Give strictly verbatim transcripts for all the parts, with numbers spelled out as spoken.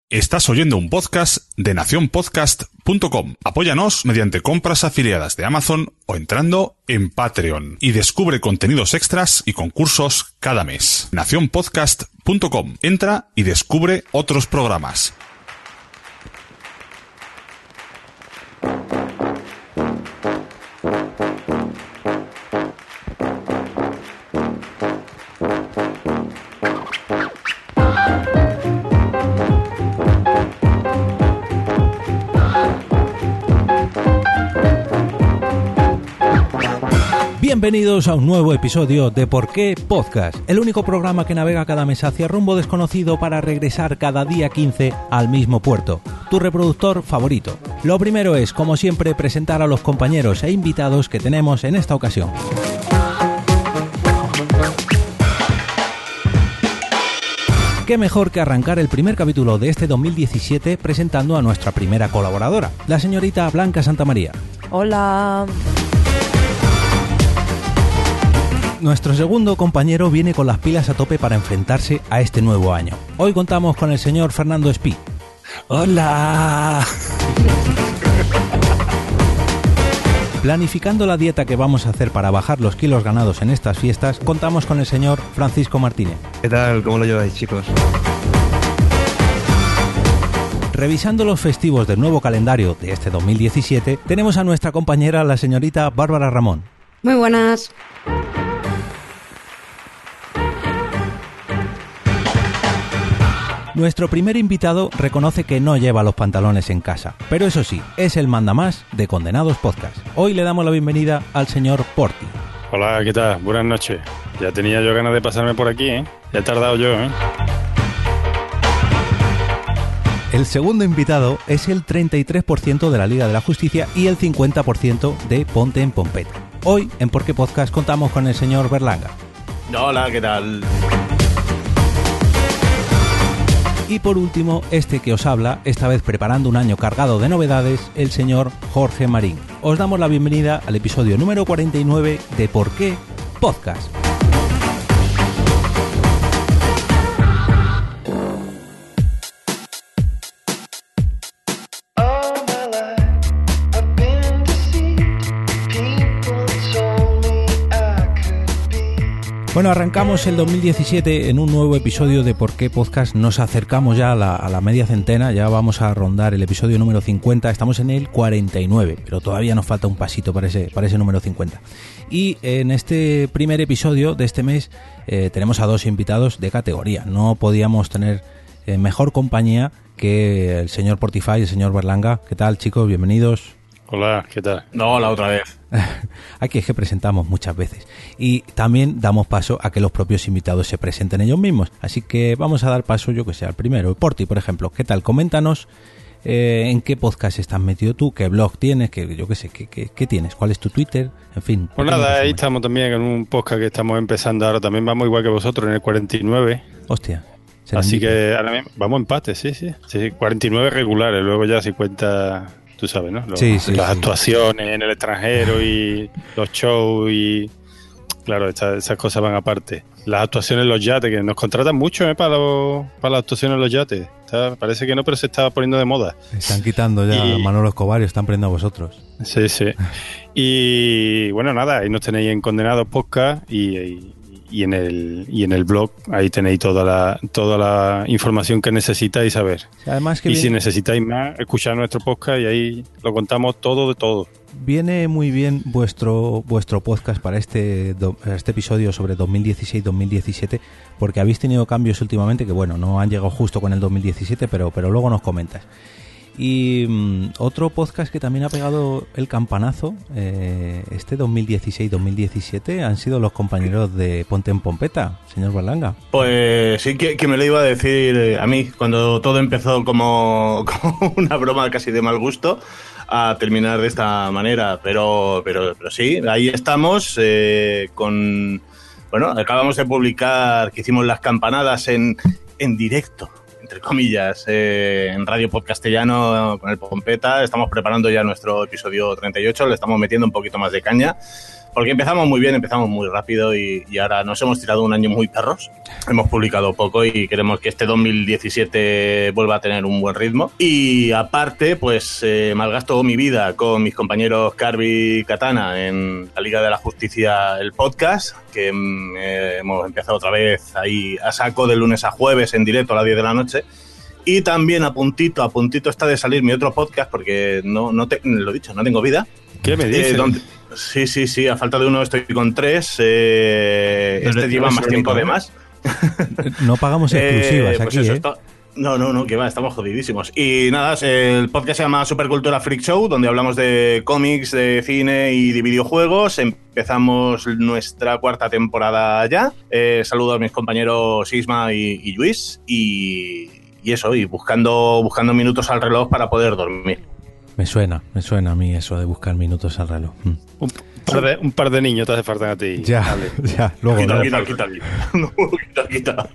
Estás oyendo un podcast de nación podcast punto com. Apóyanos mediante compras afiliadas de Amazon o entrando en Patreon y descubre contenidos extras y concursos cada mes. nación podcast punto com. Entra y descubre otros programas. Bienvenidos a un nuevo episodio de Por qué Podcast, el único programa que navega cada mes hacia rumbo desconocido para regresar cada día quince al mismo puerto, tu reproductor favorito. Lo primero es, como siempre, presentar a los compañeros e invitados que tenemos en esta ocasión. Qué mejor que arrancar el primer capítulo de este dos mil diecisiete presentando a nuestra primera colaboradora, la señorita Blanca Santamaría. Hola. Nuestro segundo compañero viene con las pilas a tope para enfrentarse a este nuevo año. Hoy contamos con el señor Fernando Espí. ¡Hola! Planificando la dieta que vamos a hacer para bajar los kilos ganados en estas fiestas, contamos con el señor Francisco Martínez. ¿Qué tal? ¿Cómo lo lleváis, chicos? Revisando los festivos del nuevo calendario de este dos mil diecisiete, tenemos a nuestra compañera, la señorita Bárbara Ramón. Muy buenas. Nuestro primer invitado reconoce que no lleva los pantalones en casa, pero eso sí, es el mandamás de Condenados Podcast. Hoy le damos la bienvenida al señor Porti. Hola, ¿qué tal? Buenas noches. Ya tenía yo ganas de pasarme por aquí, ¿eh? Ya he tardado yo, ¿eh? El segundo invitado es el treinta y tres por ciento de la Liga de la Justicia y el cincuenta por ciento de Ponte en Pompeta. Hoy, en Por qué Podcast, contamos con el señor Berlanga. Hola, ¿qué tal? Y por último, este que os habla, esta vez preparando un año cargado de novedades, el señor Jorge Marín. Os damos la bienvenida al episodio número cuarenta y nueve de Por qué Podcast. Bueno, arrancamos el dos mil diecisiete en un nuevo episodio de Por qué Podcast. Nos acercamos ya a la, a la media centena, ya vamos a rondar el episodio número cincuenta, estamos en el cuarenta y nueve, pero todavía nos falta un pasito para ese, para ese número cincuenta. Y en este primer episodio de este mes eh, tenemos a dos invitados de categoría. No podíamos tener eh, mejor compañía que el señor Portify y el señor Berlanga. ¿Qué tal, chicos? Bienvenidos. Hola, ¿qué tal? No, hola otra vez. Aquí es que presentamos muchas veces y también damos paso a que los propios invitados se presenten ellos mismos, así que vamos a dar paso, yo que sé, al primero. Porti, por ejemplo, ¿qué tal? Coméntanos eh, en qué podcast estás metido tú, qué blog tienes, que yo que sé, qué, qué, qué tienes, cuál es tu Twitter, en fin. Pues nada, ahí estamos también en un podcast que estamos empezando ahora, también vamos igual que vosotros en el cuarenta y nueve. Hostia. Así que ahora mismo vamos empate, sí, sí, sí, cuarenta y nueve regulares, luego ya cincuenta... Tú sabes, ¿no? Los, sí, sí, las sí. actuaciones en el extranjero y los shows y... Claro, esta, esas cosas van aparte. Las actuaciones en los yates, que nos contratan mucho, ¿eh? Para, los, para las actuaciones en los yates. Está, parece que no, pero se está poniendo de moda. Están quitando ya y... a Manolo Escobar y están prendiendo a vosotros. Sí, sí. Y bueno, nada, ahí nos tenéis en Condenados Podcast y... y Y en el y en el blog ahí tenéis toda la toda la información que necesitáis saber. Además que y viene, si necesitáis más, escuchad nuestro podcast y ahí lo contamos todo de todo. Viene muy bien vuestro vuestro podcast para este este episodio sobre dos mil dieciséis dos mil diecisiete, porque habéis tenido cambios últimamente que bueno, no han llegado justo con el dos mil diecisiete, pero pero luego nos comentas. Y um, otro podcast que también ha pegado el campanazo eh, este dos mil dieciséis dos mil diecisiete han sido los compañeros de Ponte en Pompeta, señor Berlanga. Pues sí, que, que me lo iba a decir a mí, cuando todo empezó como, como una broma casi de mal gusto, a terminar de esta manera, pero, pero, pero sí, ahí estamos eh, con... Bueno, acabamos de publicar que hicimos las campanadas en, en directo, entre comillas, eh, en Radio Pop Castellano con el Pompeta. Estamos preparando ya nuestro episodio treinta y ocho, le estamos metiendo un poquito más de caña porque empezamos muy bien, empezamos muy rápido y, y ahora nos hemos tirado un año muy perros. Hemos publicado poco y queremos que este dos mil diecisiete vuelva a tener un buen ritmo. Y aparte, pues eh, malgasto mi vida con mis compañeros Carby y Katana en la Liga de la Justicia, el podcast, que eh, hemos empezado otra vez ahí a saco de lunes a jueves en directo a las diez de la noche. Y también a puntito, a puntito está de salir mi otro podcast, porque no, no te, lo he dicho, no tengo vida. ¿Qué me dices? Eh, donde, sí, sí, sí, a falta de uno estoy con tres. Eh, este no, lleva no más tiempo único, de ¿eh? más. No pagamos exclusivas Eh, pues aquí, eso, ¿eh? está- No, no, no, que va, estamos jodidísimos. Y nada, el podcast se llama Supercultura Freak Show, donde hablamos de cómics, de cine y de videojuegos. Empezamos nuestra cuarta temporada ya. Eh, saludo a mis compañeros Isma y, y Luis. Y, y eso, y buscando, buscando minutos al reloj para poder dormir. Me suena, me suena a mí eso de buscar minutos al reloj. Mm. Un par, de, un par de niños te hace falta a ti. Ya, Dale. ya, luego, Quita, luego, quita, quita, quita. No, quita, quita.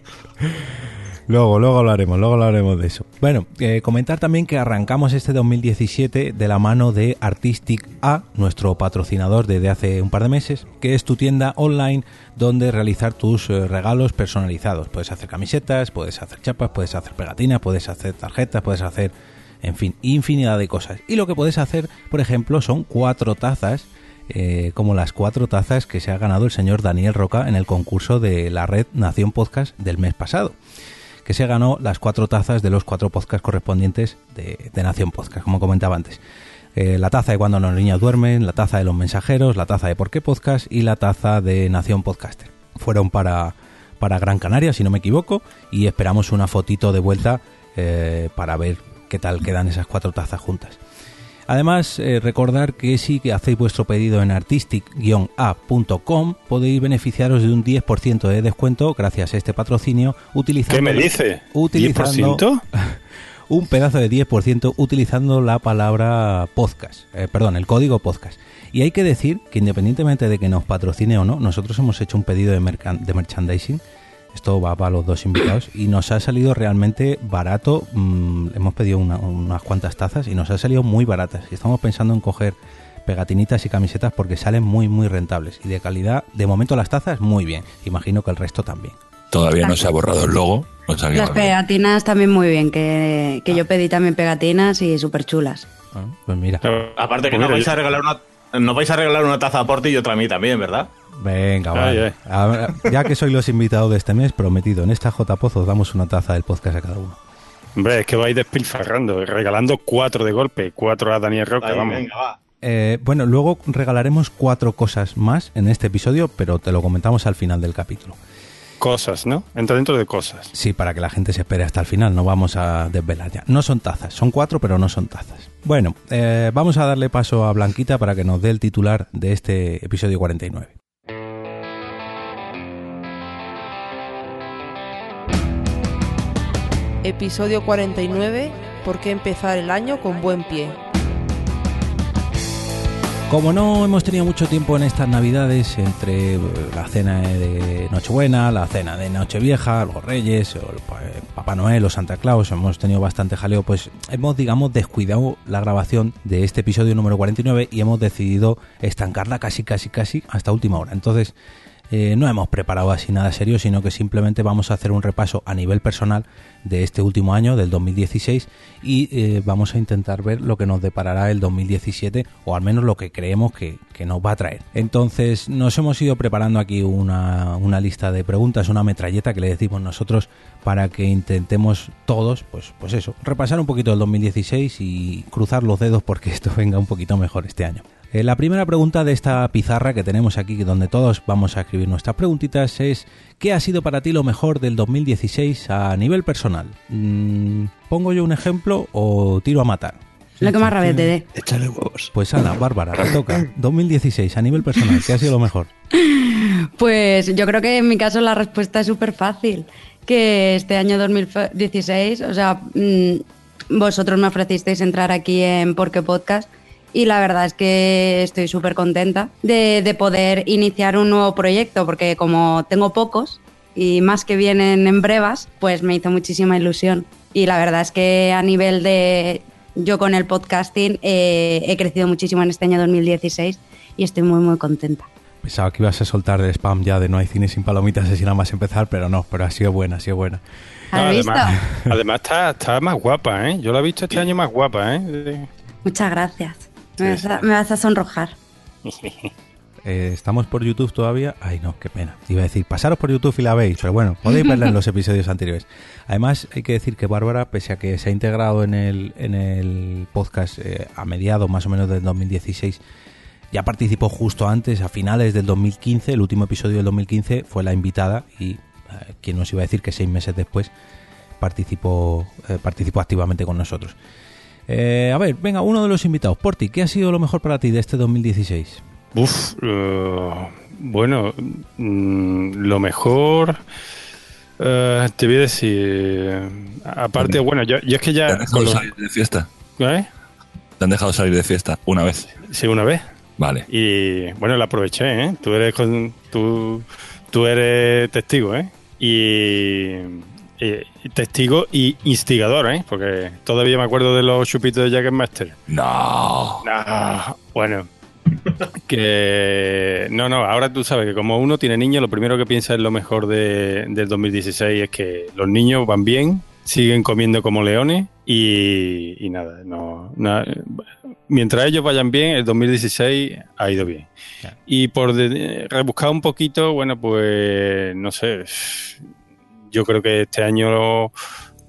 luego, luego hablaremos, luego hablaremos de eso. Bueno, eh, comentar también que arrancamos este dos mil diecisiete de la mano de Artistic A, nuestro patrocinador desde hace un par de meses, que es tu tienda online donde realizar tus eh, regalos personalizados. Puedes hacer camisetas, puedes hacer chapas, puedes hacer pegatinas, puedes hacer tarjetas, puedes hacer, en fin, infinidad de cosas. Y lo que puedes hacer, por ejemplo, son cuatro tazas, eh, como las cuatro tazas que se ha ganado el señor Daniel Roca en el concurso de la red Nación Podcast del mes pasado, que se ganó las cuatro tazas de los cuatro podcasts correspondientes de, de Nación Podcast, como comentaba antes. Eh, la taza de Cuando los niños duermen, la taza de los mensajeros, la taza de Por qué Podcast y la taza de Nación Podcaster. Fueron para, para Gran Canaria, si no me equivoco, y esperamos una fotito de vuelta eh, para ver qué tal quedan esas cuatro tazas juntas. Además, eh, recordar que si que hacéis vuestro pedido en artistic a punto com podéis beneficiaros de un diez por ciento de descuento gracias a este patrocinio utilizando... ¿Qué me dice? Utilizando ¿diez por ciento? un pedazo de diez por ciento utilizando la palabra podcast, eh, perdón, el código podcast. Y hay que decir que independientemente de que nos patrocine o no, nosotros hemos hecho un pedido de, mercan- de merchandising. Esto va para los dos invitados y nos ha salido realmente barato. Mm, hemos pedido una- unas cuantas tazas y nos ha salido muy baratas. Y estamos pensando en coger pegatinitas y camisetas porque salen muy muy rentables y de calidad. De momento las tazas muy bien. Imagino que el resto también. Todavía no se ha borrado el logo. O sea que Las pegatinas también muy bien, que, que yo pedí también pegatinas y súper chulas. Ah, pues mira. Aparte que Pues nos mira, vais yo- a regalar una, nos vais a regalar una taza a Porti y otra a mí también, ¿verdad? Venga, Ay, vale. ay. A ver, ya que sois los invitados de este mes, prometido, en esta J Poz os damos una taza del podcast a cada uno. Hombre, es que vais despilfarrando, regalando cuatro de golpe, cuatro a Daniel Roca, Ahí, vamos. venga, va. Eh, bueno, luego regalaremos cuatro cosas más en este episodio, pero te lo comentamos al final del capítulo. Cosas, ¿no? Entra dentro de cosas. Sí, para que la gente se espere hasta el final, no vamos a desvelar ya. No son tazas, son cuatro, pero no son tazas. Bueno, eh, vamos a darle paso a Blanquita para que nos dé el titular de este episodio cuarenta y nueve. Episodio cuarenta y nueve. ¿Por qué empezar el año con buen pie? Como no hemos tenido mucho tiempo en estas navidades, entre la cena de Nochebuena, la cena de Nochevieja, los Reyes, o el Papá Noel o Santa Claus, hemos tenido bastante jaleo, pues hemos, digamos, descuidado la grabación de este episodio número cuarenta y nueve y hemos decidido estancarla casi, casi, casi hasta última hora. Entonces, eh, no hemos preparado así nada serio, sino que simplemente vamos a hacer un repaso a nivel personal de este último año, del dos mil dieciséis, y eh, vamos a intentar ver lo que nos deparará el dos mil diecisiete, o al menos lo que creemos que, que nos va a traer. Entonces nos hemos ido preparando aquí una, una lista de preguntas, una metralleta que le decimos nosotros, para que intentemos todos, pues, pues eso, repasar un poquito el dos mil dieciséis y cruzar los dedos porque esto venga un poquito mejor este año. Eh, la primera pregunta de esta pizarra que tenemos aquí, donde todos vamos a escribir nuestras preguntitas, es: ¿qué ha sido para ti lo mejor del dos mil dieciséis a nivel personal? Mm, ¿Pongo yo un ejemplo o tiro a matar? Lo que más rabia te dé. Échale huevos. Pues Ana, Bárbara, te toca. dos mil dieciséis a nivel personal, ¿qué ha sido lo mejor? Pues yo creo que en mi caso la respuesta es súper fácil. Que este año dos mil dieciséis, o sea, mmm, vosotros me ofrecisteis entrar aquí en Por qué Podcast. Y la verdad es que estoy súper contenta de, de poder iniciar un nuevo proyecto, porque como tengo pocos y más que vienen en brevas, pues me hizo muchísima ilusión. Y la verdad es que a nivel de... Yo con el podcasting eh, he crecido muchísimo en este año dos mil dieciséis y estoy muy muy contenta. Pensaba que ibas a soltar el spam ya de no hay cine sin palomitas así nada más empezar, pero no, pero ha sido buena, ha sido buena. No, ¿Has visto? además, además está, está más guapa, ¿eh? Yo la he visto este año más guapa, ¿eh? Muchas gracias. Me vas a, me vas a sonrojar. Eh, ¿Estamos por YouTube todavía? Ay, no, qué pena. Iba a decir, pasaros por YouTube y la veis, pero bueno, podéis verla en los episodios anteriores. Además, hay que decir que Bárbara, pese a que se ha integrado en el, en el podcast eh, a mediados más o menos del dos mil dieciséis, ya participó justo antes, a finales del dos mil quince, el último episodio del dos mil quince fue la invitada y eh, quien nos iba a decir que seis meses después participó, eh, participó activamente con nosotros. Eh, a ver, venga, uno de los invitados. Porti, ¿qué ha sido lo mejor para ti de este dos mil dieciséis? Uf, uh, bueno, mm, lo mejor, uh, te voy a decir, aparte, bueno, yo, yo es que ya... ¿Te han dejado cuando, salir de fiesta? ¿eh? ¿Te han dejado salir de fiesta una vez? Sí, una vez. Vale. Y bueno, la aproveché, ¿eh? Tú eres, con, tú, tú eres testigo, ¿eh? Y, y testigo y instigador, ¿eh? Porque todavía me acuerdo de los chupitos de Jack Master. No. No, bueno... Que no, no, ahora tú sabes que como uno tiene niños, lo primero que piensa es lo mejor de, del dos mil dieciséis es que los niños van bien, siguen comiendo como leones y, y nada, no, nada, mientras ellos vayan bien, el dos mil dieciséis ha ido bien. Y por de, rebuscar un poquito, bueno, pues no sé, yo creo que este año uh,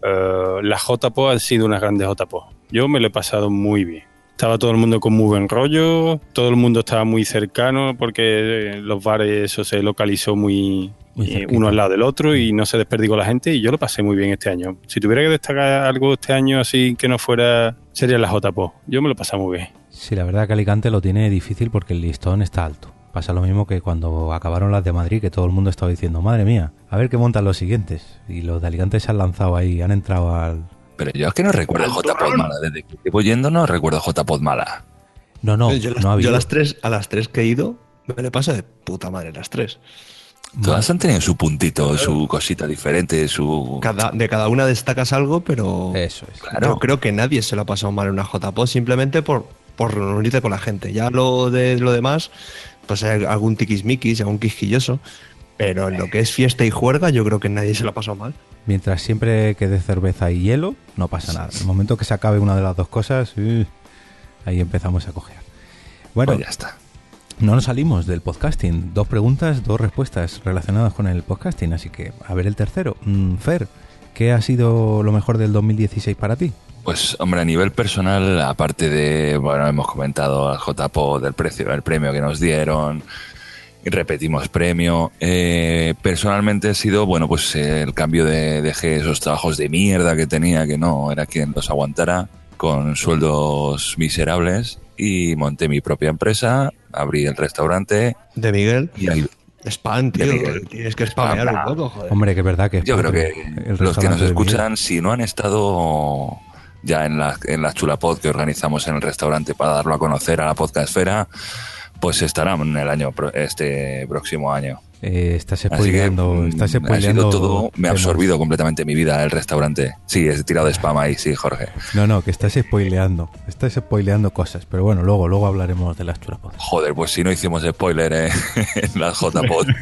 las J P O han sido unas grandes J P O. Yo me lo he pasado muy bien. Estaba todo el mundo con muy buen rollo, todo el mundo estaba muy cercano porque los bares eso se localizó muy, muy eh, uno al lado del otro y no se desperdigó la gente y yo lo pasé muy bien este año. Si tuviera que destacar algo este año así que no fuera, sería la J P O. Yo me lo pasé muy bien. Sí, la verdad que Alicante lo tiene difícil porque el listón está alto. Pasa lo mismo que cuando acabaron las de Madrid, que todo el mundo estaba diciendo, madre mía, a ver qué montan los siguientes. Y los de Alicante se han lanzado ahí, han entrado al... Pero yo es que no recuerdo J P O D mala. Desde que llevo yendo no recuerdo J P O D mala. No, no, yo, las, no ha habido. Yo las tres, a las tres que he ido, me le paso de puta madre las tres. Todas han tenido su puntito, claro. Su cosita diferente, su... Cada, de cada una destacas algo, pero... Eso es. Claro. Yo creo que nadie se lo ha pasado mal en una J P O D simplemente por, por reunirte con la gente. Ya lo de lo demás, pues hay algún tiquismiquis, algún quisquilloso. Pero en lo que es fiesta y juerga, yo creo que nadie se lo ha pasado mal. Mientras siempre quede cerveza y hielo, no pasa nada. En el momento que se acabe una de las dos cosas, uh, ahí empezamos a coger. Bueno, pues ya está. No nos salimos del podcasting. Dos preguntas, dos respuestas relacionadas con el podcasting. Así que, a ver el tercero. Mm, Fer, ¿qué ha sido lo mejor del dos mil dieciséis para ti? Pues, hombre, a nivel personal, aparte de, bueno, hemos comentado al J P O del precio, el premio que nos dieron... Y repetimos premio. Eh, personalmente ha sido, bueno, pues eh, el cambio de dejé esos trabajos de mierda que tenía, que no era quien los aguantara, con sueldos miserables, y monté mi propia empresa, abrí el restaurante. ¿De Miguel? Y ahí, Spam, tío. Tienes que spamear un poco, joder. Hombre, que es verdad que... Yo creo que los que nos escuchan, si no han estado ya en la, en la Chulapod que organizamos en el restaurante para darlo a conocer a la podcastfera, pues estarán en el año este próximo año. Eh, estás spoileando, estás spoileando. Todo, me ha absorbido completamente mi vida el restaurante. Sí, he tirado de spam ahí, sí, Jorge. No, no, que estás spoileando. Estás spoileando cosas, pero bueno, luego, luego hablaremos de las Chulapod. Joder, pues si no hicimos spoiler eh, en la J P O D.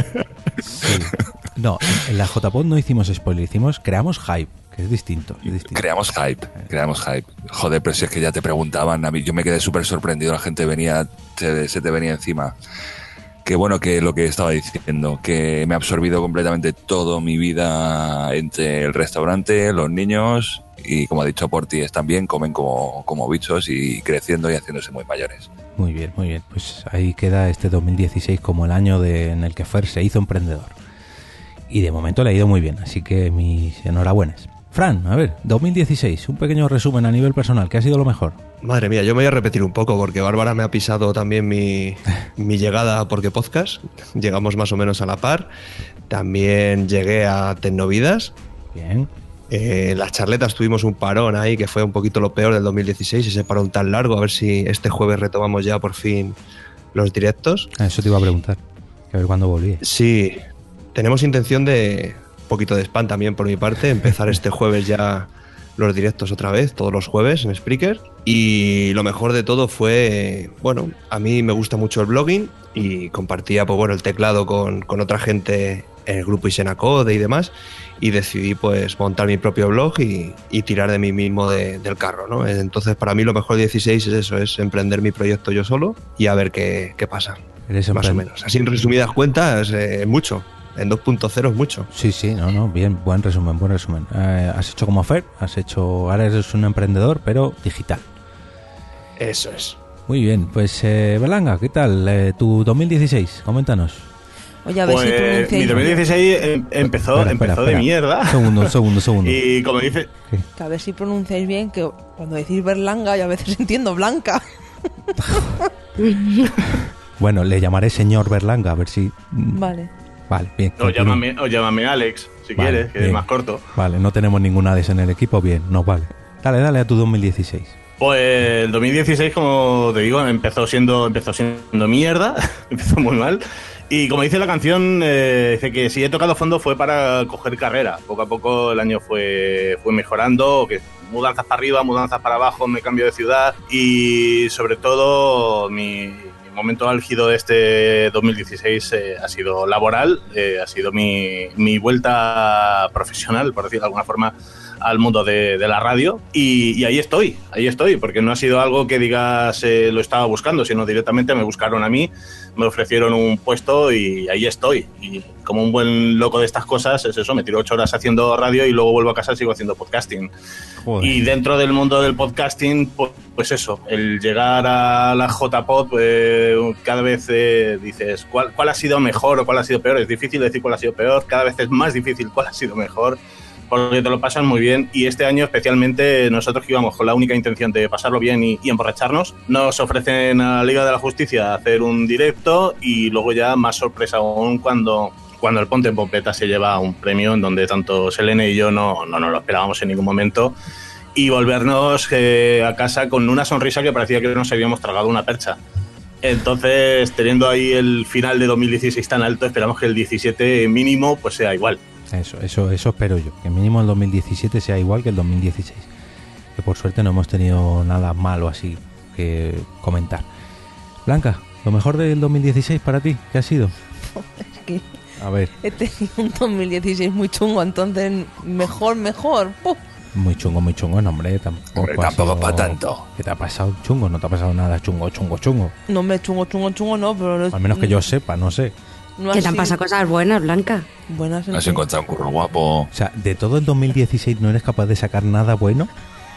Sí. No, en la J P O D no hicimos spoiler, hicimos, creamos hype. Que es distinto, es distinto. Creamos hype, creamos hype. Joder, pero si es que ya te preguntaban, a mí yo me quedé súper sorprendido, la gente venía, se, se te venía encima. Que bueno, que lo que estaba diciendo, que me ha absorbido completamente toda mi vida entre el restaurante, los niños y, como ha dicho Porti, están bien, comen como, como bichos y creciendo y haciéndose muy mayores. Muy bien, muy bien. Pues ahí queda este dos mil dieciséis como el año de, en el que Fer se hizo emprendedor. Y de momento le ha ido muy bien, así que mis enhorabuenas. Fran, a ver, dos mil dieciséis, un pequeño resumen a nivel personal, ¿qué ha sido lo mejor? Madre mía, yo me voy a repetir un poco porque Bárbara me ha pisado también mi, mi llegada a Porque Podcast. Llegamos más o menos a la par. También llegué a Tecnovidas. Bien. Eh, en las charletas tuvimos un parón ahí que fue un poquito lo peor del dos mil dieciséis, ese parón tan largo. A ver si este jueves retomamos ya por fin los directos. Eso te iba a preguntar, que a ver cuándo volví. Sí, tenemos intención de... un poquito de spam también por mi parte, empezar este jueves ya los directos otra vez, todos los jueves en Spreaker. Y lo mejor de todo fue, bueno, a mí me gusta mucho el blogging y compartía, pues bueno, el teclado con, con otra gente en el grupo Isenacode y demás, y decidí pues montar mi propio blog y, y tirar de mí mismo de, del carro, ¿no? Entonces para mí lo mejor de dieciséis es eso, es emprender mi proyecto yo solo y a ver qué, qué pasa. Eres más o menos. Así en resumidas cuentas, eh, mucho. En dos punto cero es mucho. Sí, sí, no, no, bien, buen resumen, buen resumen. Eh, has hecho como Fer, has hecho, ahora eres un emprendedor, pero digital. Eso es. Muy bien, pues eh, Berlanga, ¿qué tal? Eh, tu dos mil dieciséis, coméntanos. Oye, a ver pues, si pronunciáis. Mi dos mil dieciséis em, empezó, espera, espera, empezó espera. de mierda. Un segundo, un segundo, un segundo. Y como dice, Que a ver si pronunciáis bien, que cuando decís Berlanga, yo a veces entiendo Blanca. Bueno, le llamaré señor Berlanga, a ver si... Vale. Vale, bien. o continúa. llámame, o llámame Alex, si Vale, quieres, que bien. es más corto. Vale, no tenemos ninguna de esas en el equipo, bien, nos vale. Dale, dale a tu dos mil dieciséis. Pues el dos mil dieciséis, como te digo, empezó siendo, empezó siendo mierda, empezó muy mal. Y como dice la canción, eh, dice que si he tocado fondo fue para coger carrera. Poco a poco el año fue, fue mejorando, que mudanzas para arriba, mudanzas para abajo, me cambio de ciudad y sobre todo mi, mi momento álgido de este dos mil dieciséis eh, ha sido laboral, eh, ha sido mi, mi vuelta profesional, por decirlo de alguna forma, al mundo de, de la radio y, y ahí estoy, ahí estoy, porque no ha sido algo que digas eh, lo estaba buscando, sino directamente me buscaron a mí, me ofrecieron un puesto y ahí estoy. Y como un buen loco de estas cosas es eso, me tiro ocho horas haciendo radio y luego vuelvo a casa y sigo haciendo podcasting. Joder. Y dentro del mundo del podcasting, pues, pues eso, el llegar a la J-Pod, eh, cada vez eh, dices ¿cuál, cuál ha sido mejor o cuál ha sido peor. Es difícil decir cuál ha sido peor, cada vez es más difícil cuál ha sido mejor, porque te lo pasan muy bien. Y este año especialmente nosotros que íbamos con la única intención de pasarlo bien y, y emborracharnos, nos ofrecen a la Liga de la Justicia hacer un directo y luego ya más sorpresa aún cuando, cuando el Ponte en Pompeta se lleva un premio en donde tanto Selene y yo no, no nos lo esperábamos en ningún momento, y volvernos eh, a casa con una sonrisa que parecía que nos habíamos tragado una percha. Entonces, teniendo ahí el final de dos mil dieciséis tan alto, esperamos que el diecisiete mínimo pues sea igual. Eso, eso, eso espero yo, que mínimo el dos mil diecisiete sea igual que el dos mil dieciséis. Que por suerte no hemos tenido nada malo así que comentar. Blanca, lo mejor del dos mil dieciséis para ti, ¿qué ha sido? Es que A ver, he tenido un dos mil dieciséis muy chungo, entonces mejor, mejor. ¡Puf! muy chungo, muy chungo, no, hombre, tampoco, Hombre, ha tampoco sido- pa' tanto. ¿Qué te ha pasado chungo? No te ha pasado nada chungo, chungo, chungo. No me chungo, chungo, chungo, no, pero no es- Al menos que yo sepa, no sé. no Que ha te han sido- pasado cosas buenas, Blanca. Buenas. Has encontrado un curro guapo. O sea, de todo el dos mil dieciséis no eres capaz de sacar nada bueno.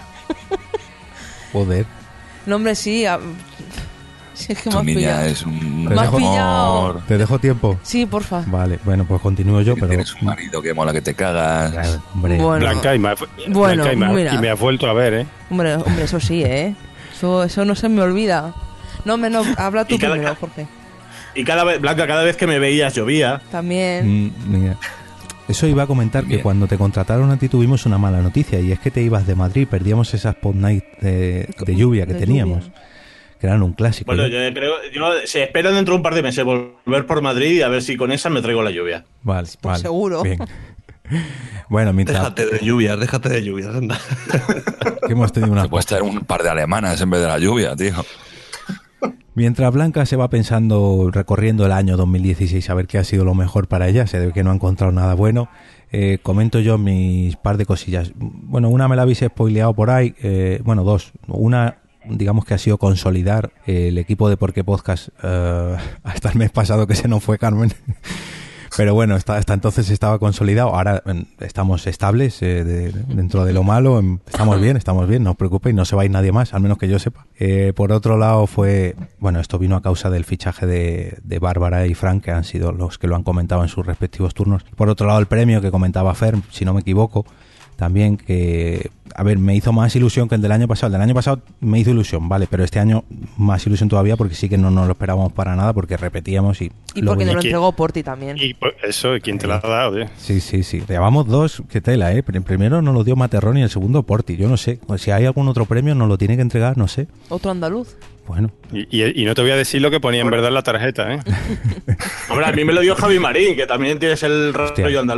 Joder. No, hombre, sí. a- Sí, es que me Tu has niña pillado. es un Me has amor. pillado. ¿Te dejo tiempo? Sí, porfa. Vale, bueno, pues continúo yo, pero... Tienes un marido que mola que te cagas. Claro, hombre. Bueno. Blanca, y me, ha- Bueno, Blanca y, me, ha- mira. y me has vuelto a ver, ¿eh? Hombre, hombre, eso sí, ¿eh? Eso, eso no se me olvida. No, menos, habla tú Y cada- primero, Jorge. Y cada vez, Blanca, cada vez que me veías llovía. También. Mm, mira. Eso iba a comentar que Bien. cuando te contrataron a ti tuvimos una mala noticia, y es que te ibas de Madrid, perdíamos esas pod night de, de lluvia que De teníamos, lluvia. que eran un clásico. Bueno, ¿eh? yo creo, yo se espero dentro de un par de meses volver por Madrid y a ver si con esa me traigo la lluvia. Vale, Por vale, seguro. bien. Bueno, mientras Déjate de lluvias, déjate de lluvias, anda. que hemos tenido una Te puedes traer un par de alemanas en vez de la lluvia, tío. Mientras Blanca se va pensando, recorriendo el año dos mil dieciséis, a ver qué ha sido lo mejor para ella, se ve que no ha encontrado nada bueno, eh, comento yo mis par de cosillas. Bueno, una me la habéis spoileado por ahí, eh, bueno, dos. Una, digamos que ha sido consolidar eh, el equipo de Porque Podcast eh, hasta el mes pasado que se nos fue Carmen. Pero bueno, hasta, hasta entonces estaba consolidado. Ahora eh, estamos estables eh, de- dentro de lo malo. em, Estamos bien, estamos bien, no os preocupéis, no se va a ir nadie más, al menos que yo sepa. Eh, por otro lado fue, bueno, esto vino a causa del fichaje de, de Bárbara y Frank, que han sido los que lo han comentado en sus respectivos turnos. Por otro lado el premio que comentaba Fer, si no me equivoco, también que, a ver, me hizo más ilusión que el del año pasado. El del año pasado me hizo ilusión, vale, pero este año más ilusión todavía porque sí que no nos lo esperábamos para nada, porque repetíamos y... Y lo porque venía- no lo ¿Quién? entregó Porti también. Y pues, eso, ¿y quién te la ha dado, tío? Sí, sí, sí. Llevamos dos, qué tela, ¿eh? El primero nos lo dio Materrón y el segundo Porti. Yo no sé. Pues si hay algún otro premio, nos lo tiene que entregar, no sé. Otro andaluz. Bueno, Y, y- y no te voy a decir lo que ponía en verdad en la tarjeta, ¿eh? Hombre, a mí me lo dio Javi Marín, que también tienes el Hostia. rollo andaluz.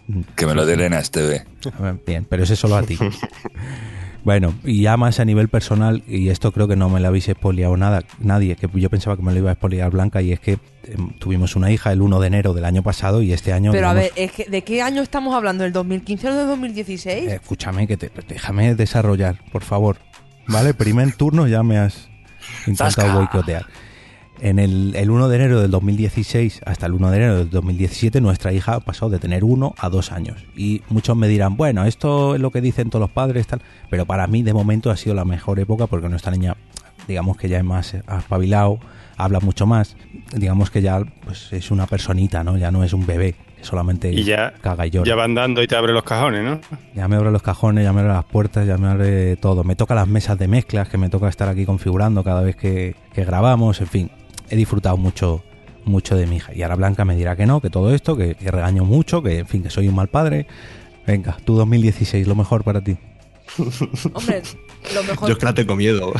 Que me lo dé Elena Esteve. Bien, pero ese solo a ti. Bueno, y ya más a nivel personal, y esto creo que no me lo habéis expoliado nada, nadie, que yo pensaba que me lo iba a expoliar Blanca, y es que eh, tuvimos una hija el uno de enero del año pasado y este año... Pero digamos, a ver, es que, ¿de qué año estamos hablando? ¿Del dos mil quince o del dos mil dieciséis? Eh, escúchame, que te, déjame desarrollar, por favor. ¿Vale? Primer turno ya me has intentado boicotear. En el, el uno de enero del dos mil dieciséis hasta el uno de enero del dos mil diecisiete, nuestra hija ha pasado de tener uno a dos años. Y muchos me dirán, bueno, esto es lo que dicen todos los padres, tal. Pero para mí, de momento, ha sido la mejor época porque nuestra niña, digamos que ya es más espabilado, habla mucho más. Digamos que ya pues es una personita, ¿no? Ya no es un bebé, que solamente y ya, caga y llora. Ya va andando y te abre los cajones, ¿no? Ya me abre los cajones, ya me abre las puertas, ya me abre todo. Me toca las mesas de mezclas, que me toca estar aquí configurando cada vez que, que grabamos, en fin. He disfrutado mucho mucho de mi hija. Y ahora Blanca me dirá que no, que todo esto, que, que regaño mucho, que en fin, que soy un mal padre. Venga, tu dos mil dieciséis, lo mejor para ti. Hombre, lo mejor... Yo es que la tengo miedo.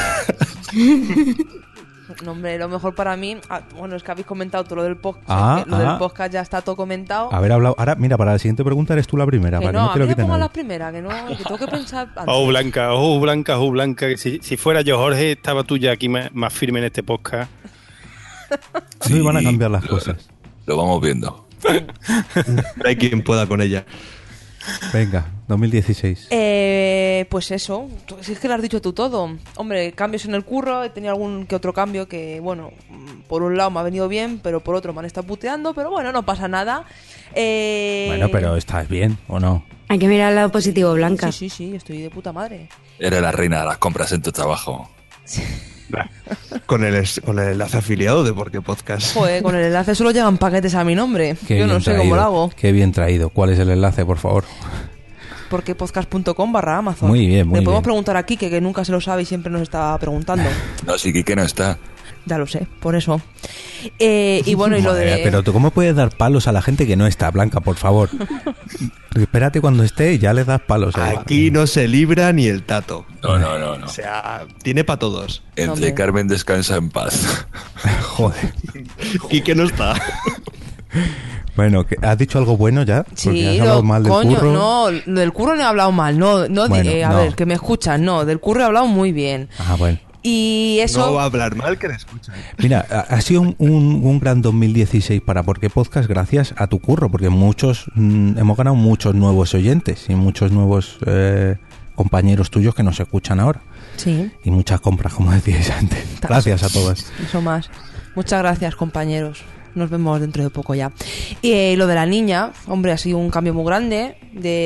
No, hombre, lo mejor para mí... Ah, bueno, es que habéis comentado todo lo del podcast. Ah, lo ah. del podcast ya está todo comentado. Haber hablado... Ahora, mira, para la siguiente pregunta eres tú la primera. Que para no, que no te a lo mí me quiten pongan nadie. la primera, que no, que tengo que pensar antes. Oh, Blanca, oh, Blanca, oh, Blanca. Que si, si fuera yo, Jorge, estaba tú ya aquí más, más firme en este podcast. Sí, no iban a cambiar las cosas. Lo vamos viendo. No hay quien pueda con ella. Venga, dos mil dieciséis. Eh, pues eso, si es que lo has dicho tú todo. Hombre, cambios en el curro, he tenido algún que otro cambio que, bueno, por un lado me ha venido bien, pero por otro me han estado puteando, pero bueno, no pasa nada. Eh... Bueno, pero ¿estás bien o no? Hay que mirar el lado positivo, Blanca. Sí, sí, sí, estoy de puta madre. Eres la reina de las compras en tu trabajo. Con el, es- con el enlace afiliado de Porque Podcast. Joder, con el enlace solo llegan paquetes a mi nombre. Qué Yo no bien sé traído, cómo lo hago. Qué bien traído. ¿Cuál es el enlace, por favor? Porque podcast punto com barra Amazon. Muy bien, muy Le podemos bien. preguntar a Kike, que nunca se lo sabe y siempre nos está preguntando. No, si Quique no está. Ya lo sé, por eso. Eh, y bueno, y lo Madre, de... Pero tú, ¿cómo puedes dar palos a la gente que no está, Blanca, por favor? Espérate cuando esté y ya le das palos. a- Aquí no se libra ni el tato. No, no, no, no. O sea, tiene para todos. Entre Hombre. Carmen descansa en paz. Joder. Quique no está. Bueno, ¿que- ¿has dicho algo bueno ya? Porque Sí, has hablado lo- mal del coño, curro. no, del curro no he hablado mal, no, no, Bueno, eh, a no. ver, que me escuchan, no, del curro he hablado muy bien. Ah, bueno. Y eso... No va a hablar mal que le escuchan. Mira, ha ha sido un, un- un gran dos mil dieciséis para Porque Podcast gracias a tu curro, porque muchos mm, hemos ganado muchos nuevos oyentes y muchos nuevos eh, compañeros tuyos que nos escuchan ahora. Sí, Y muchas compras, como decíais antes. Gracias a todas. eso más. Muchas gracias, compañeros. Nos vemos dentro de poco ya. Y eh, lo de la niña, hombre, ha sido un cambio muy grande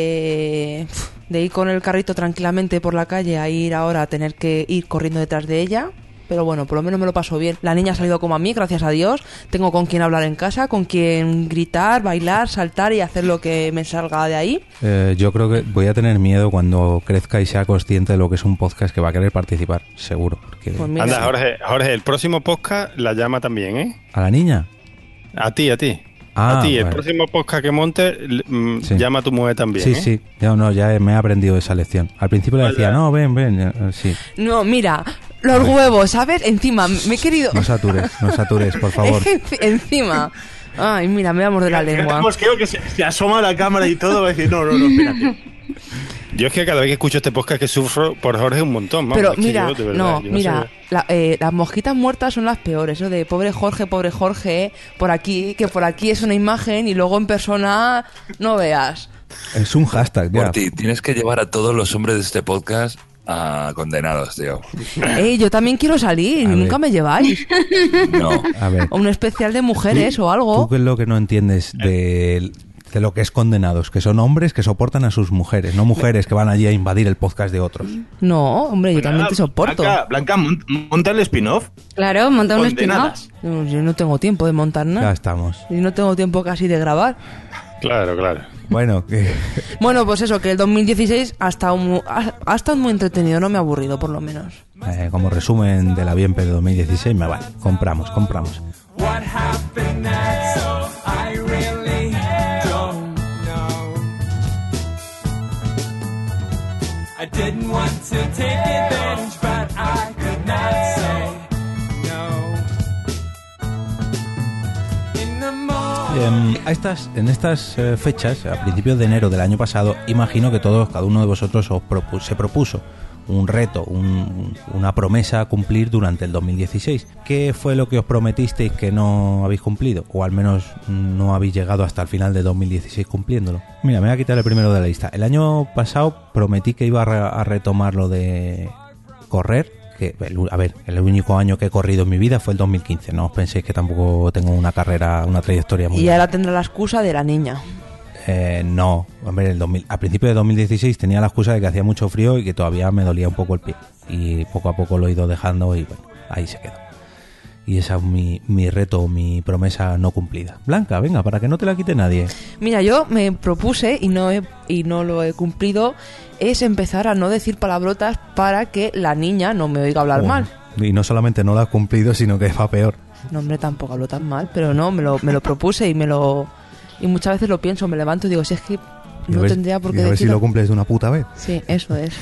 de, de ir con el carrito tranquilamente por la calle a ir ahora a tener que ir corriendo detrás de ella. Pero bueno, por lo menos me lo paso bien. La niña ha salido como a mí, gracias a Dios. Tengo con quien hablar en casa, con quien gritar, bailar, saltar y hacer lo que me salga de ahí. Eh, yo creo que voy a tener miedo cuando crezca y sea consciente de lo que es un podcast que va a querer participar, seguro. Porque... Pues mira, Anda, Jorge, Jorge, el próximo podcast la llama también, ¿eh? ¿A la niña? A ti, a ti. Ah, a ti, el bueno. próximo podcast que monte, l- mm, Sí. llama a tu mujer también. Sí, ¿eh? sí. Ya, no, ya me he aprendido esa lección. Al principio le decía, Vaya. no, ven, ven. ya, eh, Sí. no, mira, los huevos, ¿sabes? Encima, me he querido... No satures, no satures, por favor. Es que enci- encima... Ay, mira, me voy a morder la lengua. Vamos, creo que se, se asoma a la cámara y todo, va a decir, no, no, no, espérate. Yo es que cada vez que escucho este podcast que sufro por Jorge un montón. Vamos, Pero es que mira, yo, de verdad, no, yo mira, sé. la- eh, las mosquitas muertas son las peores, eso de pobre Jorge, pobre Jorge, por aquí, que por aquí es una imagen y luego en persona no veas. Es un hashtag, ya. Por ti, tienes que llevar a todos los hombres de este podcast a condenados, tío. Ey, yo también quiero salir, A y nunca ver. me lleváis. No. A ver, O un especial de mujeres o ¿tú algo. qué es lo que no entiendes de, de lo que es condenados? Que son hombres que soportan a sus mujeres, no mujeres que van allí a invadir el podcast de otros. No, hombre, yo también te soporto. Blanca, Blanca, mon- monta el spin-off. Claro, monta un spin-off. Condenadas. No, yo no tengo tiempo de montar Ya nada. estamos. Y no tengo tiempo casi de grabar. Claro, claro. Bueno, que... Bueno, pues eso, que el dos mil dieciséis ha estado muy, ha, ha estado muy entretenido, no me ha aburrido por lo menos. Eh, como resumen de la Bienpe de dos mil dieciséis, me vale. Compramos, compramos. What happened next? I really don't know. I didn't want to take advantage, but I could not say no. In the morning. eh, a estas, en estas eh, fechas, a principios de enero del año pasado, imagino que todos, cada uno de vosotros os propu- se propuso un reto, un, una promesa a cumplir durante el dos mil dieciséis. ¿Qué fue lo que os prometisteis que no habéis cumplido? O al menos no habéis llegado hasta el final de dos mil dieciséis cumpliéndolo. Mira, me voy a quitar el primero de la lista. El año pasado prometí que iba a, re- a retomar lo de correr. Que, a ver, el único año que he corrido en mi vida fue el dos mil quince. No os penséis que tampoco tengo una carrera, una trayectoria muy Y larga. ahora tendrá la excusa de la niña. Eh, no, hombre, el dos mil, a principios de dos mil dieciséis tenía la excusa de que hacía mucho frío y que todavía me dolía un poco el pie. Y poco a poco lo he ido dejando y bueno, ahí se quedó. Y esa es mi, mi reto, mi promesa no cumplida. Blanca, venga, para que no te la quite nadie. Mira, yo me propuse y no he, y no lo he cumplido, es empezar a no decir palabrotas para que la niña no me oiga hablar Bueno, mal. y no solamente no la has cumplido, sino que va peor. No, hombre, tampoco hablo tan mal, pero no, me lo, me lo propuse y me lo y muchas veces lo pienso, me levanto y digo, si es que Y no a ver- tendría por y qué a ver si decirlo. lo cumples de una puta vez. Sí, eso es.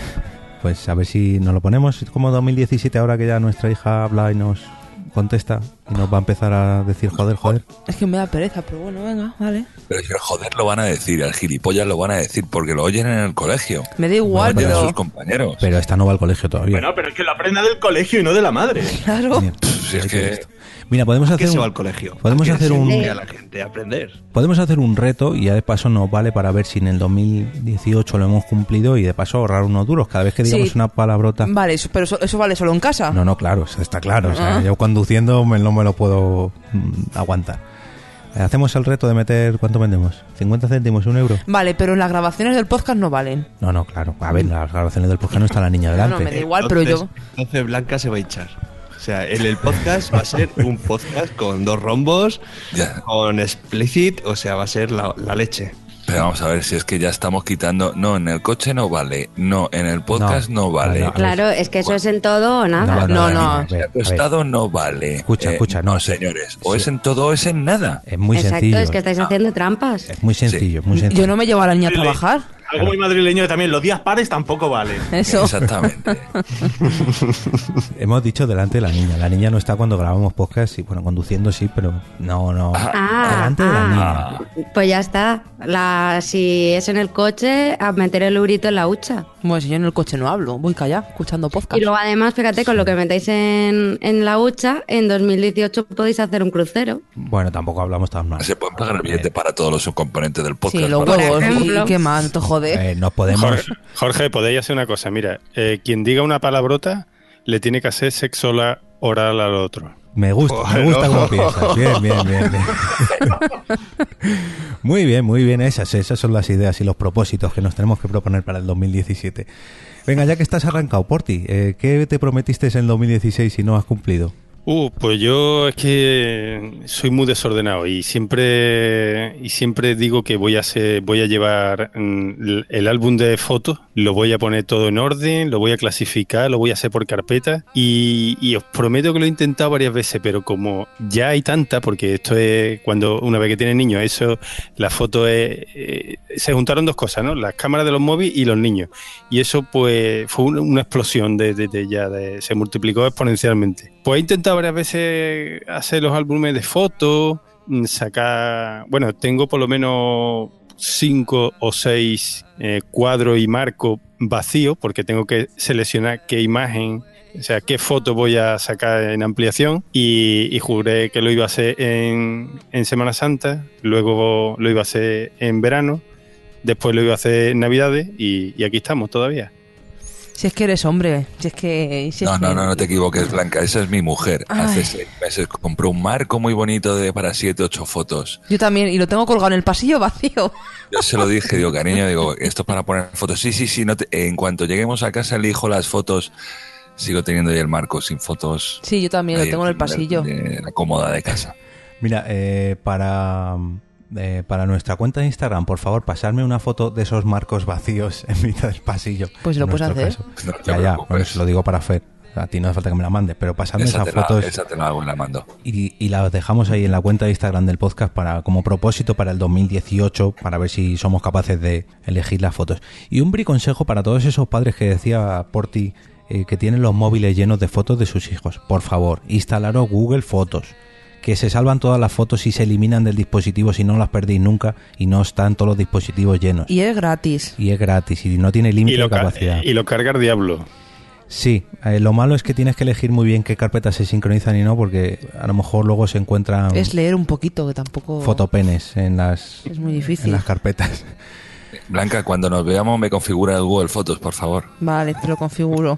Pues a ver si nos lo ponemos como dos mil diecisiete, ahora que ya nuestra hija habla y nos contesta y nos va a empezar a decir joder, joder. Es que me da pereza, pero bueno, venga, vale. Pero si el joder lo van a decir, el gilipollas lo van a decir porque lo oyen en el colegio. Me da igual, Lo oyen pero sus compañeros. Pero esta no va al colegio todavía. Bueno, pero es que lo aprenda del colegio y no de la madre. claro. Mira, Si es ahí que- tienes esto. Mira, podemos ¿Qué hacer se va un, al colegio? podemos ¿A qué hacer se un- enseña a la gente a aprender? podemos hacer un reto y ya de paso nos vale para ver si en el dos mil dieciocho lo hemos cumplido y de paso ahorrar unos duros cada vez que digamos Sí. una palabrota. Vale, eso- pero eso, eso vale solo en casa. No, no, claro, eso está claro. O sea, Ah. yo conduciendo me- no me lo puedo mm, aguantar. Eh, Hacemos el reto de meter, ¿cuánto vendemos? ¿cincuenta céntimos? ¿Un euro? Vale, pero las grabaciones del podcast no valen. No, no, claro. A ver, las grabaciones del podcast no está la niña No, delante. no, me da igual, pero yo... Entonces- Entonces Blanca se va a hinchar. O sea, el, el podcast va a ser un podcast con dos rombos, Ya. con explicit, o sea, va a ser la, la leche. Pero vamos a ver si es que ya estamos quitando. No, en el coche no vale. No, en el podcast No, no, vale. no, no. Claro, es que eso es en todo o nada. no, no. a ver, a Tu ver. estado no vale. Escucha, Eh, escucha, no, sí. señores. O Sí. es en todo o es en nada. Es muy Exacto, sencillo. es que estáis haciendo trampas. Es muy sencillo, muy sencillo. Yo no me llevo a la niña a trabajar. Algo muy madrileño también, los días pares tampoco valen. Eso. Exactamente. Hemos dicho delante de la niña. La niña no está cuando grabamos podcast y bueno, conduciendo sí, pero no, no. Ah, delante de la ah. niña. Pues ya está. La, si es en el coche, a meter el urito en la hucha. Bueno, si yo en el coche no hablo, voy callado, escuchando podcast. Y luego además, fíjate, con lo que metáis en, en la hucha, en dos mil dieciocho podéis hacer un crucero. Bueno, tampoco hablamos tan mal. Se pueden pagar el billete para todos los subcomponentes del podcast. Sí, los para- huevos. ejemplo. ¿Y qué más? No te jode. Eh, no podemos. Jorge, Jorge, podéis hacer una cosa. Mira, eh, quien diga una palabrota le tiene que hacer sexo ola- oral al otro. Me gusta, me gusta cómo piensas. Bien, bien, bien, bien. Muy bien, muy bien. Esas, esas son las ideas y los propósitos que nos tenemos que proponer para el dos mil diecisiete. Venga, ya que estás arrancado, Porti, eh, ¿qué te prometiste en el dos mil dieciséis y no has cumplido? Uh, pues yo es que soy muy desordenado y siempre y siempre digo que voy a hacer, voy a llevar mm, el álbum de fotos, lo voy a poner todo en orden, lo voy a clasificar, lo voy a hacer por carpeta y, y os prometo que lo he intentado varias veces, pero como ya hay tanta, porque esto es cuando una vez que tienes niños, eso, la foto es, eh, se juntaron dos cosas, ¿no? Las cámaras de los móviles y los niños y eso pues fue una, una explosión de, de, de ya, de, se multiplicó exponencialmente. Pues he intentado varias veces hacer los álbumes de fotos, mm, sacar... Bueno, tengo por lo menos cinco o seis eh, cuadros y marcos vacíos porque tengo que seleccionar qué imagen, o sea, qué foto voy a sacar en ampliación y, y juré que lo iba a hacer en, en Semana Santa, luego lo iba a hacer en verano, después lo iba a hacer en Navidades y, y aquí estamos todavía. Si es que eres hombre, si es que... Si es No, no, que- no, no te equivoques, Blanca. Esa es mi mujer. Ay. Hace seis meses compró un marco muy bonito de para siete, ocho fotos. Yo también, y lo tengo colgado en el pasillo vacío. Yo se lo dije, digo, cariño, digo, esto es para poner fotos. Sí, sí, sí. No te- en cuanto lleguemos a casa, elijo las fotos. Sigo teniendo ahí el marco sin fotos. Sí, yo también lo Ahí tengo en el de- pasillo. de la cómoda de casa. Mira, eh, para, eh, para nuestra cuenta de Instagram, por favor, pasarme una foto de esos marcos vacíos en mitad del pasillo. Pues lo en puedes nuestro hacer. caso. No te Ya, ya, preocupes. bueno, se lo digo para Fer. A ti no hace falta que me la mande, pero pasarme Esa esas te, la, fotos esa te la hago y la mando. y, y las dejamos ahí en la cuenta de Instagram del podcast para como propósito para el dos mil dieciocho, para ver si somos capaces de elegir las fotos. Y un briconsejo para todos esos padres que decía Porti, eh, que tienen los móviles llenos de fotos de sus hijos. Por favor, instalaros Google Fotos, que se salvan todas las fotos y se eliminan del dispositivo si no las perdéis nunca y no están todos los dispositivos llenos. Y es gratis. Y es gratis y no tiene límite de capacidad. Y lo carga el diablo. Sí, eh, lo malo es que tienes que elegir muy bien qué carpetas se sincronizan y no, porque a lo mejor luego se encuentran Es leer un poquito, que tampoco... fotopenes en las, Es muy difícil. en las carpetas. Blanca, cuando nos veamos me configura el Google Fotos, por favor. Vale, te lo configuro.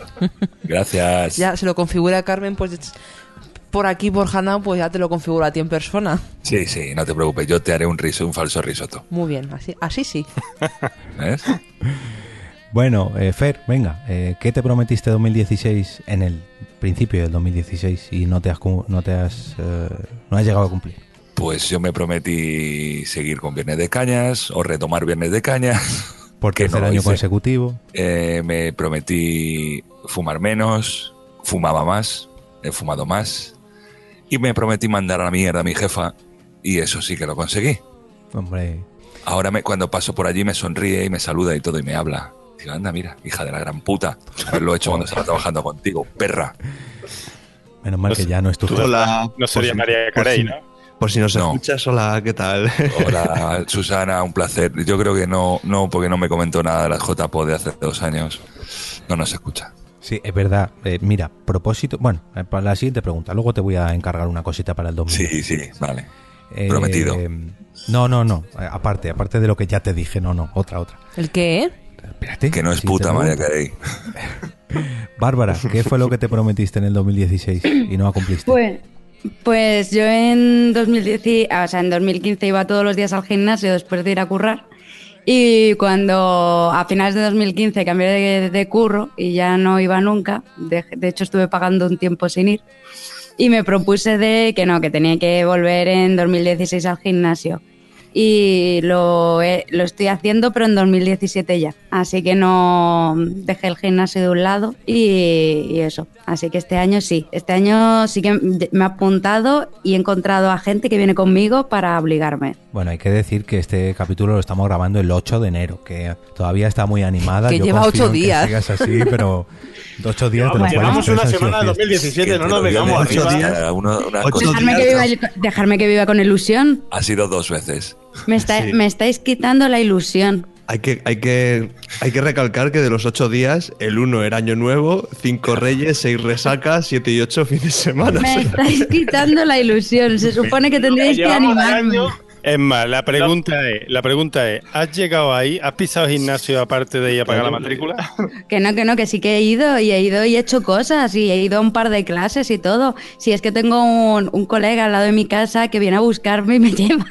Gracias. Ya, se lo configura Carmen, pues por aquí, por Hanao, pues ya te lo configuro a ti en persona. Sí, sí, no te preocupes, yo te haré un riso, un falso risotto. Muy bien, así, así sí. ¿Ves? Bueno, eh, Fer, venga, eh, ¿qué te prometiste dos mil dieciséis en el principio del dos mil dieciséis y no te has cu- no te has eh, no has llegado a cumplir? Pues yo me prometí seguir con Viernes de Cañas o retomar Viernes de Cañas. Por que tercer no lo año hice. consecutivo. Eh, me prometí fumar menos, fumaba más, he fumado más y me prometí mandar a la mierda a mi jefa y eso sí que lo conseguí. Hombre, Ahora me, cuando paso por allí me sonríe y me saluda y todo y me habla. Digo, anda, mira, hija de la gran puta, haberlo hecho cuando estaba trabajando contigo, perra. menos mal que ya no es tu Tú- jefe. Hola. No sería Por si- María por Carey, si- ¿no? Por si nos No. escuchas, hola, ¿qué tal? Hola, Susana, un placer. Yo creo que no, no, porque no me comentó nada de la J P O de hace dos años. No nos escucha. Sí, es verdad. Eh, mira, propósito... Bueno, eh, para la siguiente pregunta. Luego te voy a encargar una cosita para el dos mil. Sí, sí, vale. Eh, prometido. No, no, no. eh, Aparte, aparte de lo que ya te dije. No, no. Otra, otra. ¿El qué? Espérate. Que no es siguiente puta, María pregunta. Carey. Bárbara, ¿qué fue lo que te prometiste en el dos mil dieciséis y no cumpliste? Pues, pues yo en dos mil diez, o sea, en dos mil quince iba todos los días al gimnasio después de ir a currar. Y cuando a finales de dos mil quince cambié de, de curro y ya no iba nunca, de, de hecho estuve pagando un tiempo sin ir, y me propuse de que no, que tenía que volver en dos mil dieciséis al gimnasio. Y lo, he- lo estoy haciendo, pero en dos mil diecisiete ya. Así que no dejé el gimnasio de un lado y, y eso. Así que este año sí. Este año sí que me he apuntado y he encontrado a gente que viene conmigo para obligarme. Bueno, hay que decir que este capítulo lo estamos grabando el ocho de enero, que todavía está muy animada. Que Yo lleva confío ocho en que días. sigas así, pero ocho días de los cuales Llevamos tres una han sido semana de dos mil fiestas. diecisiete, Que no te nos lo digo vengamos de arriba. ocho días, una- una Ocho cosa- Dejarme que, viva, dejarme que viva con ilusión. Ha sido dos veces. Me, está- Sí. me estáis quitando la ilusión. Hay que, hay, que, hay que recalcar que de los ocho días, el uno era Año Nuevo, cinco Reyes, seis resacas, siete y ocho fines de semana. Me estáis quitando la ilusión. Se supone que tendríais que Llevamos animarme. años. Es más, la pregunta es, la pregunta es, ¿has llegado ahí? ¿Has pisado gimnasio aparte de ir a pagar la matrícula? Que no, que no, que sí que he ido y he ido y he hecho cosas y he ido a un par de clases y todo. Si es que tengo un, un colega al lado de mi casa que viene a buscarme y me lleva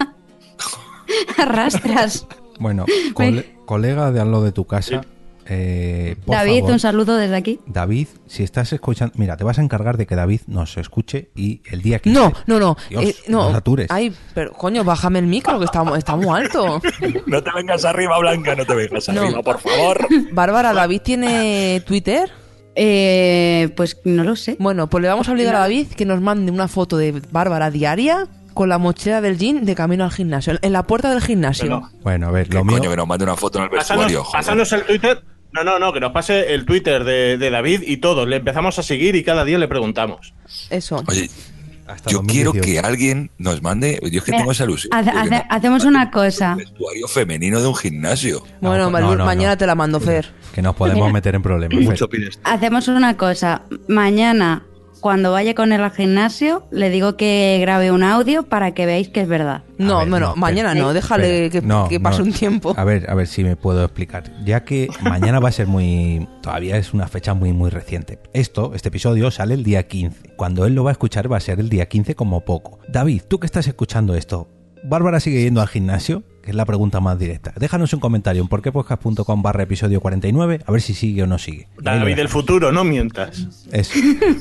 a rastras. Bueno, cole- colega de al lado de tu casa, eh, por David, favor, un saludo desde aquí. David, si estás escuchando, mira, te vas a encargar de que David nos escuche y el día quince. No, no, no. Dios, eh, no. no satures. Ay, pero coño, bájame el micro, que está, está muy alto. No te vengas arriba, Blanca, no te vengas No. arriba, por favor. Bárbara, ¿David tiene Twitter? Eh, pues no lo sé. Bueno, pues le vamos a obligar a David que nos mande una foto de Bárbara diaria con la mochila del jean de camino al gimnasio, en la puerta del gimnasio. Pero- Bueno, a ver, Que lo mío... coño, que nos mande una foto en el Pásanos, vestuario, joder. pásanos el Twitter. No, no, no, que nos pase el Twitter de, de David y todos. Le empezamos a seguir y cada día le preguntamos. Eso. Oye, hasta yo dos mil quiero dieciocho. que alguien nos mande. Yo es que Mira, tengo esa ilusión. hace- de que hace- nos hacemos una cosa. mande un vestuario femenino de un gimnasio. Bueno, No, Malu, no, no, mañana no. te la mando, Fer. Que nos podemos Mira. meter en problemas. Mucho Fer. pides. Hacemos una cosa. Mañana, cuando vaya con él al gimnasio, le digo que grabe un audio para que veáis que es verdad. No, A ver, bueno, no, mañana espera. no, déjale Espera, que, no, que pase no. un tiempo. A ver, a ver si me puedo explicar. Ya que mañana va a ser muy... Todavía es una fecha muy, muy reciente. Esto, este episodio sale el día quince. Cuando él lo va a escuchar va a ser el día quince como poco. David, tú que estás escuchando esto, ¿Bárbara sigue yendo al gimnasio? Que es la pregunta más directa. Déjanos un comentario en porquepodcast.com barra episodio cuarenta y nueve a ver si sigue o no sigue. Y ahí lo David del dejamos. futuro, no mientas. Eso.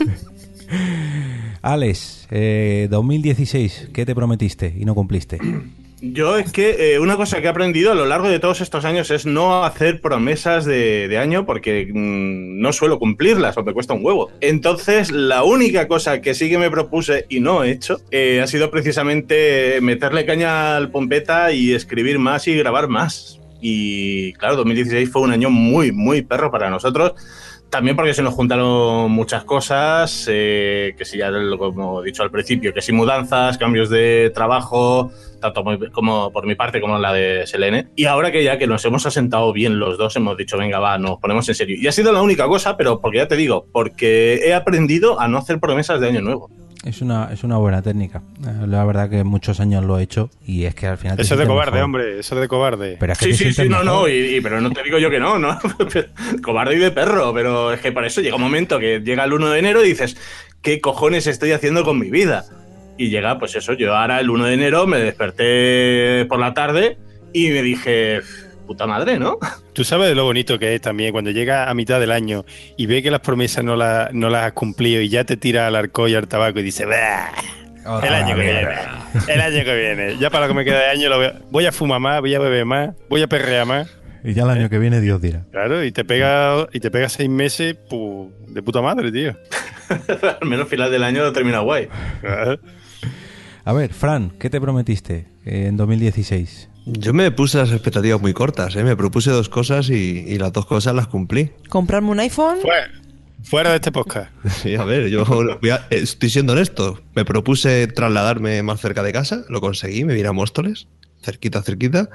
Alex, eh, dos mil dieciséis, ¿qué te prometiste y no cumpliste? Yo es que eh, una cosa que he aprendido a lo largo de todos estos años es no hacer promesas de, de año porque mmm, no suelo cumplirlas o me cuesta un huevo. Entonces, la única cosa que sí que me propuse y no he hecho eh, ha sido precisamente meterle caña al pompeta y escribir más y grabar más. Y claro, dos mil dieciséis fue un año muy, muy perro para nosotros, También porque se nos juntaron muchas cosas, eh, que si ya, como he dicho al principio, que si mudanzas, cambios de trabajo, tanto como por mi parte como la de Selene. Y ahora que ya que nos hemos asentado bien los dos, hemos dicho, venga, va, nos ponemos en serio. Y ha sido la única cosa, pero porque ya te digo, porque he aprendido a no hacer promesas de año nuevo. Es una, es una buena técnica. La verdad que muchos años lo he hecho y es que al final... Eso es de cobarde, mejor. Hombre, eso es de cobarde. Pero es que sí, sí, sí, no, mejor. no, y, y, pero no te digo yo que no, ¿no? Cobarde y de perro, pero es que para eso llega un momento que llega el uno de enero y dices, ¿qué cojones estoy haciendo con mi vida? Y llega, pues eso, yo ahora el uno de enero me desperté por la tarde y me dije... puta madre, ¿no? Tú sabes lo bonito que es también cuando llega a mitad del año y ve que las promesas no, la, no las has cumplido y ya te tira al alcohol y al tabaco y dice, bah, oh, el año que mierda. viene, el año que viene, ya para lo que me queda de año lo voy, a, voy a fumar más, voy a beber más, voy a perrear más. Y ya el año que viene Dios dirá. Claro, y te pega, y te pega seis meses pu, de puta madre, tío. Al menos final del año termina guay. Claro. A ver, Fran, ¿qué te prometiste en dos mil dieciséis? Yo me puse las expectativas muy cortas, ¿eh? Me propuse dos cosas y, y las dos cosas las cumplí. ¿Comprarme un iPhone? Fuera, fuera de este podcast. Sí, a ver, yo voy a- estoy siendo honesto. Me propuse trasladarme más cerca de casa, lo conseguí, me vine a Móstoles, cerquita, cerquita.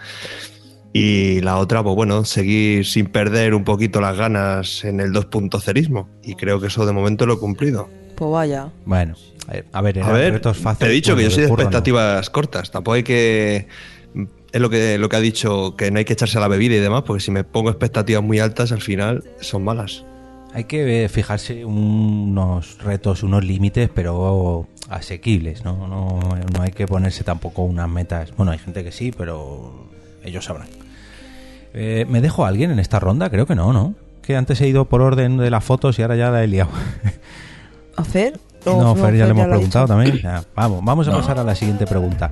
Y la otra, pues bueno, seguir sin perder un poquito las ganas en el dos punto cerismo. Y creo que eso de momento lo he cumplido. Pues vaya. Bueno, a ver, a ver, A eran ver, retos fáciles. te he dicho bueno, que yo soy de curro no. expectativas cortas. Tampoco hay que... Es lo que, lo que ha dicho, que no hay que echarse a la bebida y demás, porque si me pongo expectativas muy altas, al final son malas. Hay que eh, fijarse unos retos, unos límites, pero asequibles, ¿no? No, no hay que ponerse tampoco unas metas. Bueno, hay gente que sí, pero ellos sabrán. Eh, ¿Me dejo a alguien en esta ronda? Creo que no, ¿no? Que antes he ido por orden de las fotos y ahora ya la he liado. ¿A Fer? No, Fer ya le hemos lo ha preguntado dicho. también. Ya, vamos, vamos a No. pasar a la siguiente pregunta.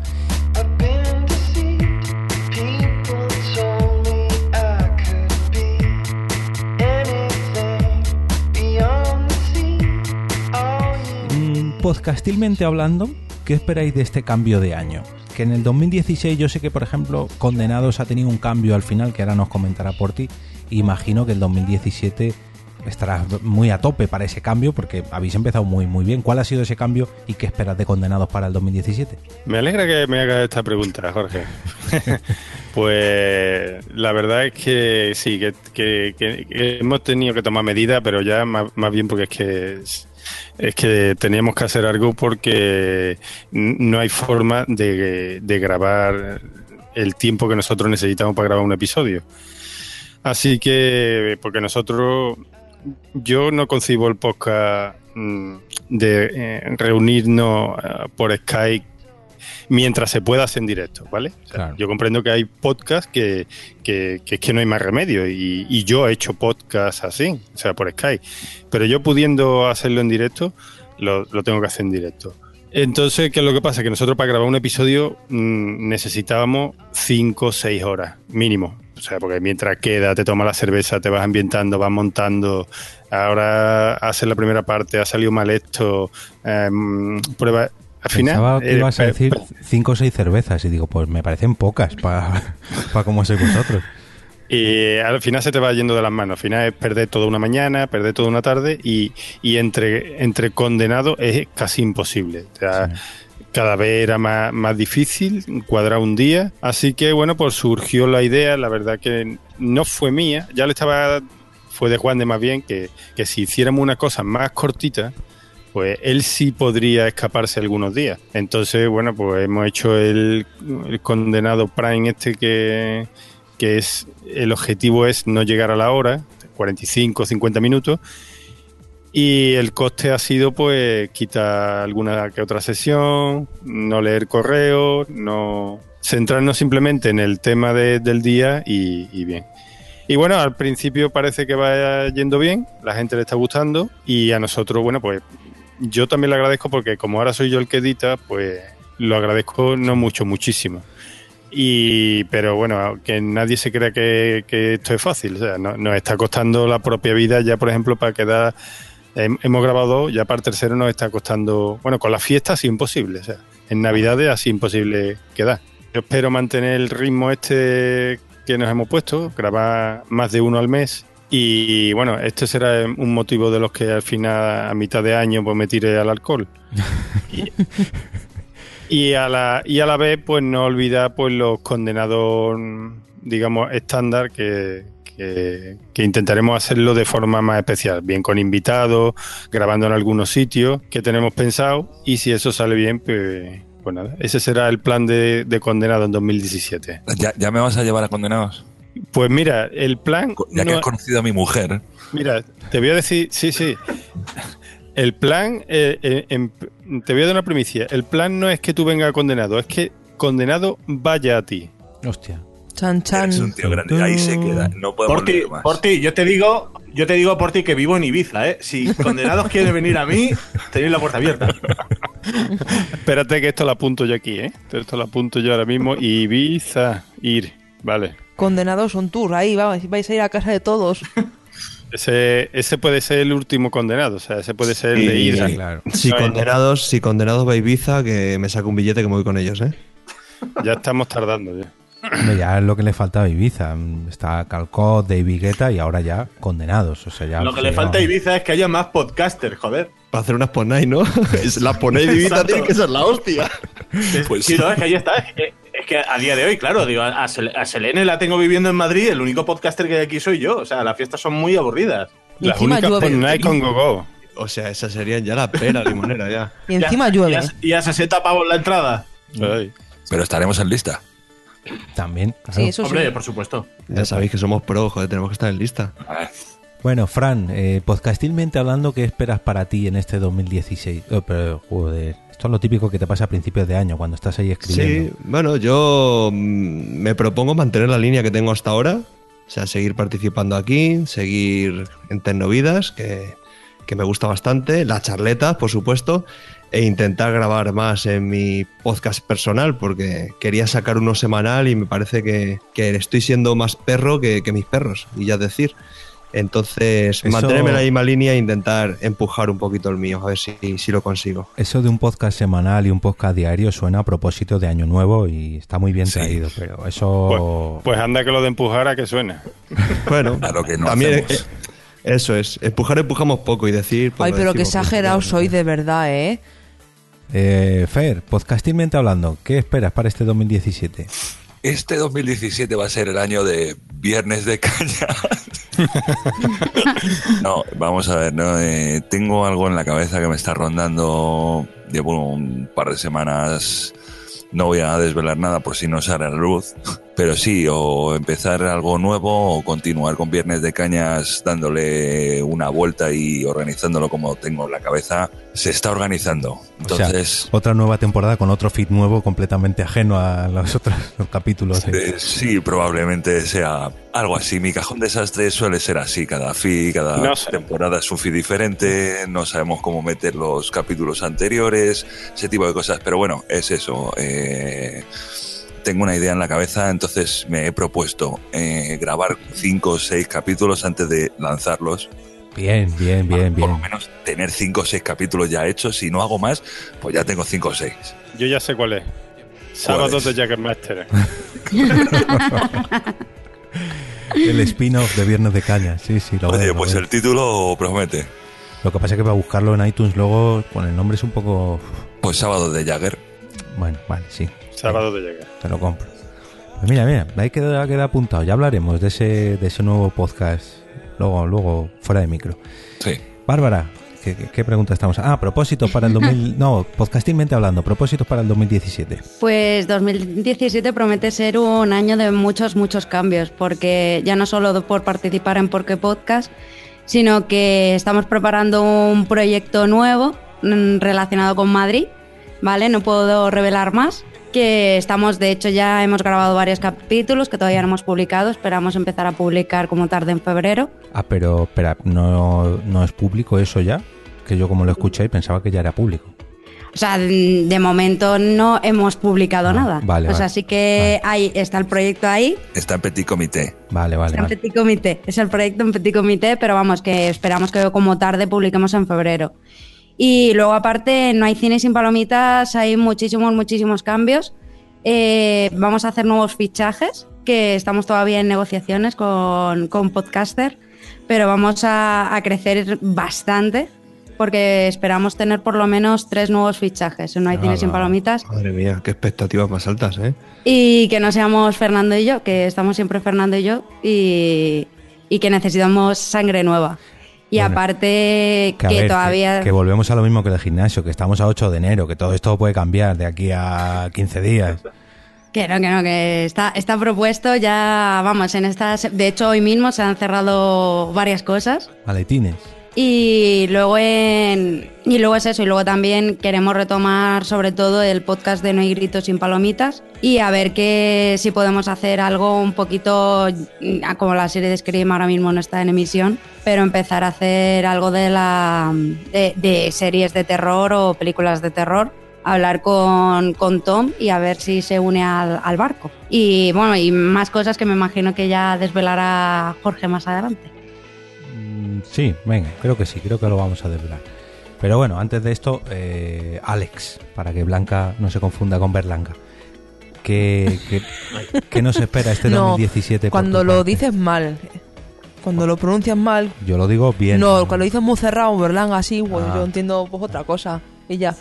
Mm, Podcastilmente hablando, ¿qué esperáis de este cambio de año? Que en el dos mil dieciséis yo sé que, por ejemplo, Condenados ha tenido un cambio al final, que ahora nos comentará por ti. Imagino que el dos mil diecisiete estarás muy a tope para ese cambio, porque habéis empezado muy muy bien. ¿Cuál ha sido ese cambio y qué esperas de Condenados para el dos mil diecisiete? Me alegra que me hagas esta pregunta, Jorge. Pues la verdad es que sí, que, que- que- que hemos tenido que tomar medidas, pero ya más, más bien porque es que es, es que teníamos que hacer algo porque n- no hay forma de, de grabar el tiempo que nosotros necesitamos para grabar un episodio. Así que, porque nosotros, yo no concibo el podcast mm, de eh, reunirnos eh, por Skype mientras se pueda hacer en directo, ¿vale? O sea, Claro. yo comprendo que hay podcasts que, que, que es que no hay más remedio y, y yo he hecho podcasts así, o sea, por Skype, pero yo pudiendo hacerlo en directo, lo, lo tengo que hacer en directo. Entonces, ¿qué es lo que pasa? Que nosotros para grabar un episodio mmm, necesitábamos cinco o seis horas mínimo. O sea, porque mientras queda, te tomas la cerveza, te vas ambientando, vas montando. Ahora haces la primera parte, ha salido mal esto, eh, prueba. Al final, Pensaba que eh, ibas a pe- decir pe- cinco o seis cervezas y digo, pues me parecen pocas para pa cómo sois vosotros. Y al final se te va yendo de las manos. Al final es perder toda una mañana, perder toda una tarde y, y entre, entre condenados es casi imposible. O sea, Sí. cada vez era más, más difícil cuadrar un día. Así que bueno, pues surgió la idea, la verdad que no fue mía, ya le estaba, fue de Juan de más bien, que, que si hiciéramos una cosa más cortita, pues él sí podría escaparse algunos días. Entonces, bueno, pues hemos hecho el, el condenado Prime este que, que es, el objetivo es no llegar a la hora, cuarenta y cinco, cincuenta minutos, y el coste ha sido pues quitar alguna que otra sesión, no leer correos, no centrarnos simplemente en el tema de- del día y, y bien. Y bueno, al principio parece que va yendo bien, la gente le está gustando y a nosotros, bueno, pues yo también le agradezco porque como ahora soy yo el que edita, pues lo agradezco no mucho, muchísimo. Y pero bueno, que nadie se crea que, que esto es fácil, o sea, no- nos está costando la propia vida ya, por ejemplo, para quedar, hem- hemos grabado dos, ya para el tercero nos está costando, bueno, con las fiestas así imposible, o sea, en Navidades así imposible quedar. Yo espero mantener el ritmo este que nos hemos puesto, grabar más de uno al mes Y bueno, este será un motivo de los que al final, a mitad de año, pues me tire al alcohol. Y, y, a la, y a la vez, pues no olvidar pues los condenados, digamos, estándar que, que, que intentaremos hacerlo de forma más especial, bien con invitados, grabando en algunos sitios que tenemos pensado, y si eso sale bien, pues, pues nada, ese será el plan de, de Condenado en dos mil diecisiete. ¿Ya, ¿Ya me vas a llevar a Condenados? Pues mira, el plan... Ya que no, has conocido a mi mujer. Mira, te voy a decir, sí, sí. El plan, eh, eh, en, te voy a dar una primicia. El plan no es que tú vengas a Condenado, es que Condenado vaya a ti. Hostia. Chan, chan. Es un tío grande, ahí se queda. No podemos Por ti, leer más. por ti, yo te digo, yo te digo por ti que vivo en Ibiza, ¿eh? Si Condenados quiere venir a mí, tenéis la puerta abierta. Espérate que esto lo apunto yo aquí, ¿eh? Esto lo apunto yo ahora mismo. Ibiza, ir, vale. Condenados un tour, ahí vamos, vais a ir a casa de todos. Ese, ese puede ser el último condenado, o sea, ese puede ser el de Sí, ir. Sí, claro. Si No, condenados, si condenados va a Ibiza, que me saque un billete que me voy con ellos, ¿eh? Ya estamos tardando ya. Hombre, ya es lo que le faltaba a Ibiza. Está Calcott, David Guetta y ahora ya Condenados. O sea, ya Lo que le falta a Ibiza es que haya más podcasters, joder. Para hacer unas Ponay, ¿no? Es las Ponay de Ibiza Exacto. tienen que ser la hostia. Es, Pues sí, sí. no, es que ahí está. Es que, es que a día de hoy, claro, digo, a, Sel- a Selene la tengo viviendo en Madrid, el único podcaster que hay aquí soy yo. O sea, las fiestas son muy aburridas. Y Las encima únicas llueve. con Nike con Gogo. O sea, esas serían ya la pera limonera, ya. Y encima Ya- llueve. Y a, y a sesenta pavos la entrada. Ay. Pero estaremos en lista. También. claro. Sí, eso Hombre, sí. por supuesto. Ya sabéis que somos pro, joder, tenemos que estar en lista. Bueno, Fran, eh, podcastilmente hablando, ¿qué esperas para ti en este dos mil dieciséis? Oh, pero, joder, esto es lo típico que te pasa a principios de año, cuando estás ahí escribiendo. Sí, bueno, yo mm, me propongo mantener la línea que tengo hasta ahora. O sea, seguir participando aquí, seguir en Tecnovidas, que, que me gusta bastante, las charletas, por supuesto, e intentar grabar más en mi podcast personal, porque quería sacar uno semanal y me parece que, que estoy siendo más perro que, que mis perros, y ya es decir. Entonces, Eso- mantenerme en la misma línea e intentar empujar un poquito el mío, a ver si, si lo consigo. Eso de un podcast semanal y un podcast diario suena a propósito de Año Nuevo y está muy bien Sí. traído, pero eso... Pues, pues anda que lo de empujar a que suena. Bueno, Claro que no también hacemos. eh, eso es, empujar empujamos poco y decir... pues Ay, lo pero qué decimos, pues, exagerados no, soy no. de verdad, ¿eh? Eh, Fer, podcastilmente hablando, ¿qué esperas para este dos mil diecisiete? Este dos mil diecisiete va a ser el año de Viernes de Caña. No, vamos a ver, ¿no? Eh, tengo algo en la cabeza que me está rondando. Llevo un par de semanas. No voy a desvelar nada por si no sale a la luz. Pero sí, o empezar algo nuevo o continuar con Viernes de Cañas dándole una vuelta y organizándolo como tengo en la cabeza. Se está organizando. Entonces... O sea, otra nueva temporada con otro feed nuevo completamente ajeno a los otros los capítulos. de- Eh, sí, probablemente sea algo así. Mi cajón desastre suele ser así. Cada feed, cada No sé. temporada es un feed diferente. No sabemos cómo meter los capítulos anteriores, ese tipo de cosas. Pero bueno, es eso. Eh, tengo una idea en la cabeza, entonces me he propuesto eh, grabar cinco o seis capítulos antes de lanzarlos. Bien, bien, bien, Por lo bien. menos tener cinco o seis capítulos ya hechos. Si no hago más, pues ya tengo cinco o seis. Yo ya sé cuál es. Sábados de Jaggermaster. El spin-off de Viernes de Caña, sí, sí. Lo Oye, veo, lo pues veo. el título promete. Lo que pasa es que para buscarlo en iTunes luego con el nombre es un poco... Pues sábado de Jagger. Bueno, vale, sí. Sábados de Jagger. Te lo compro. Pues mira, mira, ahí queda, queda apuntado. Ya hablaremos de ese, de ese nuevo podcast luego, luego fuera de micro. Sí. Bárbara, ¿qué, qué, qué pregunta estamos? Ah, propósitos para el dos mil... No, podcastilmente hablando, propósitos para el dos mil diecisiete. Pues dos mil diecisiete promete ser un año de muchos, muchos cambios, porque ya no solo por participar en Porque Podcast, sino que estamos preparando un proyecto nuevo mm, relacionado con Madrid, ¿vale? No puedo revelar más, que estamos, de hecho ya hemos grabado varios capítulos que todavía no hemos publicado, esperamos empezar a publicar como tarde en febrero. Ah, pero espera, ¿no, no es público eso ya? Que yo como lo escuché pensaba que ya era público. O sea, de momento no hemos publicado Ah, nada. vale, o sea, vale. sí que ahí está el proyecto ahí. Está en Petit Comité. Vale, vale, Está en vale. Petit Comité. Es el proyecto en Petit Comité, pero vamos, que esperamos que como tarde publiquemos en febrero. Y luego, aparte, no hay cine sin palomitas, hay muchísimos, muchísimos cambios. Eh, vamos a hacer nuevos fichajes, que estamos todavía en negociaciones con, con Podcaster, pero vamos a, a crecer bastante porque esperamos tener por lo menos tres nuevos fichajes en No hay cine sin palomitas. Madre mía, qué expectativas más altas, ¿eh? Y que no seamos Fernando y yo, que estamos siempre Fernando y yo, y, y que necesitamos sangre nueva. Y Bueno, aparte Que, a que ver, todavía... que, que volvemos a lo mismo que el gimnasio, que estamos a ocho de enero, que todo esto puede cambiar de aquí a quince días. Que no, que no, que está, está propuesto ya, vamos, en estas... De hecho, hoy mismo se han cerrado varias cosas. Maletines. Y luego en, y luego es eso, y luego también queremos retomar sobre todo el podcast de No hay gritos sin palomitas y a ver que si podemos hacer algo un poquito, como la serie de Scream ahora mismo no está en emisión, pero empezar a hacer algo de la de, de series de terror o películas de terror, hablar con, con Tom y a ver si se une al, al barco. Y bueno, y más cosas que me imagino que ya desvelará Jorge más adelante. Sí, venga, creo que sí, creo que lo vamos a desvelar. Pero bueno, antes de esto, eh, Alex, para que Blanca no se confunda con Berlanga. ¿Qué, qué, qué nos espera este No, dos mil diecisiete? por cuando tu lo parte? dices mal, cuando lo pronuncias mal, Yo lo digo bien. no, cuando lo dices muy cerrado, Berlanga así, pues Ah. yo entiendo pues otra cosa. Y ya.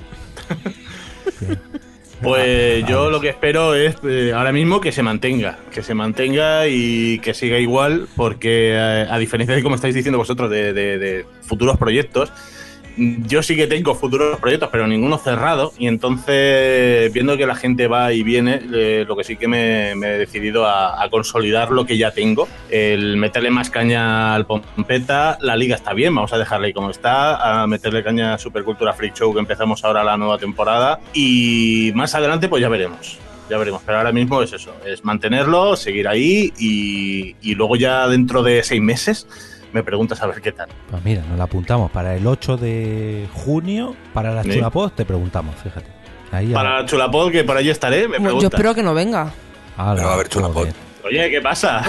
Pues yo lo que espero es eh, ahora mismo que se mantenga, que se mantenga y que siga igual, porque eh, a diferencia de como estáis diciendo vosotros de, de- de futuros proyectos, yo sí que tengo futuros proyectos, pero ninguno cerrado, y entonces viendo que la gente va y viene, eh, lo que sí que me, me he decidido a, a consolidar lo que ya tengo, el meterle más caña al Pompeta. La liga está bien, vamos a dejarla ahí como está, a meterle caña a Supercultura Freak Show, que empezamos ahora la nueva temporada, y más adelante pues ya veremos. Ya veremos, pero ahora mismo es eso, es mantenerlo, seguir ahí y, y luego ya dentro de seis meses me preguntas a ver qué tal. Pues mira, nos la apuntamos para el ocho de junio, para la Sí. Chulapod, te preguntamos, fíjate. Ahí ya- Para Chulapod, que por ahí estaré, me Yo preguntas. espero que no venga. Ala, Pero va a haber Chulapod. joder. Oye, ¿qué pasa?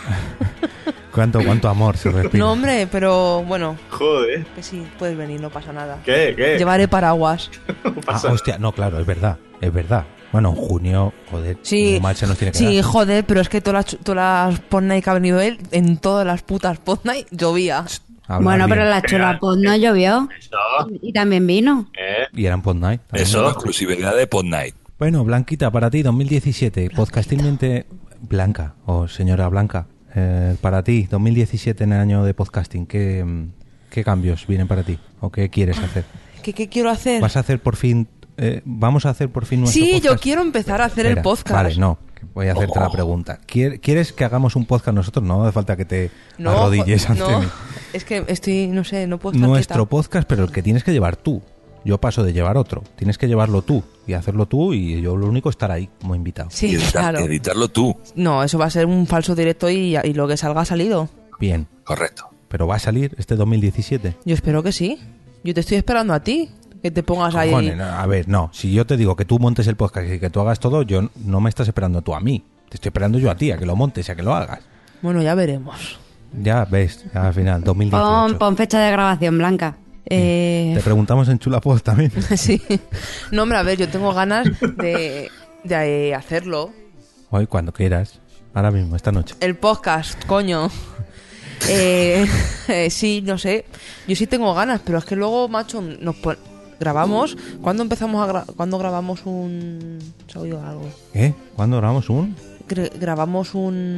¿Cuánto, cuánto amor se respira? No, hombre, pero bueno, Joder, que sí, puedes venir, no pasa nada. ¿qué? ¿Qué? Llevaré paraguas. ¿Qué Ah, pasa? hostia, no, claro, es verdad, es verdad. Bueno, en junio, joder, Sí, muy mal se nos tiene que dar. sí, joder, pero es que todas las, todas las Podnight que ha venido él, en todas las putas Podnight llovía. Hablar Bueno, bien. pero la Chulapod no llovió Eso, y también vino. ¿eh? Y eran Pod Night. también. Eso, la exclusividad de Pod Night. Bueno, Blanquita, para ti, dos mil diecisiete, podcastingmente... Blanca, o señora Blanca, eh, para ti, dos mil diecisiete en el año de podcasting, ¿qué, mm, ¿qué cambios vienen para ti? ¿O qué quieres hacer? ¿Qué, qué quiero hacer? ¿Vas a hacer por fin... eh, ¿Vamos a hacer por fin nuestro Sí, podcast? yo quiero empezar a hacer el Espera, podcast. Vale, no, que voy a hacerte la pregunta. ¿Quier- ¿Quieres que hagamos un podcast nosotros? No hace falta que te No, arrodilles jo- ante no, mí. es que estoy, no sé, no puedo estar Nuestro quieta. podcast, pero el que tienes que llevar tú. Yo paso de llevar otro. Tienes que llevarlo tú y hacerlo tú, y yo lo único es estar ahí como invitado. Sí, y editar- claro. editarlo tú. No, eso va a ser un falso directo y, y lo que salga ha salido. Bien, Correcto. pero va a salir este dos mil diecisiete. Yo espero que sí. Yo te estoy esperando a ti, que te pongas ahí. Cojones, no, a ver, no. Si yo te digo que tú montes el podcast y que tú hagas todo, yo no me estás esperando tú a mí. Te estoy esperando yo a ti, a que lo montes y a que lo hagas. Bueno, ya veremos. Ya ves, ya al final, dos mil dieciocho. Pon, pon fecha de grabación, Blanca. Eh, Te preguntamos en Chulapod también. sí. No, hombre, a ver, yo tengo ganas de, de hacerlo. Hoy, cuando quieras. Ahora mismo, esta noche. El podcast, coño. Eh, eh, sí, no sé. Yo sí tengo ganas, pero es que luego, macho, nos pon- grabamos. ¿Cuándo empezamos a gra- ¿Cuándo grabamos un. ¿Se ha oído algo? ¿Eh? ¿Cuándo grabamos un, Gra- grabamos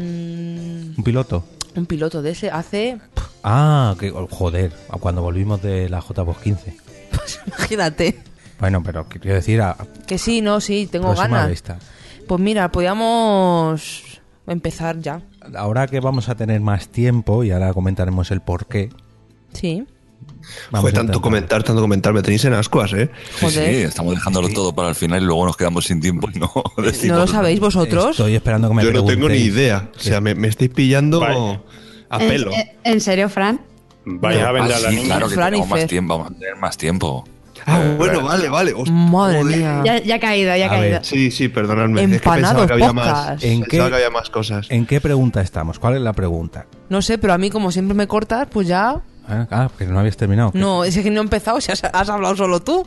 un. un piloto? Un piloto de ese hace. Ah, que, oh, joder, a cuando volvimos de la J B O S quince. Pues imagínate. Bueno, pero quiero decir, a, a Que sí, no, sí, tengo próxima ganas. vista. Pues mira, podíamos empezar ya. Ahora que vamos a tener más tiempo, y ahora comentaremos el por qué. Sí. Vamos Joder, a tanto intentar. comentar, tanto comentar, me tenéis en ascuas, ¿eh? Sí, Joder. sí, estamos dejándolo todo para el final y luego nos quedamos sin tiempo y no decimos ¿No lo sabéis vosotros? Estoy esperando que me Yo no tengo ni preguntéis. idea. O sea, me, me estáis pillando Vaya. a ¿En, pelo. en- en serio, Fran? Vaya a Ah, vender a la sí, niña. claro que Fran y tenemos más Fer. tiempo, vamos a tener más tiempo. Ah, bueno, vale, vale. Host- Madre joder. mía. Ya, ya ha caído, ya ha A caído. ver. Sí, sí, perdonadme. Es que pensaba Empanados que había más, podcast. ¿En pensaba qué- que había más cosas. ¿En qué pregunta estamos? ¿Cuál es la pregunta? No sé, pero a mí como siempre me cortas, pues ya... Ah, ah, que no habías terminado. No, es que no he empezado, si has, has hablado solo tú.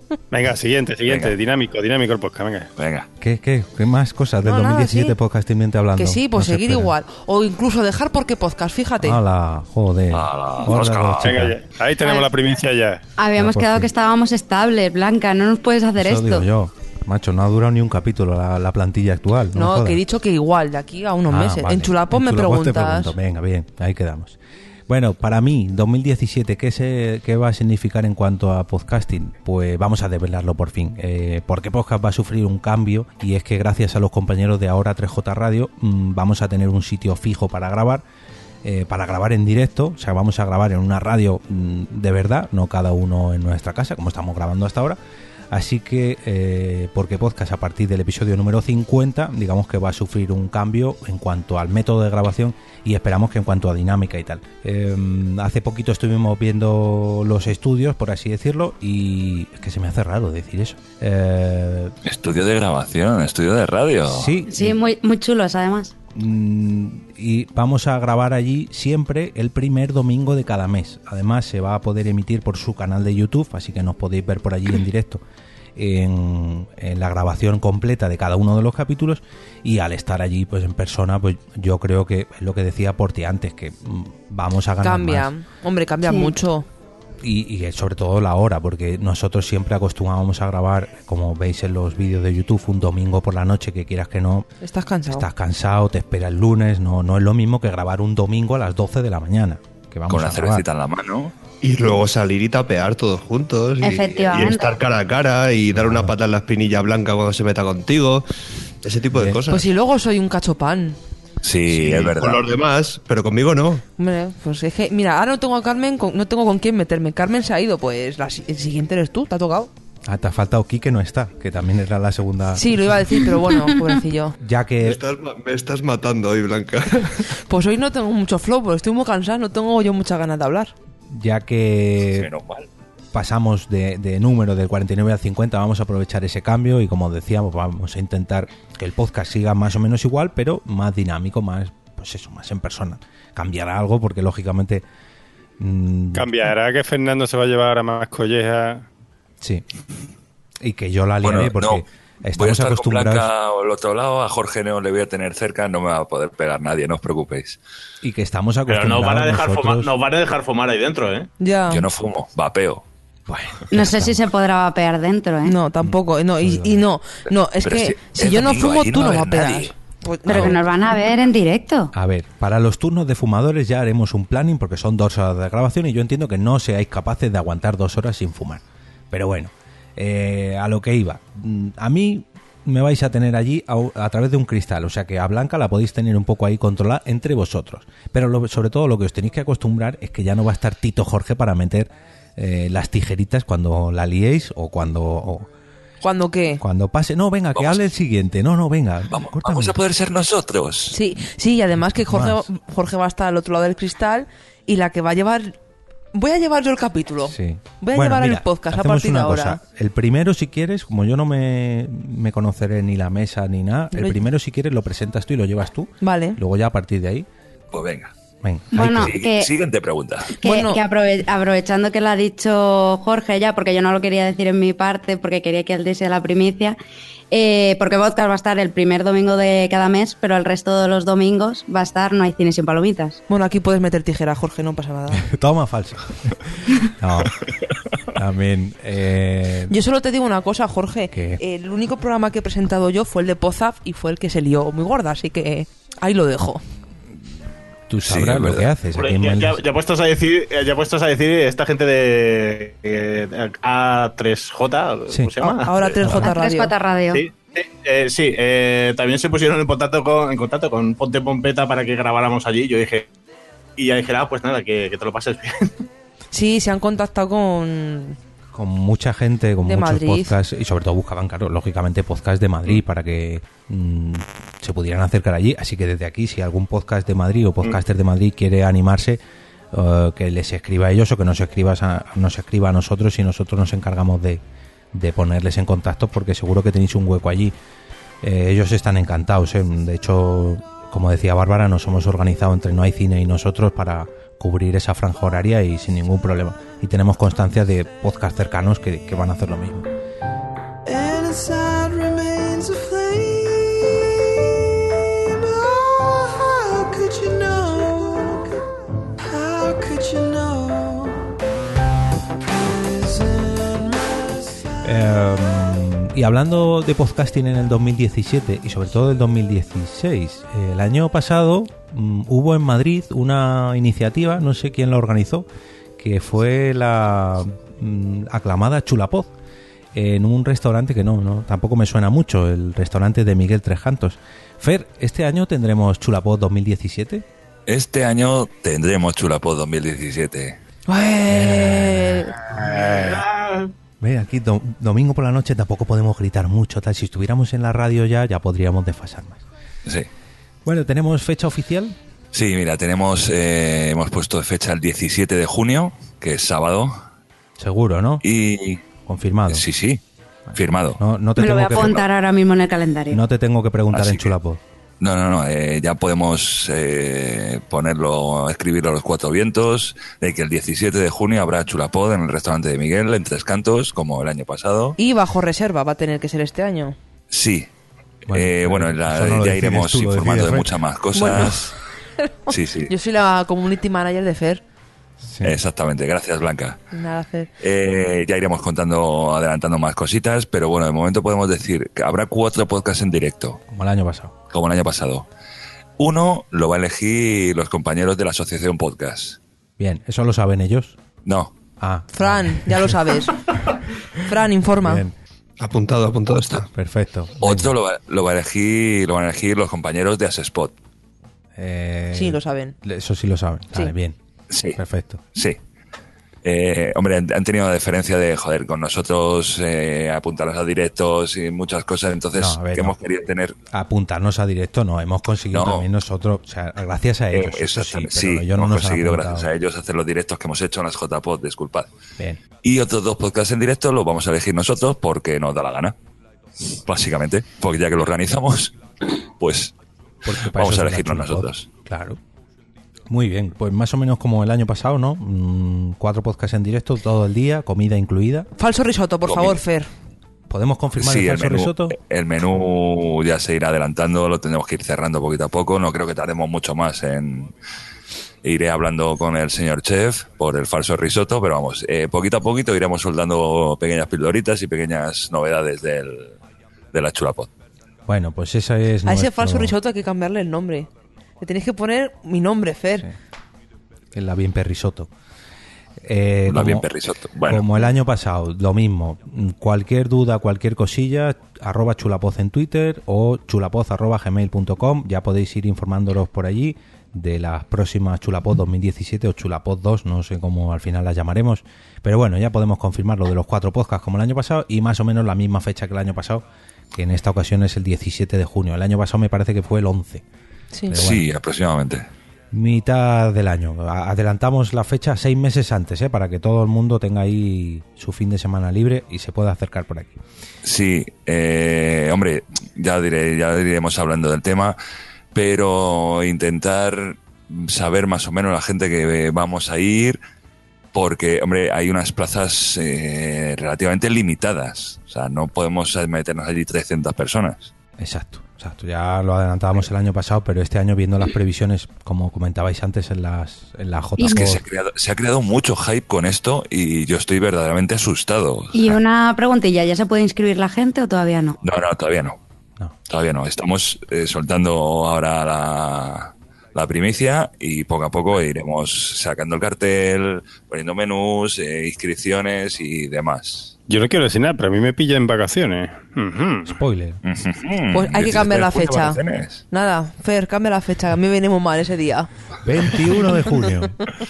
Venga, siguiente, siguiente. Venga. Dinámico, dinámico el podcast, venga. Venga. ¿Qué, qué, qué más cosas del No, nada, dos mil diecisiete sí. podcastingmente hablando? Que sí, pues No se seguir espera. igual. O incluso dejar por qué podcast, fíjate. ¡Hala! Joder. ¡Hala! Joder, Oscar. chica. Venga, ya. Ahí tenemos la primicia ya. Habíamos Ah, por quedado fin. que estábamos estables, Blanca, no nos puedes hacer Eso esto. digo yo. Macho, no ha durado ni un capítulo la, la plantilla actual. No, me No, jodas. que he dicho que igual, de aquí a unos Ah, meses. vale. En Chulapón me En Chulapón te preguntas. pregunto. Venga, bien, ahí quedamos. Bueno, para mí, dos mil diecisiete, ¿qué, se, ¿qué va a significar en cuanto a podcasting? Pues vamos a develarlo por fin. Eh, porque Podcast va a sufrir un cambio y es que gracias a los compañeros de Ahora tres J Radio mmm, vamos a tener un sitio fijo para grabar, eh, para grabar en directo. O sea, vamos a grabar en una radio mmm, de verdad, no cada uno en nuestra casa, como estamos grabando hasta ahora. Así que, eh, porque Podcast a partir del episodio número cincuenta, digamos que va a sufrir un cambio en cuanto al método de grabación y esperamos que en cuanto a dinámica y tal. Eh, hace poquito estuvimos viendo los estudios, por así decirlo, y es que se me hace raro decir eso. Eh, Estudio de grabación, estudio de radio. sí, Sí, muy, muy chulos además. Mm, y vamos a grabar allí siempre el primer domingo de cada mes. Además se va a poder emitir por su canal de YouTube, así que nos podéis ver por allí en directo en, en la grabación completa de cada uno de los capítulos. Y al estar allí pues en persona, pues yo creo que es lo que decía Porti antes, que mm, vamos a ganar Cambia. más. Hombre, cambia Sí. mucho. Y, y sobre todo la hora, porque nosotros siempre acostumbrábamos a grabar, como veis en los vídeos de YouTube, un domingo por la noche, que quieras que no, Estás cansado. estás cansado, te espera el lunes, no, no es lo mismo que grabar un domingo a las doce de la mañana, que vamos Con a la grabar. cervecita en la mano. Y luego salir y tapear todos juntos. Y, Efectivamente. y estar cara a cara y dar una pata en la espinilla blanca cuando se meta contigo. Ese tipo de Bien. cosas. Pues si luego soy un cachopán. Sí, es verdad. Con los demás, pero conmigo no. Hombre, pues es que, mira, ahora no tengo a Carmen, con- no tengo con quién meterme. Carmen se ha ido, pues la, si- el siguiente eres tú, te ha tocado. Ah, te ha faltado Quique, no está, que también era la segunda. Sí, lo iba a decir, pero bueno, pobrecillo. Ya Me que estás, ma- me estás matando hoy, Blanca. Pues hoy no tengo mucho flow, porque estoy muy cansado, no tengo yo muchas ganas de hablar. ya que Menos mal. pasamos de, de número del cuarenta y nueve al cincuenta, vamos a aprovechar ese cambio y como decíamos, vamos a intentar que el podcast siga más o menos igual, pero más dinámico, más, pues eso, más en persona. Cambiará algo porque lógicamente mm, Cambiará que Fernando se va a llevar a más collejas. sí. Y que yo la liaré Bueno, porque no. Voy a estamos estar con acostumbrados Blanca al otro lado, a Jorge no le voy a tener cerca, no me va a poder pegar nadie, no os preocupéis. y que estamos Pero acostumbrados nos van a dejar nosotros- fumar, nos van a dejar fumar ahí dentro, ¿eh? Ya. Yo no fumo, vapeo. Bueno, No sé si se podrá vapear dentro, ¿eh? No, tampoco. No, y, y no, no, es Pero que si si, es yo no domingo, fumo, allí tú no no va a haber vapeas. nadie. Pues, Pero no. que nos van a ver en directo. a ver, para los turnos de fumadores ya haremos un planning porque son dos horas de grabación y yo entiendo que no seáis capaces de aguantar dos horas sin fumar. Pero bueno, eh, a lo que iba. Mm, A mí me vais a tener allí a, a través de un cristal, o sea que a Blanca la podéis tener un poco ahí controlada entre vosotros. Pero lo- sobre todo lo que os tenéis que acostumbrar es que ya no va a estar Tito Jorge para meter eh, las tijeritas cuando la liéis o cuando... o ¿Cuándo qué? cuando pase... No, venga, que Vamos. hable el siguiente. No, no, venga. Vamos, córtame. vamos a poder ser nosotros. Sí, sí, y además que Jorge, Más. Jorge va a estar al otro lado del cristal y la que va a llevar... Voy a llevar yo el capítulo. Sí. Voy a Bueno, llevar mira, el podcast a hacemos partir de una ahora. cosa. El primero, si quieres, como yo no me, me conoceré ni la mesa ni nada, el Lo- primero, si quieres, lo presentas tú y lo llevas tú. Vale. Luego ya a partir de ahí, Pues venga. venga. Bueno, ahí Sigue- que- Siguiente pregunta. Que, Bueno. que aprove- aprovechando que lo ha dicho Jorge ya, porque yo no lo quería decir en mi parte, porque quería que él diese la primicia, eh, porque podcast va a estar el primer domingo de cada mes, pero el resto de los domingos va a estar No hay cine sin palomitas. Bueno, aquí puedes meter tijera, Jorge, no pasa nada. que- Toma falso. No. También. Eh, Yo solo te digo una cosa, Jorge. ¿Qué? El único programa que he presentado yo fue el de Pozaf y fue el que se lió muy gorda, así que ahí lo dejo. tú Sí, sabrás es lo verdad. que haces. Hombre, aquí en ya, ya, Madrid. ya puestos a decir, ya puestos a decir esta gente de eh, A tres J, Sí. ¿cómo se llama? Ahora tres J Radio. tres J Radio. Sí, sí, eh, sí, eh, también se pusieron en contacto con, en contacto con Ponte Pompeta para que grabáramos allí. Yo dije, y ya dije, ah, pues nada, que, que te lo pases bien. Sí, se han contactado con... Con mucha gente, con De muchos Madrid. podcasts y sobre todo buscaban, claro, lógicamente podcasts de Madrid para que mm, se pudieran acercar allí. Así que desde aquí, si algún podcast de Madrid o podcaster de Madrid quiere animarse, eh, que les escriba a ellos o que nos escriba a, nos escriba a nosotros y nosotros nos encargamos de, de ponerles en contacto porque seguro que tenéis un hueco allí. Eh, ellos están encantados. ¿eh? De hecho, como decía Bárbara, nos hemos organizado entre No hay cine y nosotros para cubrir esa franja horaria y sin ningún problema. Y tenemos constancia de podcast cercanos que, que van a hacer lo mismo. inside remains a flame. Oh, how could you know? How could you know? Prison myself. Eh, y hablando de podcasting en el dos mil diecisiete y sobre todo del dos mil dieciséis, eh, el año pasado mm, hubo en Madrid una iniciativa, no sé quién la organizó, que fue la mm, aclamada Chulapod, en un restaurante que no, no, tampoco me suena mucho, el restaurante de Miguel Trescantos. Fer, ¿este año tendremos Chulapod dos mil diecisiete? Este año tendremos Chulapod dos mil diecisiete. ¡Ué! Ve, aquí do- domingo por la noche tampoco podemos gritar mucho, tal. Si estuviéramos en la radio ya, ya podríamos desfasar más. Sí. Bueno, ¿tenemos fecha oficial? Sí, mira, tenemos, eh, hemos puesto de fecha el diecisiete de junio, que es sábado. Seguro, ¿no? Y... Confirmado. Sí, sí, firmado. No, no te Me lo tengo voy a que apuntar ahora mismo en el calendario. No te tengo que preguntar Así en que- Chulapod. No, no, no, eh, ya podemos eh, ponerlo, escribirlo a los cuatro vientos, de que el diecisiete de junio habrá Chulapod en el restaurante de Miguel, en Tres Cantos, como el año pasado. Y bajo reserva va a tener que ser este año. Sí. Bueno, Eh, bueno, en la- eso no lo ya decides iremos tú, lo informando decides de Fer. muchas más cosas. Sí, sí, Yo soy la community manager de Fer. Sí. exactamente. Gracias, Blanca. Nada, Fer. Eh, ya iremos contando, adelantando más cositas, pero bueno, de momento podemos decir que habrá cuatro podcasts en directo, Como el año pasado. como el año pasado. Uno lo va a elegir los compañeros de la Asociación Podcast. Bien, ¿eso lo saben ellos? No, Ah, Fran, ya lo sabes. Fran, informa. bien, Apuntado, apuntado está. perfecto. otro lo va, lo va a elegir, lo van a elegir los compañeros de Asespot. Eh, Sí, lo saben. Eso sí lo saben. Sí. Vale, bien. Sí, Perfecto. sí. Eh, hombre, han han tenido la diferencia de, joder, con nosotros, eh, apuntarnos a directos y muchas cosas, entonces No, a ver, que no. hemos querido tener... Apuntarnos a directo no, hemos conseguido No. también nosotros, o sea, gracias a eh, ellos. eso sí, exactamente, pero sí, ellos no hemos nos han conseguido apuntado. gracias a ellos hacer los directos que hemos hecho en las J P O D, disculpad. Bien. Y otros dos podcasts en directo los vamos a elegir nosotros porque nos da la gana, básicamente, porque ya que lo organizamos, pues Porque para vamos eso a es la elegirnos Chulapod. nosotros. Claro. Muy bien, pues más o menos como el año pasado, ¿no? Mm, cuatro podcasts en directo todo el día, comida incluida. Falso risotto, por Comida. favor, Fer. ¿Podemos confirmar Sí, el el falso menú, risotto? el menú ya se irá adelantando, lo tendremos que ir cerrando poquito a poco. No creo que tardemos mucho más en... Iré hablando con el señor chef por el falso risotto, pero vamos, eh, poquito a poquito iremos soldando pequeñas pildoritas y pequeñas novedades del, de la Chulapod. Bueno, pues esa es A ese nuestro- falso risotto hay que cambiarle el nombre. Le tenéis que poner mi nombre, Fer. el La Bien Perrisotto. Eh, La como- bien perrisotto. Bueno, Como el año pasado, lo mismo. Cualquier duda, cualquier cosilla, arroba chulapoz en Twitter o chulapoz arroba gmail punto com. Ya podéis ir informándolos por allí de las próximas Chulapod dos mil diecisiete o Chulapod dos, no sé cómo al final las llamaremos. Pero bueno, ya podemos confirmar lo de los cuatro podcasts como el año pasado y más o menos la misma fecha que el año pasado, que en esta ocasión es el diecisiete de junio. El año pasado me parece que fue el once. Sí. Pero sí, aproximadamente. Mitad del año. A- Adelantamos la fecha seis meses antes, ¿eh? Para que todo el mundo tenga ahí su fin de semana libre y se pueda acercar por aquí. Sí, eh, hombre, ya diré, ya iremos hablando del tema, pero intentar saber más o menos la gente que vamos a ir, porque, hombre, hay unas plazas eh, relativamente limitadas. O sea, no podemos meternos allí trescientas personas. Exacto, exacto. Ya lo adelantábamos el año pasado, pero este año viendo las previsiones, como comentabais antes en las en la J Es que se ha, P O D, creado, se ha creado mucho hype con esto y yo estoy verdaderamente asustado. Y una preguntilla, ¿ya se puede inscribir la gente o todavía no? No, no, todavía no. no. Todavía no. Estamos eh, soltando ahora la, la primicia y poco a poco iremos sacando el cartel, poniendo menús, eh, inscripciones y demás. Yo no quiero decir nada, pero a mí me pilla en vacaciones. Ujú. Spoiler. Pues hay que cambiar la fecha. Vacaciones. Nada, Fer, cambia la fecha. A mí me viene muy mal ese día. veintiuno de junio.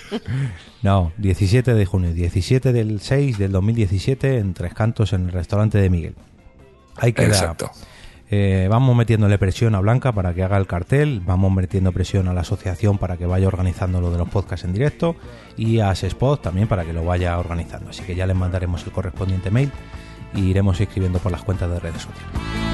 No, diecisiete de junio. diecisiete del seis del dos mil diecisiete en Tres Cantos en el restaurante de Miguel. Ahí queda. Exacto. Eh, vamos metiéndole presión a Blanca para que haga el cartel, vamos metiendo presión a la asociación para que vaya organizando lo de los podcasts en directo y a Sespot también para que lo vaya organizando. Así que ya les mandaremos el correspondiente mail y iremos escribiendo por las cuentas de redes sociales.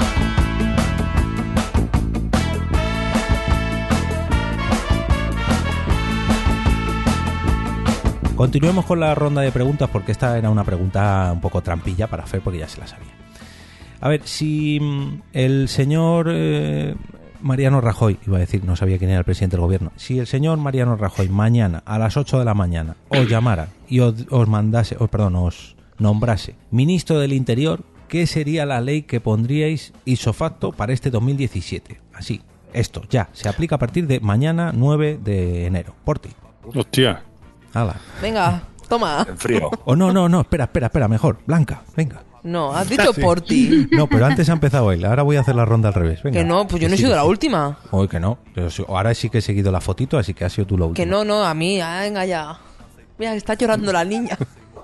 Continuemos con la ronda de preguntas porque esta era una pregunta un poco trampilla para Fer porque ya se la sabía. A ver, si mm, el señor eh, Mariano Rajoy, iba a decir, no sabía quién era el presidente del gobierno, si el señor Mariano Rajoy mañana a las ocho de la mañana os llamara y os, os mandase, os, perdón, os nombrase ministro del Interior, ¿qué sería la ley que pondríais ipso facto para este dos mil diecisiete? Así, esto ya, se aplica a partir de mañana nueve de enero. Por ti. Hostia. Hala. Venga, toma. En frío. O no, no, no, espera, espera, espera, mejor. Blanca, venga. No, has dicho por ti. No, pero antes ha empezado él. Ahora voy a hacer la ronda al revés. Venga. Que no, pues yo no he Sí, sido sí, la sí. última. Hoy que no. Pero sí- ahora sí que he seguido la fotito, así que ha sido tú la última. Que no, no, a mí, ah, venga ya. Mira, está llorando la niña.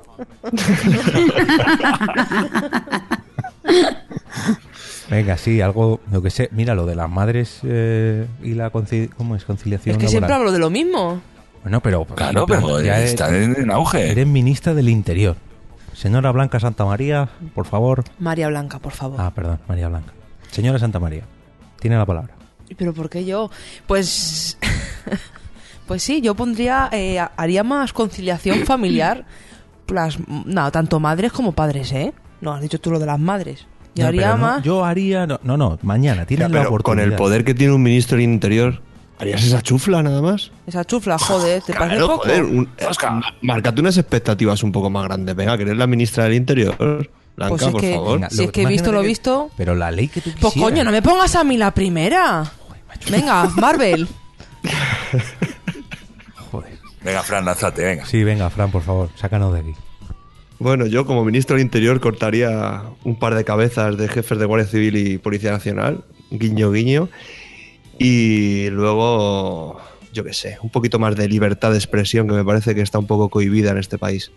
Venga, sí, algo, lo que sé. Mira, lo de las madres eh, y la conci- ¿cómo es? Conciliación Es que laboral. siempre hablo de lo mismo. Bueno, pero... Claro, pero ya está en, en auge. Eres ministra del Interior. Señora Blanca Santamaría, por favor. María Blanca, por favor. Ah, perdón, María Blanca. Señora Santamaría, tiene la palabra. ¿Pero por qué yo? Pues... pues sí, yo pondría... eh, haría más conciliación familiar. Las, no, tanto madres como padres, ¿eh? No, has dicho tú lo de las madres. Yo No, haría pero no, más... yo haría... No, no, no, mañana, tienes Ya, la pero con oportunidad. el poder que tiene un ministro del Interior, ¿harías esa chufla nada más? Esa chufla, joder, ¿te parece Claro, poco? joder, un- ma- márcate unas expectativas un poco más grandes. Venga, que eres la ministra del Interior. Blanca, Pues es por que- favor. Venga, Si es que he visto lo imagínate que- visto... Pero la ley que tú Pues quisieras... coño, no me pongas a mí la primera. Venga, Marvel. Joder. Venga, Fran, lánzate, venga. Sí, venga, Fran, por favor, sácanos de aquí. Bueno, yo como ministro del Interior cortaría un par de cabezas de jefes de Guardia Civil y Policía Nacional, guiño, guiño, y luego, yo qué sé, un poquito más de libertad de expresión que me parece que está un poco cohibida en este país.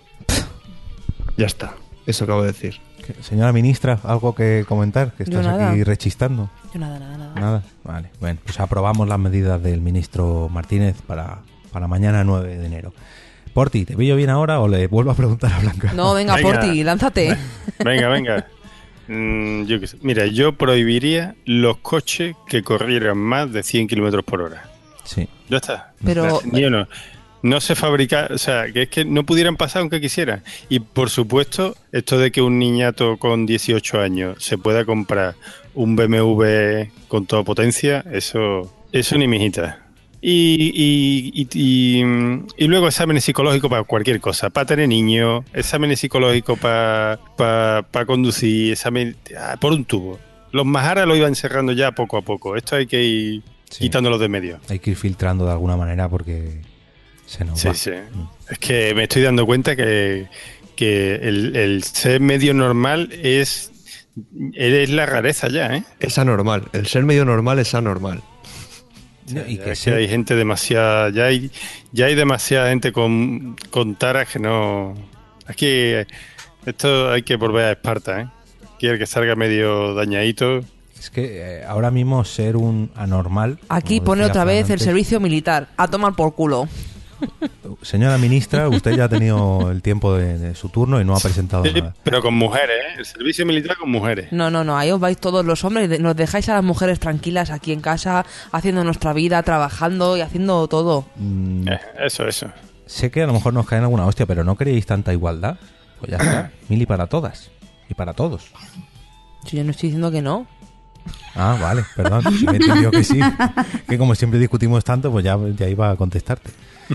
Ya está, eso acabo de decir. ¿Qué- Señora ministra, ¿algo que comentar? Que Yo estás nada. aquí rechistando. Yo nada, nada, nada. Nada. Vale, bueno, pues aprobamos las medidas del ministro Martínez para, para mañana nueve de enero. Porti, ¿te pillo bien ahora o le vuelvo a preguntar a Blanca? No, venga, Venga. por ti, lánzate. Venga, venga. Mm, yo qué sé. Mira, yo prohibiría los coches que corrieran más de cien kilómetros por hora. Sí. Ya está. Pero- Ni uno. No se fabrica, o sea, que es que no pudieran pasar aunque quisieran. Y por supuesto, esto de que un niñato con dieciocho años se pueda comprar un B M W con toda potencia, eso, eso ni mijita. Y, y, y, y, y luego exámenes psicológicos para cualquier cosa, para tener niños, exámenes psicológicos para, para, para conducir, examen ah, por un tubo. Los Mahara lo iban cerrando ya poco a poco. Esto hay que ir Sí. quitándolos de medio. Hay que ir filtrando de alguna manera porque se nos Sí, va. sí. Es que me estoy dando cuenta que, que el, el ser medio normal es, es la rareza ya, ¿eh? Es anormal, el ser medio normal es anormal. No, y Ya que es se- que hay gente demasiada, ya hay, ya hay demasiada gente con, con taras que no. Aquí esto hay que volver a Esparta, ¿eh? Quiere que salga medio dañadito. Es que eh, ahora mismo ser un anormal... Aquí como pone decía otra Fran vez el antes. servicio militar. A tomar por culo. Señora ministra, usted ya ha tenido el tiempo de, de su turno y no ha presentado Sí, nada. pero con mujeres, ¿eh? El servicio militar con mujeres. No, no, no. Ahí os vais todos los hombres y de- nos dejáis a las mujeres tranquilas aquí en casa, haciendo nuestra vida, trabajando y haciendo todo. Mm, Eh, eso, eso. sé que a lo mejor nos caen alguna hostia, pero ¿no queréis tanta igualdad? Pues ya está. Mil y para todas. Y para todos. Si yo no estoy diciendo que no. Ah, vale, perdón. Si me entendió que sí. Que como siempre discutimos tanto, pues ya, ya iba a contestarte.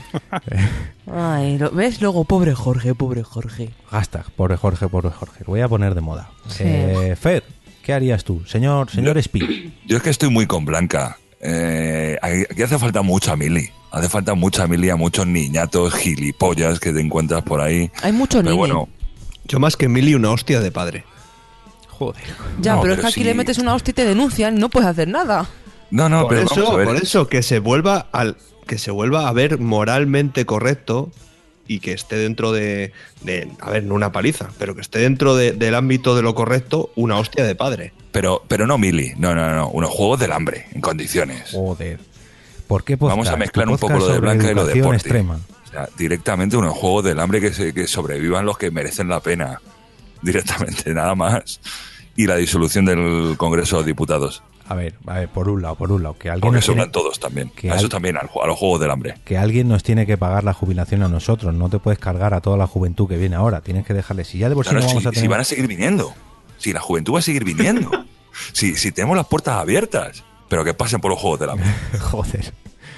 Ay, ¿lo ¿ves? Luego, pobre Jorge, pobre Jorge. Hashtag, pobre Jorge, pobre Jorge. Lo voy a poner de moda. Sí. Eh, Fer, ¿qué harías tú? Señor, señor Speed. Yo es que estoy muy con Blanca. Eh, aquí hace falta mucha mili. Hace falta mucha mili a muchos niñatos gilipollas que te encuentras por ahí. Hay mucho Pero niño. bueno, Yo más que Mili una hostia de padre. Joder. ya, no, pero es pero que aquí sí. le metes una hostia y te denuncian y no puedes hacer nada. no, no, Por pero vamos eso, a ver. por eso, que se vuelva al que se vuelva a ver moralmente correcto y que esté dentro de, de a ver, no una paliza, pero que esté dentro de- del ámbito de lo correcto una hostia de padre. Pero, pero no mili, no, no, no, unos juegos del hambre, en condiciones. Joder. ¿Por qué podcast? Vamos a mezclar Tu un poco podcast lo de sobre Blanca y lo de educación Porti. extrema. O sea, directamente unos juegos del hambre que, se, que sobrevivan los que merecen la pena. Directamente, nada más. Y la disolución del Congreso de Diputados. A ver, a ver, por un lado, por un lado, que alguien Porque nos tiene, sobran todos también. que A eso al- también, al- a los juegos del hambre. que alguien nos tiene que pagar la jubilación a nosotros. No te puedes cargar a toda la juventud que viene ahora. Tienes que dejarle. Si ya de por sí Claro, no si, vamos a si tener. van a seguir viniendo. Si la juventud va a seguir viniendo. Si, si tenemos las puertas abiertas. Pero que pasen por los juegos del hambre. Joder.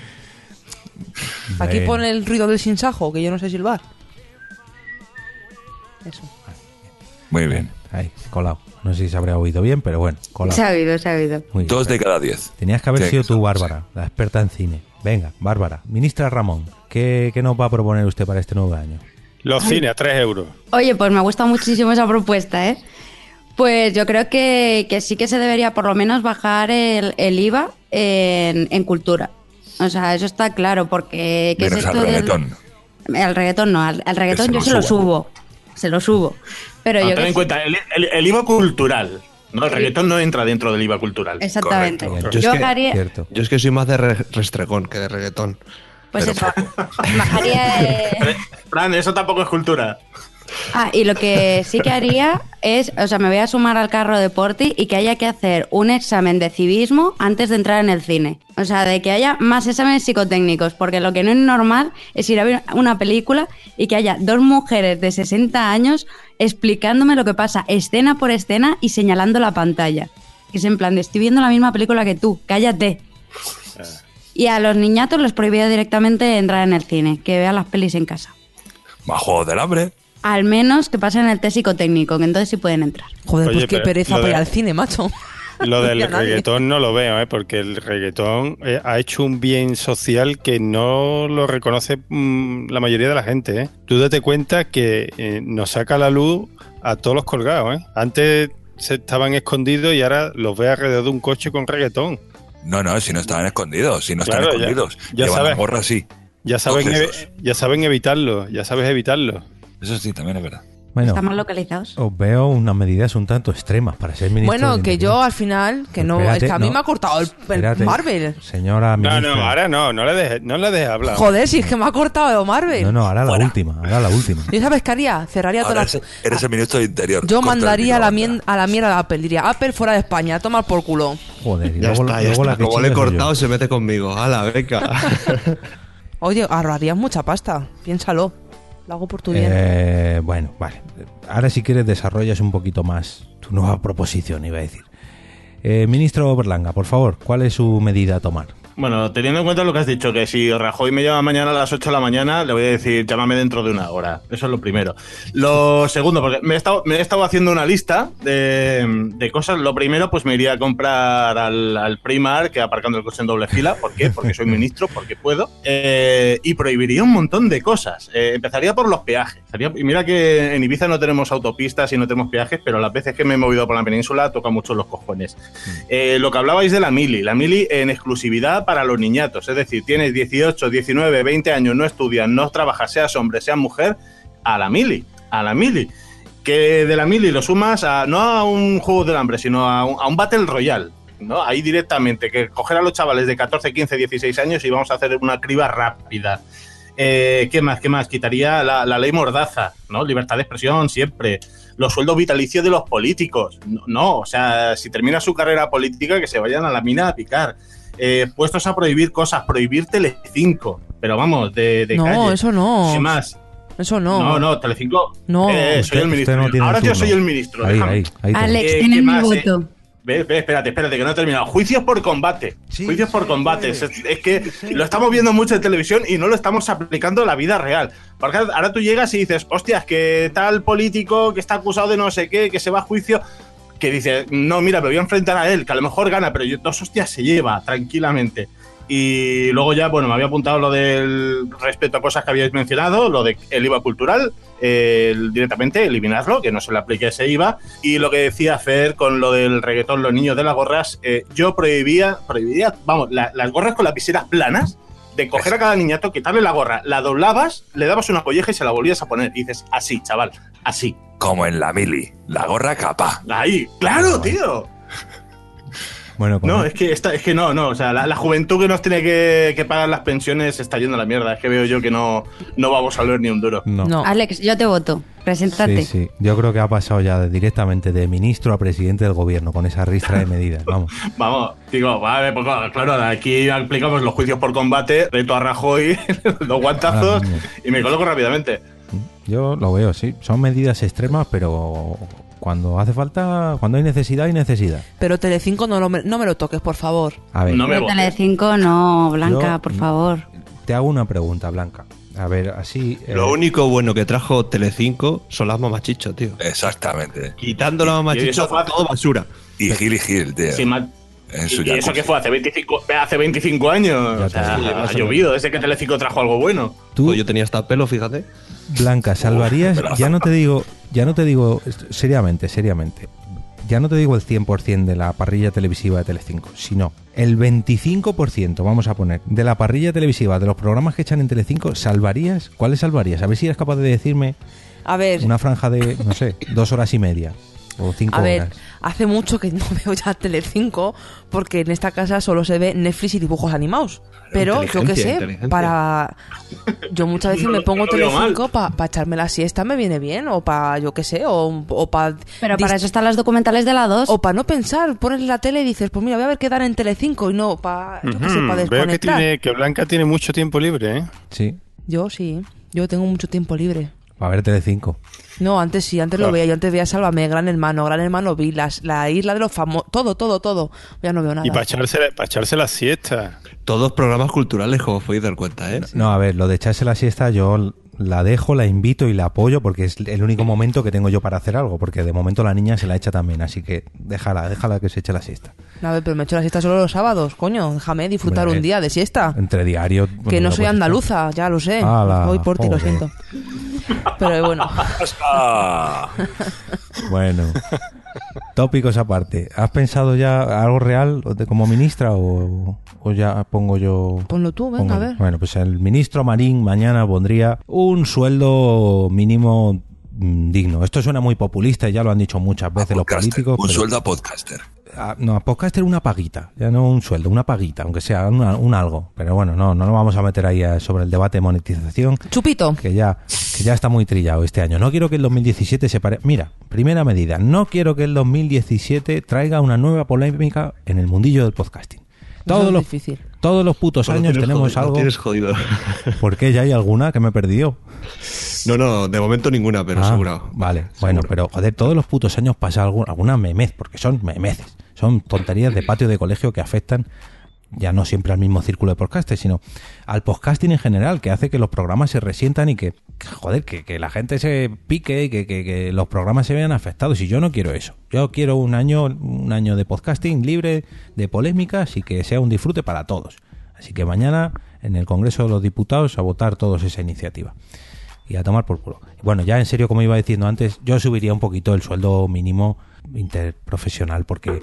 Aquí Bueno. pone el ruido del sinsajo, que yo no sé silbar. Eso. Muy bien. Ahí, colado. No sé si se habría oído bien, pero bueno, colado. Se ha oído, se ha oído. Muy bien. Dos de cada diez. Tenías que haber Sí, sido tú, sí. Bárbara, la experta en cine. Venga, Bárbara. Ministra Ramón, ¿qué, qué nos va a proponer usted para este nuevo año? Los cines a tres euros. Oye, pues me gusta muchísimo esa propuesta, ¿eh? Pues yo creo que, que sí que se debería por lo menos bajar el, el I V A en, en cultura. O sea, eso está claro, porque... ¿qué es Menos al esto del- reggaetón. El reggaetón no, al, al reggaetón se yo lo se lo subo. subo. Se lo subo. Pero Ah, yo ten que en sí- cuenta, el, el- el I V A cultural. No, el reggaetón no entra dentro del I V A cultural. Exactamente. Correcto. Yo es Yo que- haría... Cierto. Yo es que soy más de re- restregón que de reggaetón. Pues Pero- eso, bajaría... eh, Fran, eso tampoco es cultura. Ah, y lo que sí que haría es, o sea, me voy a sumar al carro de Porti y que haya que hacer un examen de civismo antes de entrar en el cine. O sea, de que haya más exámenes psicotécnicos, porque lo que no es normal es ir a ver una película y que haya dos mujeres de sesenta años explicándome lo que pasa escena por escena y señalando la pantalla. Que es en plan de, estoy viendo la misma película que tú, cállate. Y a los niñatos les prohibía directamente entrar en el cine, que vean las pelis en casa. Más juegos del hambre. Al menos que pasen el test psicotécnico, que entonces sí pueden entrar. Joder, Oye, pues qué pero pereza lo para ir de- al cine, macho. Lo del Ya nadie. reggaetón no lo veo, ¿eh? Porque el reggaetón eh, ha hecho un bien social que no lo reconoce mm, la mayoría de la gente, ¿eh? Tú date cuenta que eh, nos saca a la luz a todos los colgados, ¿eh? Antes se estaban escondidos y ahora los ves alrededor de un coche con reggaetón. No, no, si no estaban escondidos. Si no están Claro, ya- escondidos. ya Llevan sabes. la gorra así. Ya saben, Coges. evi- ya saben evitarlo, ya sabes evitarlo. Eso sí, también es verdad. Bueno, Estamos localizados. os veo unas medidas un tanto extremas para ser ministro. Bueno, de que Interior. yo al final, que no, Espérate, es que a mí no. me ha cortado el, el Espérate, Marvel. Señora No, ministra. no, ahora no, no le dejes, no le dejes hablar. Joder, si es que me ha cortado el Marvel. No, no, ahora la Fuera. última, ahora la última. ¿Yo sabes qué haría? Cerraría Ahora todas eres, las... eres el ministro de Interior. Yo Corta el mandaría a la, micro, mien- a la mierda a Apple. Diría, Apple fuera de España, toma por culo. Joder, y Ya luego, está, ya luego la está. que Como le he chinga soy yo. cortado, se mete conmigo. A la beca. Oye, ahorrarías mucha pasta. Piénsalo. Lo hago por tu bien. Eh, bueno, vale. Ahora si quieres desarrollas un poquito más tu nueva proposición, iba a decir. Eh, ministro Berlanga, por favor, ¿cuál es su medida a tomar? Bueno, teniendo en cuenta lo que has dicho, que si Rajoy me llama mañana a las ocho de la mañana, le voy a decir, llámame dentro de una hora. Eso es lo primero. Lo segundo, porque me he estado, me he estado haciendo una lista de, de cosas. Lo primero, pues me iría a comprar al, al Primark, que aparcando el coche en doble fila. ¿Por qué? Porque soy ministro, porque puedo. Eh, y prohibiría un montón de cosas. Eh, empezaría por los peajes. Sería- y mira que en Ibiza no tenemos autopistas y no tenemos peajes, pero las veces que me he movido por la península toca mucho los cojones. Eh, lo que hablabais de la mili, la mili en exclusividad para los niñatos, es decir, tienes dieciocho, diecinueve, veinte años, no estudias, no trabajas, seas hombre, seas mujer, a la mili, a la mili. Que de la mili lo sumas a, no a un juego del hambre, sino a un, a un Battle Royale, ¿no? Ahí directamente, que coger a los chavales de catorce, quince, dieciséis años y vamos a hacer una criba rápida. Eh, ¿Qué más? ¿Qué más? Quitaría la, la ley Mordaza, ¿no? Libertad de expresión siempre. Los sueldos vitalicios de los políticos. No, no, o sea, si termina su carrera política, que se vayan a la mina a picar. Eh, puestos a prohibir cosas, prohibir Telecinco. Pero vamos, de, de no, calle. eso no. ¿Qué más? Eso no. No, no, Telecinco. No. Eh, soy Usted- el usted ministro. no tiene Ahora yo turno. soy el ministro. Ahí, déjame. ahí, ahí te- Alex, Eh, tienes ¿qué mi más, eh? voto. Ve, ve, espérate, espérate, que no he terminado. Juicios por combate. Sí, Juicios por sí, combate. sí. Es, es que lo estamos viendo mucho en televisión y no lo estamos aplicando en la vida real. Porque ahora tú llegas y dices, hostias, que tal político que está acusado de no sé qué, que se va a juicio, que dice, no, mira, me voy a enfrentar a él, que a lo mejor gana, pero yo, dos hostias se lleva tranquilamente. Y luego ya, bueno, me había apuntado lo del respeto a cosas que habíais mencionado, lo del I V A cultural, eh, el- directamente eliminarlo, que no se le aplique ese I V A. Y lo que decía Fer con lo del reggaetón, los niños de las gorras, eh, yo prohibía, prohibía, vamos, la- las gorras con las viseras planas, de coger a cada niñato, quitarle la gorra, la doblabas, le dabas una colleja y se la volvías a poner. Y dices, así, chaval, así. Como en la mili. La gorra capa. Ahí, claro, tío. Bueno, con- No, es que, esta, es que no, no. O sea, la, la juventud que nos tiene que, que pagar las pensiones se está yendo a la mierda. Es que veo yo que no, no vamos a ver ni un duro. no. No. Alex, yo te voto. Preséntate. Sí, sí. Yo creo que ha pasado ya de- directamente de ministro a presidente del gobierno con esa ristra de medidas. Vamos. Vamos, digo, vale, pues claro, aquí aplicamos los juicios por combate, reto a Rajoy, dos guantazos Ahora mismo. y me coloco rápidamente. Yo lo veo, sí. Son medidas extremas, pero Cuando hace falta, cuando hay necesidad, hay necesidad. Pero Telecinco no, lo me, no me lo toques, por favor. A ver, No me De votes. Telecinco no, Blanca, Yo- por favor. te hago una pregunta, Blanca. A ver, así... eh, Lo único bueno que trajo Telecinco son las mamachichos, tío. Exactamente. Quitando las Y eso mamachichos, fue hace- todo basura. Y Gil y Gil, tío. Sí, ma- En ¿Y su y eso jacuzzi. que fue hace veinticinco, hace veinticinco años? Ya O sea, te digo. ha llovido desde que Telecinco trajo algo bueno. tú, Pues yo tenía hasta pelo, fíjate. Blanca, salvarías, ya no te digo, ya no te digo, seriamente, seriamente, ya no te digo el cien por ciento de la parrilla televisiva de Telecinco, sino el veinticinco por ciento, vamos a poner, de la parrilla televisiva, de los programas que echan en Telecinco, ¿salvarías? ¿Cuáles salvarías? A ver si eres capaz de decirme A ver, una franja de, no sé, dos horas y media o cinco a ver, horas. hace mucho que no veo ya Telecinco porque en esta casa solo se ve Netflix y dibujos animados. Pero yo qué Inteligencia, sé, inteligencia. para... Yo muchas veces No, me pongo no lo veo Telecinco para echarme la siesta, me viene bien, o para, yo qué sé, o, o para... Pero para eso están las documentales de la dos. O para no pensar, pones la tele y dices, pues mira, voy a ver qué dan en Telecinco y no para, yo qué sé, para Ujú. Veo que, desconectar. tiene, que Blanca tiene mucho tiempo libre, ¿eh? Sí, Yo sí, yo tengo mucho tiempo libre. para ver Telecinco. No, antes sí, antes lo veía. Yo antes veía Sálvame, Gran Hermano, Gran Hermano vi las, la isla de los famosos, todo, todo, todo. Ya no veo nada. Y para echarse, para echarse la siesta. Todos programas culturales, como os podéis dar cuenta, ¿eh? No, a ver, lo de echarse la siesta yo la dejo, la invito y la apoyo porque es el único momento que tengo yo para hacer algo, porque de momento la niña se la echa también, así que déjala, déjala que se eche la siesta. A ver, pero me echo la siesta solo los sábados, coño. Déjame disfrutar Hombre, un día de siesta. Entre diario... Que bueno, no lo soy puedes andaluza, ya lo sé. Ala, Voy por ti, lo joder. siento. Pero bueno. Ah. echar. Bueno, tópicos aparte. ¿Has pensado ya algo real de como ministra o, o ya pongo yo...? Ponlo tú, venga, pongo a yo? ver. Bueno, pues el ministro Marín mañana pondría un sueldo mínimo mm, digno. Esto suena muy populista y ya lo han dicho muchas veces los Podcaster, políticos. Un pero- sueldo a podcaster. Ah, no, a podcaster una paguita, ya no un sueldo, una paguita, aunque sea una- un algo. Pero bueno, no, no nos vamos a meter ahí a- sobre el debate de monetización, Chupito. que ya, que ya está muy trillado este año. No quiero que el dos mil diecisiete se pare... Mira, primera medida, no quiero que el dos mil diecisiete traiga una nueva polémica en el mundillo del podcasting. Todos es los, difícil. todos los putos Pues lo años tienes tenemos jodido, lo algo... tienes jodido. ¿Por qué? ¿Ya hay alguna que me he perdido? No, no, de momento ninguna, pero Ah, seguro. Vale, bueno, pero joder, todos los putos años pasa algún, alguna memez, porque son memeces. Son tonterías de patio de colegio que afectan ya no siempre al mismo círculo de podcasters, sino al podcasting en general, que hace que los programas se resientan y que, joder, que, que la gente se pique y que, que, que los programas se vean afectados. Y yo no quiero eso. Yo quiero un año, un año de podcasting libre de polémicas y que sea un disfrute para todos. Así que mañana en el Congreso de los Diputados a votar todos esa iniciativa. Y a tomar por culo. Bueno, ya en serio, como iba diciendo antes, yo subiría un poquito el sueldo mínimo interprofesional porque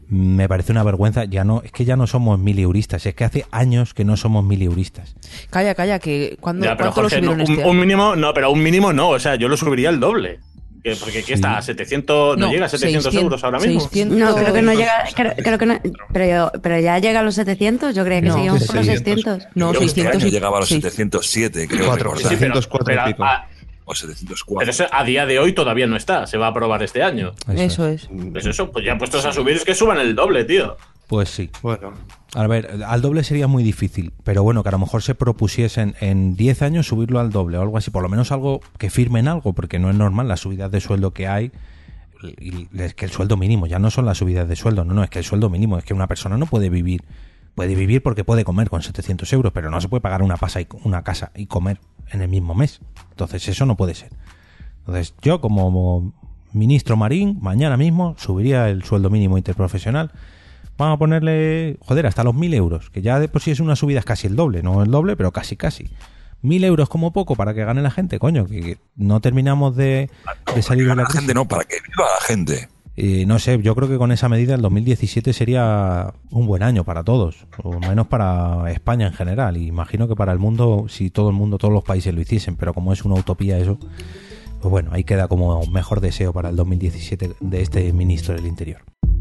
me parece una vergüenza. Ya no, es que ya no somos milieuristas, es que hace años que no somos milieuristas. Calla, calla, que cuando Ya, pero ¿cuánto lo Jorge, no, subieron un, este un año? mínimo, no, pero un mínimo no, o sea, yo lo subiría el doble. Que- Porque aquí está a setecientos, no, No, llega a setecientos seiscientos, euros ahora mismo. seiscientos. No, creo que no llega. Creo, creo que no. Pero, yo- pero ya llega a los setecientos. Yo creía que No, seguíamos sí, por los seiscientos. seiscientos. No, Creo que este seiscientos año y- llegaba a los seis- setecientos siete, creo. Cuatro, recordar. Sí, pero, setecientos cuatro y pero pico. a, O setecientos pero cuatro. eso a día de hoy todavía no está, se va a aprobar este año. Eso es. Pues eso, pues ya puestos a subir es que suban el doble, tío. Pues sí. Bueno, A ver, al doble sería muy difícil, pero bueno, que a lo mejor se propusiesen en diez años subirlo al doble o algo así, por lo menos algo que firmen algo, porque no es normal las subidas de sueldo que hay. Y es que el sueldo mínimo ya no son las subidas de sueldo, no, no, es que el sueldo mínimo es que una persona no puede vivir, puede vivir porque puede comer con setecientos euros, pero no se puede pagar una, pasa y, una casa y comer en el mismo mes. Entonces eso no puede ser. Entonces yo como ministro Marín, mañana mismo subiría el sueldo mínimo interprofesional. Vamos a ponerle, joder, hasta los mil euros, que ya de por sí es una subida, es casi el doble, no el doble, pero casi casi. Mil euros como poco para que gane la gente, coño, que, que no terminamos de, de salir de Para la la crisis. gente no, para que viva la gente. Y no sé, yo creo que con esa medida el dos mil diecisiete sería un buen año para todos, o menos para España en general. Y imagino que para el mundo, si todo el mundo, todos los países lo hiciesen, pero como es una utopía eso, pues bueno, ahí queda como un mejor deseo para el dos mil diecisiete de este ministro del Interior.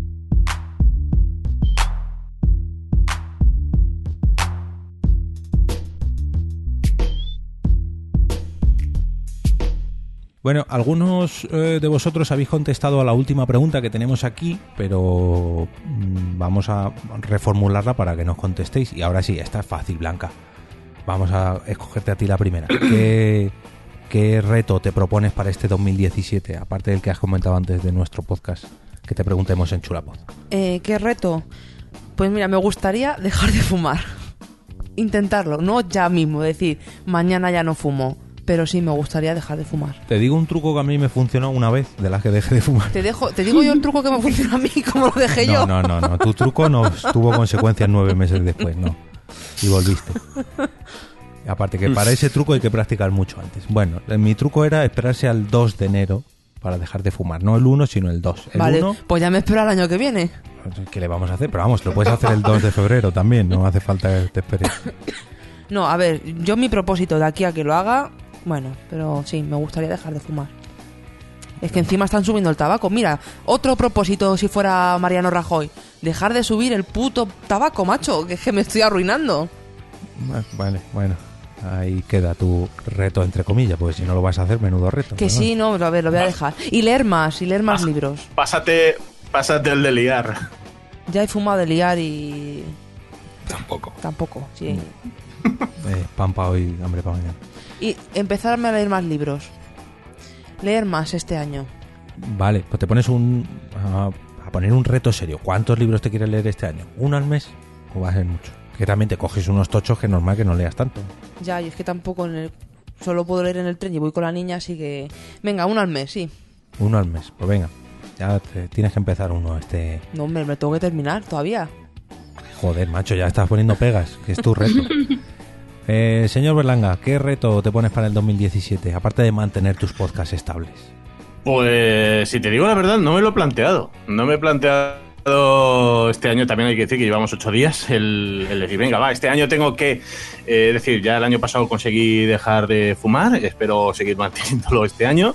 Bueno, algunos eh, de vosotros habéis contestado a la última pregunta que tenemos aquí, pero mm, vamos a reformularla para que nos contestéis. Y ahora sí, esta es fácil, Blanca. Vamos a escogerte a ti la primera. ¿Qué, ¿qué reto te propones para este dos mil diecisiete? Aparte del que has comentado antes de nuestro podcast, que te preguntemos en Chulapod. Eh, ¿Qué reto? Pues mira, me gustaría dejar de fumar. Intentarlo, no ya mismo, decir, mañana ya no fumo. Pero sí, me gustaría dejar de fumar. Te digo un truco que a mí me funcionó una vez, de las que dejé de fumar. Te dejo, te digo yo el truco que me funcionó a mí, como lo dejé no, yo. No, no, no, tu truco no tuvo consecuencias nueve meses después, no. Y volviste. Aparte que para ese truco hay que practicar mucho antes. Bueno, mi truco era esperarse al dos de enero para dejar de fumar. No el uno, sino el dos. El vale, uno, pues ya me espero al año que viene. ¿qué le vamos a hacer? Pero vamos, lo puedes hacer el dos de febrero también, no hace falta que te esperes. No, a ver, yo mi propósito de aquí a que lo haga, bueno, pero sí, me gustaría dejar de fumar. Es que encima están subiendo el tabaco. Mira, otro propósito si fuera Mariano Rajoy, dejar de subir el puto tabaco, macho, que es que me estoy arruinando. Vale, bueno, ahí queda tu reto, entre comillas, porque si no lo vas a hacer, menudo reto. Que sí, no, a ver, lo voy a dejar. Y leer más, y leer más Pas- libros. Pásate, pásate el de liar. Ya he fumado de liar y... Tampoco. Tampoco, sí. Eh, pan pa' hoy, hambre pa' mañana. Y empezarme a leer más libros. Leer más este año. Vale, pues te pones un... A, a poner un reto serio. ¿Cuántos libros te quieres leer este año? ¿Uno al mes? ¿O va a ser mucho? Que también te coges unos tochos que es normal que no leas tanto. Ya, y es que tampoco en el... solo puedo leer en el tren y voy con la niña, así que... Venga, uno al mes, sí. Uno al mes, pues venga. Ya te, tienes que empezar uno este... No, hombre, me tengo que terminar todavía. Joder, macho, ya estás poniendo pegas, que es tu reto. eh, señor Berlanga, ¿qué reto te pones para el dos mil diecisiete? Aparte de mantener tus podcasts estables. Pues si te digo la verdad, no me lo he planteado. No me he planteado este año, también hay que decir que llevamos ocho días, el, el decir, venga, va, este año tengo que... Eh, decir, ya el año pasado conseguí dejar de fumar, espero seguir manteniéndolo este año.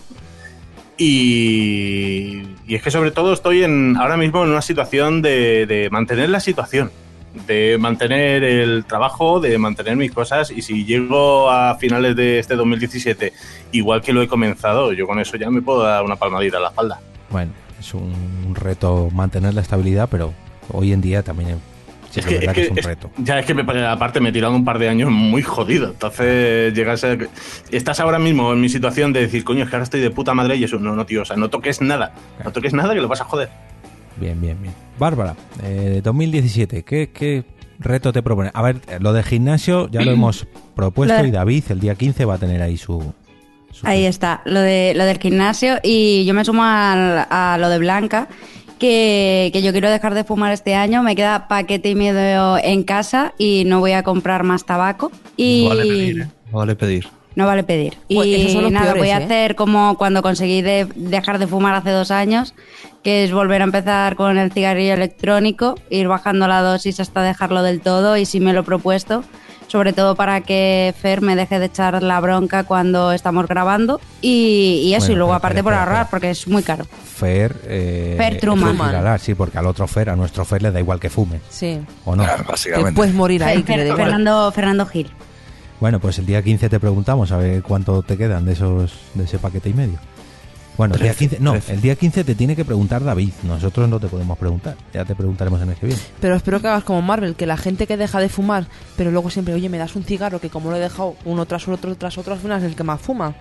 Y, y es que sobre todo estoy en ahora mismo en una situación de, de mantener la situación, de mantener el trabajo, de mantener mis cosas, y si llego a finales de este dos mil diecisiete igual que lo he comenzado, yo con eso ya me puedo dar una palmadita a la espalda. Bueno, es un, un reto mantener la estabilidad, pero hoy en día también sí, es, es que, verdad es, que, que es un es reto. Ya es que me, aparte me he tirado un par de años muy jodido, entonces llegas a... Estás ahora mismo en mi situación de decir, coño, es que ahora estoy de puta madre y eso, no, no, tío, o sea, no toques nada, no toques nada que lo vas a joder. Bien, bien, bien. Bárbara, eh, dos mil diecisiete, ¿qué, ¿qué reto te propones? A ver, lo de gimnasio ya lo hemos propuesto Lo de- y David el día quince va a tener ahí su... su- Ahí está, lo de lo del gimnasio, y yo me sumo al- a, lo de Blanca, que, que yo quiero dejar de fumar este año, me queda paquete y medio en casa y no voy a comprar más tabaco. Y No vale pedir, ¿eh? No vale pedir. no vale pedir. Pues Y esos son los nada, peores, voy a ¿eh? hacer como cuando conseguí de- dejar de fumar hace dos años, que es volver a empezar con el cigarrillo electrónico, ir bajando la dosis hasta dejarlo del todo, y sí me lo he propuesto, sobre todo para que Fer me deje de echar la bronca cuando estamos grabando, y, y eso, Bueno, y luego pero aparte espera, por espera, ahorrar, espera. porque es muy caro. Fer... Eh, Fer Truman. Fer Gilalar, sí, porque al otro Fer, a nuestro Fer le da igual que fume, Sí. ¿o no? Ah, Te básicamente. puedes morir ahí, Fer- que le da Fer- igual. Fernando, Fernando Gil. Bueno, pues el día quince te preguntamos a ver cuánto te quedan de esos de ese paquete y medio. Bueno, el día Trece, quince, no, trece. el día quince te tiene que preguntar David. Nosotros no te podemos preguntar. Ya te preguntaremos en el que viene. Pero espero que hagas como Marvel, que la gente que deja de fumar, pero luego siempre, oye, me das un cigarro, que como lo he dejado uno tras otro tras otro, al final es el que más fuma.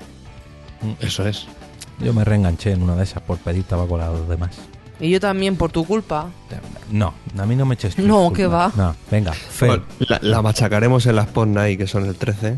Eso es. Yo me reenganché en una de esas por pedir tabaco a los demás. Y yo también, por tu culpa. No, a mí no me eches tus No, culpas. ¿qué va? No, venga, Fer. Bueno, la, la machacaremos en las Spot Night, que son el trece.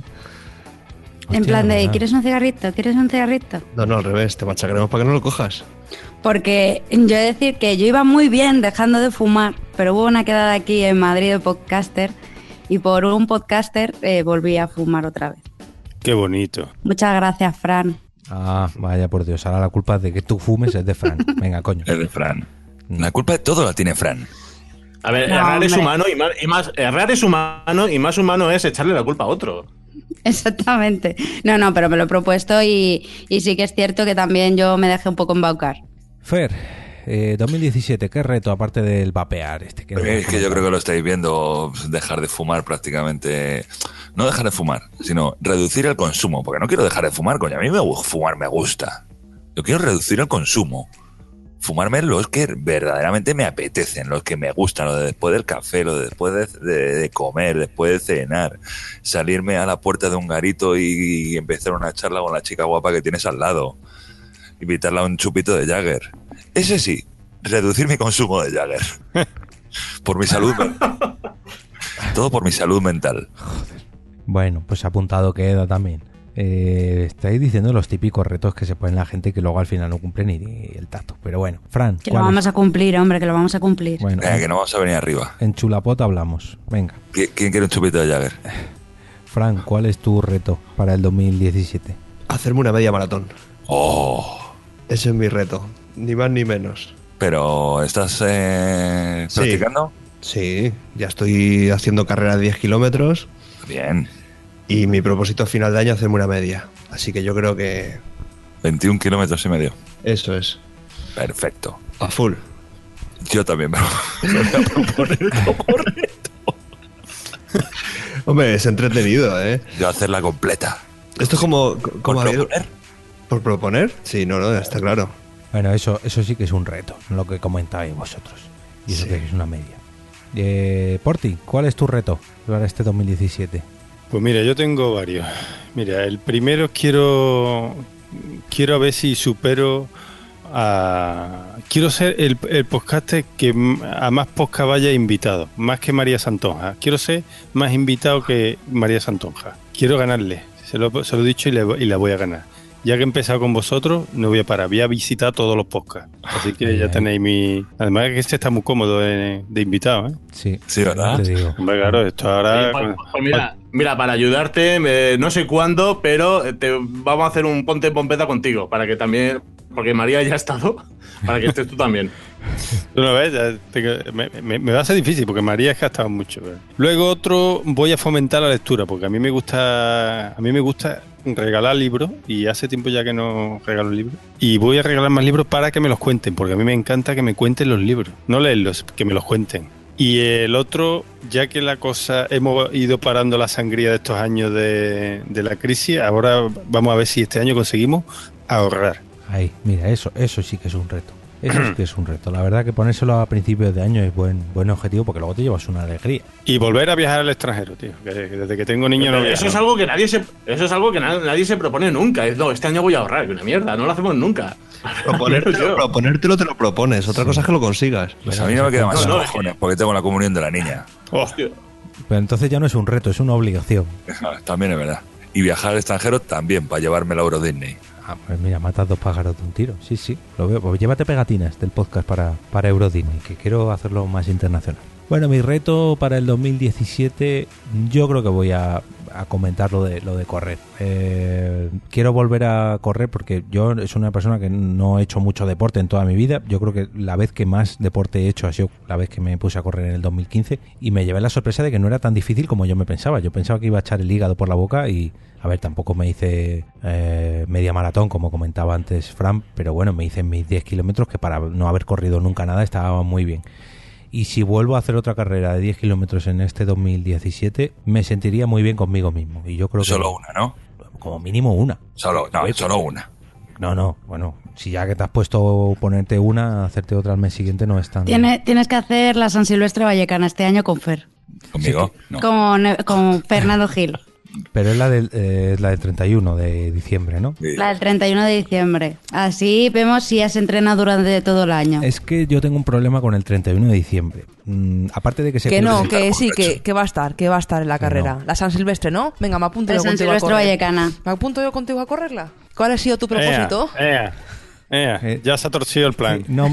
En Hostia, plan de, ¿verdad? ¿quieres un cigarrito? ¿Quieres un cigarrito? No, no, al revés, te machacaremos para que no lo cojas. Porque yo he de decir que yo iba muy bien dejando de fumar, pero hubo una quedada aquí en Madrid de podcaster, y por un podcaster eh, volví a fumar otra vez. Qué bonito. Muchas gracias, Fran. Ah, vaya por Dios. Ahora la culpa de que tú fumes es de Fran. Venga, coño. Es de Fran. La culpa de todo la tiene Fran. A ver, No, errar es hombre. humano y más, y más errar es humano y más humano es echarle la culpa a otro. Exactamente. No, no, pero me lo he propuesto, y, y sí que es cierto que también yo me dejé un poco embaucar. Fer, eh, dos mil diecisiete, ¿qué reto aparte del vapear este? Que nos Es has que yo creo que comentado? lo estáis viendo, dejar de fumar prácticamente. No dejar de fumar, sino reducir el consumo. Porque no quiero dejar de fumar, coño. A mí me, gu- fumar me gusta. Yo quiero reducir el consumo. fumarme los que verdaderamente me apetecen, los que me gustan, lo de después del café, lo de después de, de, de comer, después de cenar, salirme a la puerta de un garito y, y empezar una charla con la chica guapa que tienes al lado, invitarla a un chupito de Jagger. Ese sí, reducir mi consumo de Jagger. Por mi salud mental. Todo por mi salud mental. Joder. Bueno, pues apuntado queda también. Eh, estáis diciendo los típicos retos que se ponen la gente que luego al final no cumplen ni, ni el tacto. Pero bueno, Fran, que lo vamos es? a cumplir, hombre, que lo vamos a cumplir. Bueno, Venga, que no vamos a venir arriba. En Chulapot hablamos. Venga. ¿Quién quiere un chupito de Jagger? Fran, ¿cuál es tu reto para el dos mil diecisiete? Hacerme una media maratón. Oh. Ese es mi reto, ni más ni menos. Pero, ¿estás eh, Sí. practicando? Sí, ya estoy haciendo carrera de diez kilómetros. Bien. Y mi propósito a final de año es hacerme una media. Así que yo creo que veintiún kilómetros y medio. eso es. Perfecto. A full. Yo también me lo voy a proponer como reto. Hombre, es entretenido, ¿eh? Yo hacerla completa. Esto es como... como ¿Por ha habido- proponer? ¿Por proponer? Sí, no, no, está claro. Bueno, eso, eso sí que es un reto, lo que comentabais vosotros. Y eso Sí. que es una media. Eh, Porti, ¿cuál es tu reto para este dos mil diecisiete? Pues mira, yo tengo varios. Mira, el primero quiero quiero a ver si supero a... Quiero ser el, el podcaster que m- a más podcast vaya invitado, más que María Santonja. Quiero ser más invitado que María Santonja. Quiero ganarle, se lo, se lo he dicho y, le, y la voy a ganar. Ya que he empezado con vosotros, no voy a parar, voy a visitar todos los podcasts. Así que Ay, ya ay. tenéis mi... Además que este está muy cómodo de, de invitado, ¿eh? Sí, Sí, ¿verdad? te digo. Hombre, claro, esto ahora... Oye, pues, pues mira, mira, para ayudarte, eh, no sé cuándo, pero te vamos a hacer un ponte en pompeta contigo, para que también, porque María ya ha estado, para que estés tú también. Tú no ves, ya tengo- me, me- me va a ser difícil porque María es que ha estado mucho. pero- Luego otro, voy a fomentar la lectura porque a mí me gusta, a mí me gusta regalar libros y hace tiempo ya que no regalo libros y voy a regalar más libros para que me los cuenten porque a mí me encanta que me cuenten los libros, no leerlos, que me los cuenten. Y el otro, ya que la cosa, hemos ido parando la sangría de estos años de, de la crisis, ahora vamos a ver si este año conseguimos ahorrar. Ahí, mira, eso, eso sí que es un reto. Eso sí que es un reto. La verdad que ponérselo a principios de año es buen, buen objetivo porque luego te llevas una alegría. Y volver a viajar al extranjero, tío, que, que desde que tengo niño no Pero viajo. eso es algo que nadie se, eso es algo que na- nadie se propone nunca. Es, no, este año voy a ahorrar, que una mierda, no lo hacemos nunca. Proponértelo, proponértelo te lo propones. Otra cosa es que lo consigas. Pues a mí no me queda más No, no, cojones porque tengo la comunión de la niña. Hostia. Pero entonces ya no es un reto, es una obligación. También es verdad. Y viajar al extranjero también para llevarme la Euro Disney. Ah, pues mira, matas dos pájaros de un tiro. Sí, sí, lo veo. Pues llévate pegatinas del podcast para, para Euro Disney, que quiero hacerlo más internacional. Bueno, mi reto para el dos mil diecisiete, yo creo que voy a, a comentar lo de, lo de correr. Eh, quiero volver a correr porque yo soy una persona que no he hecho mucho deporte en toda mi vida. Yo creo que la vez que más deporte he hecho ha sido la vez que me puse a correr en el dos mil quince y me llevé la sorpresa de que no era tan difícil como yo me pensaba. Yo pensaba que iba a echar el hígado por la boca y, a ver, tampoco me hice eh, media maratón como comentaba antes Fran, pero bueno, me hice mis diez kilómetros que para no haber corrido nunca nada estaba muy bien. Y si vuelvo a hacer otra carrera de diez kilómetros en este dos mil diecisiete, me sentiría muy bien conmigo mismo. Y yo creo que Solo una, ¿no? como mínimo una. Solo, no, solo una. No, no, bueno, si ya que te has puesto ponerte una, hacerte otra al mes siguiente no es tan... Tiene- tienes que hacer la San Silvestre Vallecana este año con Fer. ¿Conmigo? No. Con, con Fernando Gil. Pero es la del, eh, es la del treinta y uno de diciembre, ¿no? Sí. La del treinta y uno de diciembre. Así vemos si has entrenado durante todo el año. Es que yo tengo un problema con el treinta y uno de diciembre. Mm, aparte de que se Que no, presenta- que sí, que, que va a estar, que va a estar en la Que carrera. no. La San Silvestre, ¿no? Venga, me apunto La yo San contigo a Silvestre correr. Vallecana. ¿Me apunto yo contigo a correrla? ¿Cuál ha sido tu propósito? Ea, ea, ea. Eh, ya se ha torcido el plan. Sí, no,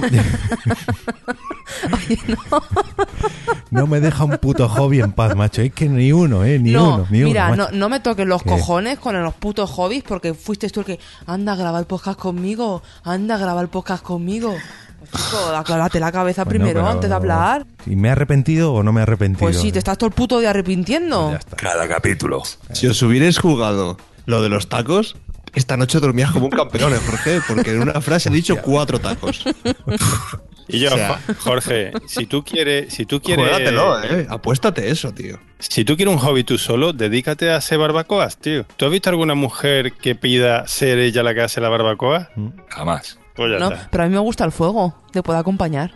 no me deja un puto hobby en paz, macho. Es que ni uno, ¿eh? Ni no, uno, ni mira, uno. no, macho. no me toques los ¿Qué? cojones con los putos hobbies porque fuiste tú el que anda a grabar el podcast conmigo, anda a grabar el podcast conmigo. Pues, chico, aclárate la cabeza Bueno, primero pero- antes de hablar. ¿Y me he arrepentido o no me he arrepentido? Pues sí, te estás todo el puto día arrepintiendo. Pues ya está. Cada capítulo. Si os hubierais jugado lo de los tacos, esta noche dormías como un campeón, ¿eh, Jorge? Porque en una frase he dicho cuatro tacos. Y yo, O sea- Jorge, si tú quieres, si tú quieres, Juégatelo, ¿eh? Apuéstate eso, tío. si tú quieres un hobby tú solo, dedícate a hacer barbacoas, tío. ¿Tú has visto alguna mujer que pida ser ella la que hace la barbacoa? Jamás. Pues ya No, está. pero a mí me gusta el fuego, te puedo acompañar.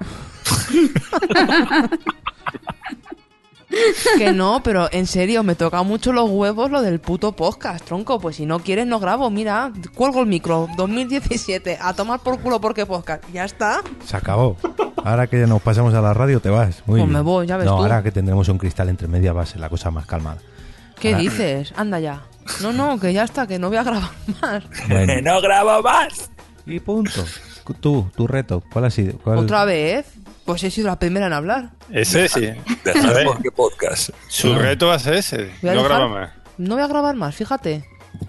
Que no, pero en serio, me toca mucho los huevos lo del puto podcast, tronco. Pues si no quieres, no grabo. Mira, cuelgo el micro, dos mil diecisiete, a tomar por culo porque podcast. Ya está. Se acabó. Ahora que ya nos pasamos a la radio, te vas. Muy Pues bien. me voy, ya ves No, tú. ahora que tendremos un cristal entre medias va a ser la cosa más calmada. ¿Qué Ahora- dices? Anda ya. No, no, que ya está, que no voy a grabar más. Bueno, ¡No grabo más! y punto. Tú, tu reto, ¿cuál ha sido? ¿Cuál- ¿Otra vez? Pues he sido la primera en hablar. Ese sí. Dejar A ver. por qué podcast. Su reto va a ser ese. Voy a No dejar- graba más. No voy a grabar más, fíjate.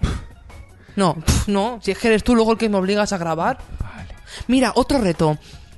No, pf, no, si es que eres tú luego el que me obligas a grabar. Mira, otro reto.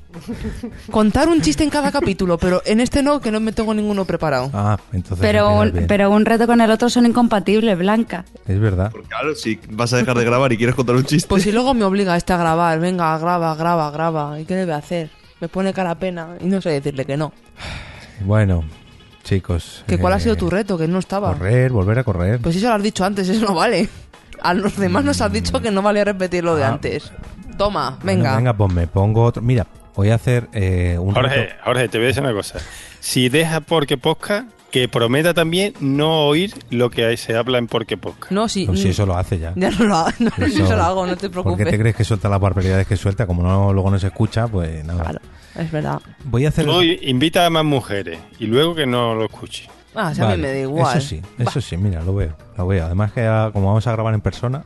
Contar un chiste en cada capítulo, pero en este no, que no me tengo ninguno preparado. Ah, entonces. Pero me un, quedas bien. pero un reto con el otro son incompatibles, Blanca. Es verdad. Porque claro, si vas a dejar de grabar y quieres contar un chiste. Pues si luego me obliga este a grabar, venga, graba, graba, graba. ¿Y qué debe hacer? Me pone cara pena y no sé decirle que no. Bueno, chicos. ¿Que ¿Cuál ha eh, sido tu reto? Que no estaba. Correr, volver a correr. Pues eso lo has dicho antes, eso no vale. A los demás nos has dicho que no vale repetir lo de Ah. antes. Toma, Bueno, venga. venga, pues me pongo otro. Mira, voy a hacer eh, un Jorge, reto. Jorge, te voy a decir una cosa. Si deja Porque Podcast, que prometa también no oír lo que ahí se habla en Porque Podcast. No, sí. Pues si eso lo hace ya. Ya no lo, hago, no, Eso- eso lo hago, no te ¿Por preocupes. qué te crees que suelta las barbaridades que suelta? Como no luego no se escucha, pues nada. Claro, es verdad. Voy a hacer. Tú invita a más mujeres y luego que no lo escuche. Ah, si a Vale, mí me da igual. Eso sí, eso sí, mira, lo veo, lo veo. Además que ah, como vamos a grabar en persona,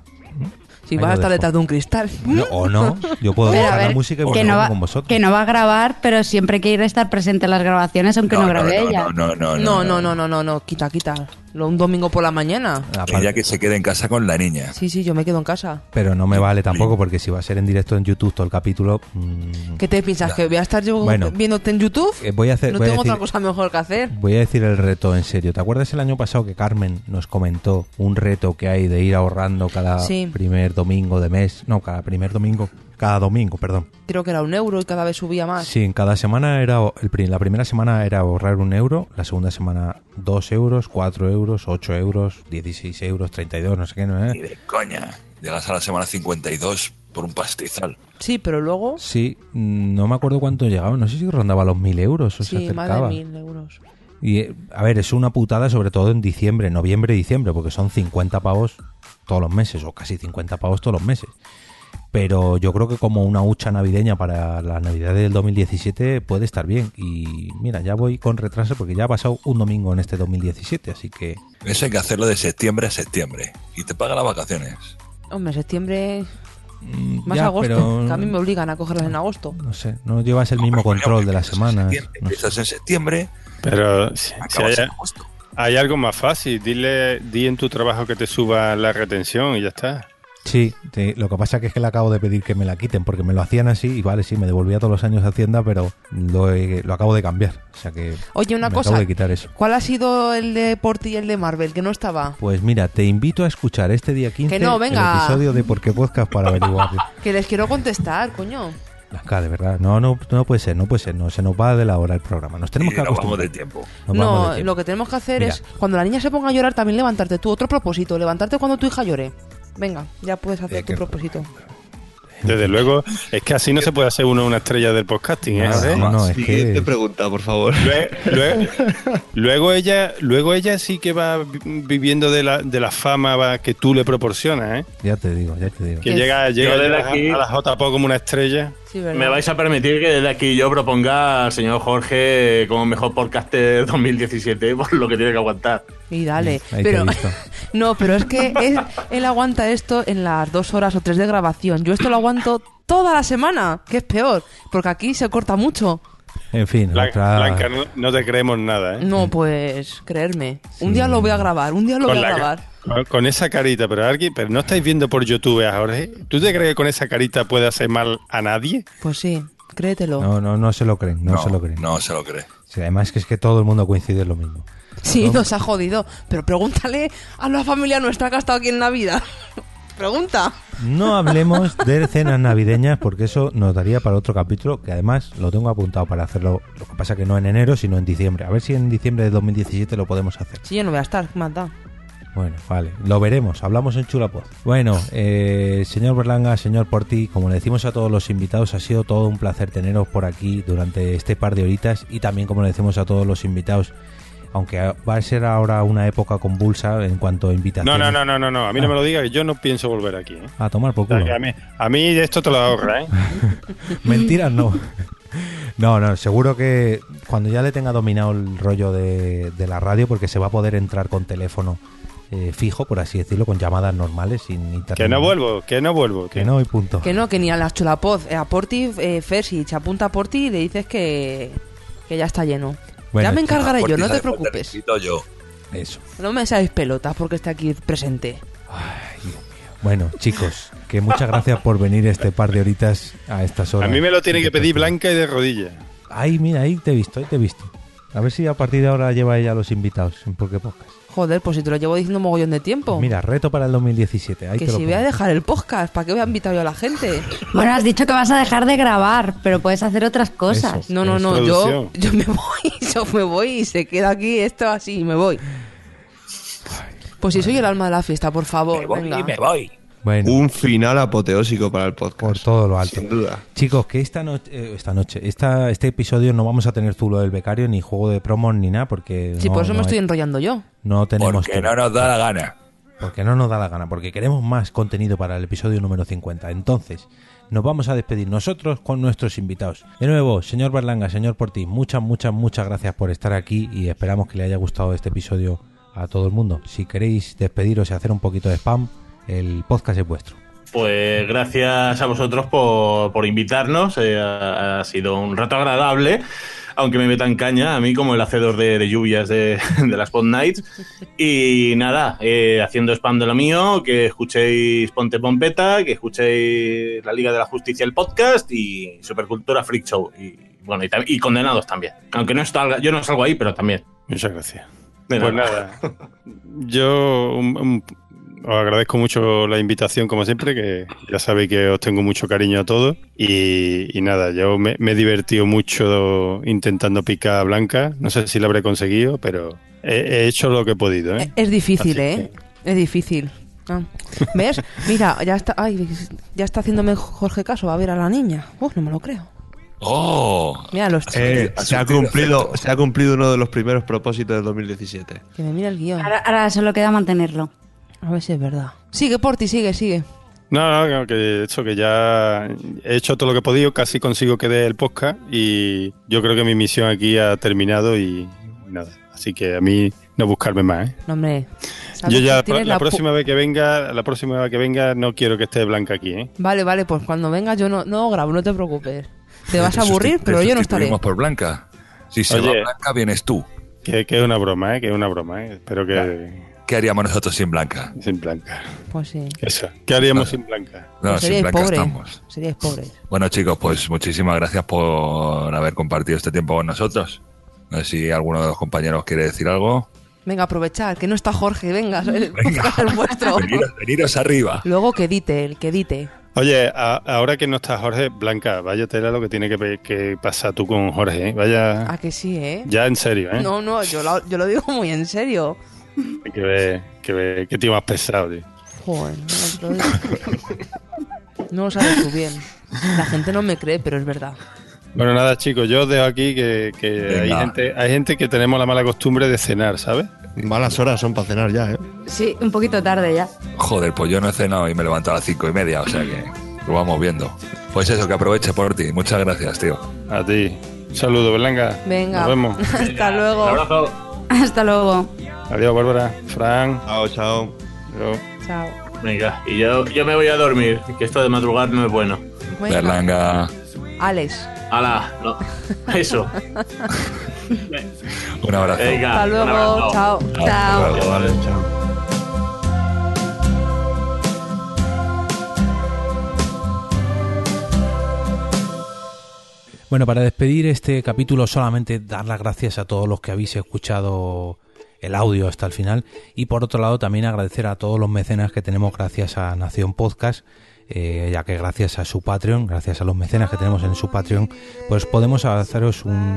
Si ahí vas a lo estar dejo. detrás de un cristal. no, o no, yo puedo Pero a dejar la ver, música y que volver no, va, con vosotros. que no va a grabar, pero siempre quiere estar presente en las grabaciones, aunque no, grabe ella. No, no, no, No, no, no, no, no, no, quita, quita. Lo- Un domingo por la mañana. Aparte- Ella que se quede en casa con la niña. Sí, sí, yo me quedo en casa. Pero no me vale tampoco porque si va a ser en directo en YouTube todo el capítulo, mm, ¿Qué te piensas? ¿Que voy a estar yo Bueno. viéndote en YouTube? eh, voy a hacer, No voy a tengo decir, otra cosa mejor que hacer. voy a decir el reto en serio. ¿Te acuerdas el año pasado que Carmen nos comentó un reto que hay de ir ahorrando cada Sí. primer domingo de mes? No, cada primer domingo, cada domingo, perdón. Creo que era un euro y cada vez subía más. Sí, en cada semana era el, pri- la primera semana era ahorrar un euro, la segunda semana dos euros, cuatro euros, ocho euros, dieciséis euros, treinta y dos, no sé qué, ¿no? Y ¿Eh? de coña. Llegas a la semana cincuenta y dos por un pastizal. Sí, pero luego... Sí, mm, no me acuerdo cuánto llegaba, no sé si rondaba los mil euros o se Sí, más de acercaba. mil euros. Y eh, a ver, es una putada sobre todo en diciembre, noviembre y diciembre, porque son cincuenta pavos todos los meses, o casi cincuenta pavos todos los meses. Pero yo creo que como una hucha navideña para la Navidad del dos mil diecisiete puede estar bien. Y mira, ya voy con retraso porque ya ha pasado un domingo en este dos mil diecisiete, así que... Eso hay que hacerlo de septiembre a septiembre. Y te pagan las vacaciones. Hombre, septiembre... mm, Más ya, agosto, pero, que a mí me obligan a cogerlas en agosto. no sé, no llevas el mismo Coño, control de las empiezas en semanas. septiembre, no sé. Empiezas en septiembre, Pero si, si acabas hay, en agosto. hay algo más fácil, dile, di en tu trabajo que te suba la retención y ya está. Sí, sí, lo que pasa que es que le acabo de pedir que me la quiten porque me lo hacían así y vale, sí, me devolvía todos los años Hacienda, pero lo, he- lo acabo de cambiar. O sea que Oye, una me cosa. acabo de quitar eso. ¿Cuál ha sido el de Porti y el de Marvel? Que no estaba. Pues mira, te invito a escuchar este día quince Que no, venga. el episodio de Por qué Podcast para averiguarlo. Que les quiero contestar, coño. Blanca, de verdad, no, no, no puede ser, no puede ser, no, se nos va de la hora el programa. Nos tenemos Y que nos vamos acostumbrar. de tiempo. Nos vamos No, de tiempo. lo que tenemos que hacer Mira. es, cuando la niña se ponga a llorar, también levantarte tú. Otro propósito, levantarte cuando tu hija llore. Venga, ya puedes hacer Eh, tu que- propósito. Desde luego, es que así no se puede hacer uno una estrella del podcasting, ¿eh? No, Jorge? no, no, es Siguiente que... pregunta, por favor. Lue- lue- Luego ella, luego ella sí que va vi- viviendo de la, de la fama va- que tú le proporcionas, ¿eh? Ya te digo, ya te digo. Que ¿Qué? llega, llega Yo desde a, aquí- a la J P O como una estrella. Sí, ¿verdad? Me vais a permitir que desde aquí yo proponga al señor Jorge como mejor podcaster dos mil diecisiete por lo que tiene que aguantar. Y dale. Ahí te he Pero, visto. no, pero es que es- él aguanta esto en las dos horas o tres de grabación. Yo esto lo aguanto toda la semana, que es peor, porque aquí se corta mucho. En fin, Blan- otra... Blanca, no, no te creemos nada, ¿eh? No, pues, creerme. Un día lo voy a grabar, un día lo voy a la- grabar. con, con esa carita, pero alguien, pero no estáis viendo por YouTube a Jorge. ¿Tú te crees que con esa carita puede hacer mal a nadie? Pues sí, créetelo. No, no, no se lo creen, no, No, se lo creen. no se lo cree. Sí, además que es que todo el mundo coincide en lo mismo. Sí, nos ha jodido. Pero pregúntale a la familia nuestra que ha estado aquí en Navidad. Pregunta. No hablemos de cenas navideñas porque eso nos daría para otro capítulo que además lo tengo apuntado para hacerlo. Lo que pasa que no en enero sino en diciembre. A ver si en diciembre de dos mil diecisiete lo podemos hacer. Sí, yo no voy a estar, más da. Bueno, vale, lo veremos, hablamos en Chulapod. Bueno, eh, señor Berlanga, señor Porti, como le decimos a todos los invitados, ha sido todo un placer teneros por aquí durante este par de horitas, y también como le decimos a todos los invitados, aunque va a ser ahora una época convulsa en cuanto a invitaciones. No, no, no, no, no, no. a mí ah. no me lo diga, que yo no pienso volver aquí. ¿eh? A tomar por O sea, culo. que a, mí, a mí esto te lo ahorra, ¿eh? Mentiras no. No, no, seguro que cuando ya le tenga dominado el rollo de, de la radio, porque se va a poder entrar con teléfono eh, fijo, por así decirlo, con llamadas normales, sin internet. Que no vuelvo, que no vuelvo. Que no y punto. Que no, que ni a la Chulapod. A Porti, eh, Fer, si se apunta a Porti, le dices que, que ya está lleno. Bueno, ya me encargaré Porti, yo, no te ¿sabes cuánto preocupes. necesito yo? Eso. No me sabéis pelotas porque está aquí presente. Ay, Dios mío. Bueno, chicos, que muchas gracias por venir este par de horitas a estas horas. A mí me lo tiene que pedir Blanca y de rodillas. Ay, mira, ahí te he visto, ahí te he visto. A ver si a partir de ahora lleva ella a los invitados en Porque Podcast. Joder, pues si te lo llevo diciendo mogollón de tiempo. Pues mira, reto para el dos mil diecisiete. Ahí que te lo si voy a pongo. dejar el podcast, ¿para qué voy a invitar yo a la gente? Bueno, has dicho que vas a dejar de grabar, pero puedes hacer otras cosas. Eso. No, no, Es no, yo, producción. yo me voy, yo me voy y se queda aquí esto así y me voy. Pues si soy el alma de la fiesta, por favor, venga. voy. Bueno, Un final apoteósico para el podcast. por todo lo alto. Sin duda. Chicos, que esta noche, eh, esta noche, esta, este episodio no vamos a tener Zulo del Becario, ni juego de promos, ni nada, porque Sí, no, por eso no me estoy hay- enrollando yo. no tenemos Porque que- no nos da la gana. porque no nos da la gana, porque queremos más contenido para el episodio número cincuenta. Entonces, nos vamos a despedir nosotros con nuestros invitados. De nuevo, señor Berlanga, señor Porti, muchas, muchas, muchas gracias por estar aquí y esperamos que le haya gustado este episodio a todo el mundo. Si queréis despediros y hacer un poquito de spam, el podcast es vuestro. Pues gracias a vosotros por, por invitarnos. Eh, ha, ha sido un rato agradable, aunque me metan caña a mí como el hacedor de, de lluvias de, de las Pod Nights. Y nada, eh, haciendo spam de lo mío, que escuchéis Ponte Pompeta, que escuchéis La Liga de la Justicia, el podcast, y Supercultura Freak Show. Y bueno, y, tam- y Condenados también. Aunque no salga, yo no salgo ahí, pero también. Muchas gracias. De Pues nada. nada, yo un- un- os agradezco mucho la invitación, como siempre, que ya sabéis que os tengo mucho cariño a todos. Y, y nada, yo me, me he divertido mucho intentando picar a Blanca. No sé si lo habré conseguido, pero he, he hecho lo que he podido, ¿eh? Es difícil, Así ¿eh? Es difícil. Ah. ¿Ves? Mira, ya está, ay, ya está haciéndome Jorge caso. Va a ver a la niña. Uf, no me lo creo. ¡Oh! Mira, los Eh, Ha se, ha surtido cumplido, efecto. se ha cumplido uno de los primeros propósitos del dos mil diecisiete. que me mira el guión. Ahora, ahora solo queda mantenerlo. A ver si es verdad. Sigue, Porti, sigue, sigue. No, no, que eso, que ya he hecho todo lo que he podido, casi consigo que dé el podcast y yo creo que mi misión aquí ha terminado y nada. Así que a mí no buscarme más, ¿eh? No, hombre. ¿sabes Yo ya que tienes la, pu- próxima vez que venga, la próxima vez que venga no quiero que esté Blanca aquí, ¿eh? Vale, vale, pues cuando venga yo no, no grabo, no te preocupes. Te vas a Te aburrir, sustitu- pero te yo no estaré. sustituimos por Blanca. Si se Oye. va Blanca, vienes tú. Que, que es una broma, ¿eh? Que es una broma, ¿eh? Espero que ¿Qué haríamos nosotros sin Blanca? sin Blanca. Pues sí. Eso. ¿Qué haríamos Vale. sin Blanca? No, Pues sin seríais Blanca pobres. estamos. Seríais pobres. Bueno, chicos, pues muchísimas gracias por haber compartido este tiempo con nosotros. No sé si alguno de los compañeros quiere decir algo. Venga, aprovechar, que no está Jorge, venga, el podcast es vuestro. Veniros, veniros arriba. Luego que edite, el que edite. Oye, a- ahora que no está Jorge, Blanca, vaya tela lo que tiene que, pe- que pasar tú con Jorge, ¿eh? Vaya, ¿A que sí, eh? ya en serio, ¿eh? No, no, yo lo, yo lo digo muy en serio. Hay que ver, que ver, qué tío más pesado, tío. Joder, no lo, digo. No lo sabes tú bien. La gente no me cree, pero es verdad. Bueno, nada, chicos, yo os dejo aquí que, que hay Venga. gente, hay gente que tenemos la mala costumbre de cenar, ¿sabes? Malas horas son para cenar ya, ¿eh? Sí, un poquito tarde ya. Joder, pues yo no he cenado y me levanto a las cinco y media, o sea que lo vamos viendo. Pues eso, que aproveche por ti. Muchas gracias, tío. A ti. Un saludo, Blanca. Venga, Nos vemos. hasta luego. Un abrazo. Hasta luego. Adiós, Bárbara. Fran. Chao, chao. Adiós. Chao. Venga, y yo, yo me voy a dormir, que esto de madrugar no es bueno. Venga. Berlanga. Alex, ¡Hala! No. Eso. Un abrazo. Venga, hasta un luego. abrazo. Chao. Chao. Hasta luego. Vale, chao. Bueno, para despedir este capítulo solamente dar las gracias a todos los que habéis escuchado el audio hasta el final y por otro lado también agradecer a todos los mecenas que tenemos gracias a Nación Podcast, eh, ya que gracias a su Patreon, gracias a los mecenas que tenemos en su Patreon, pues podemos haceros un,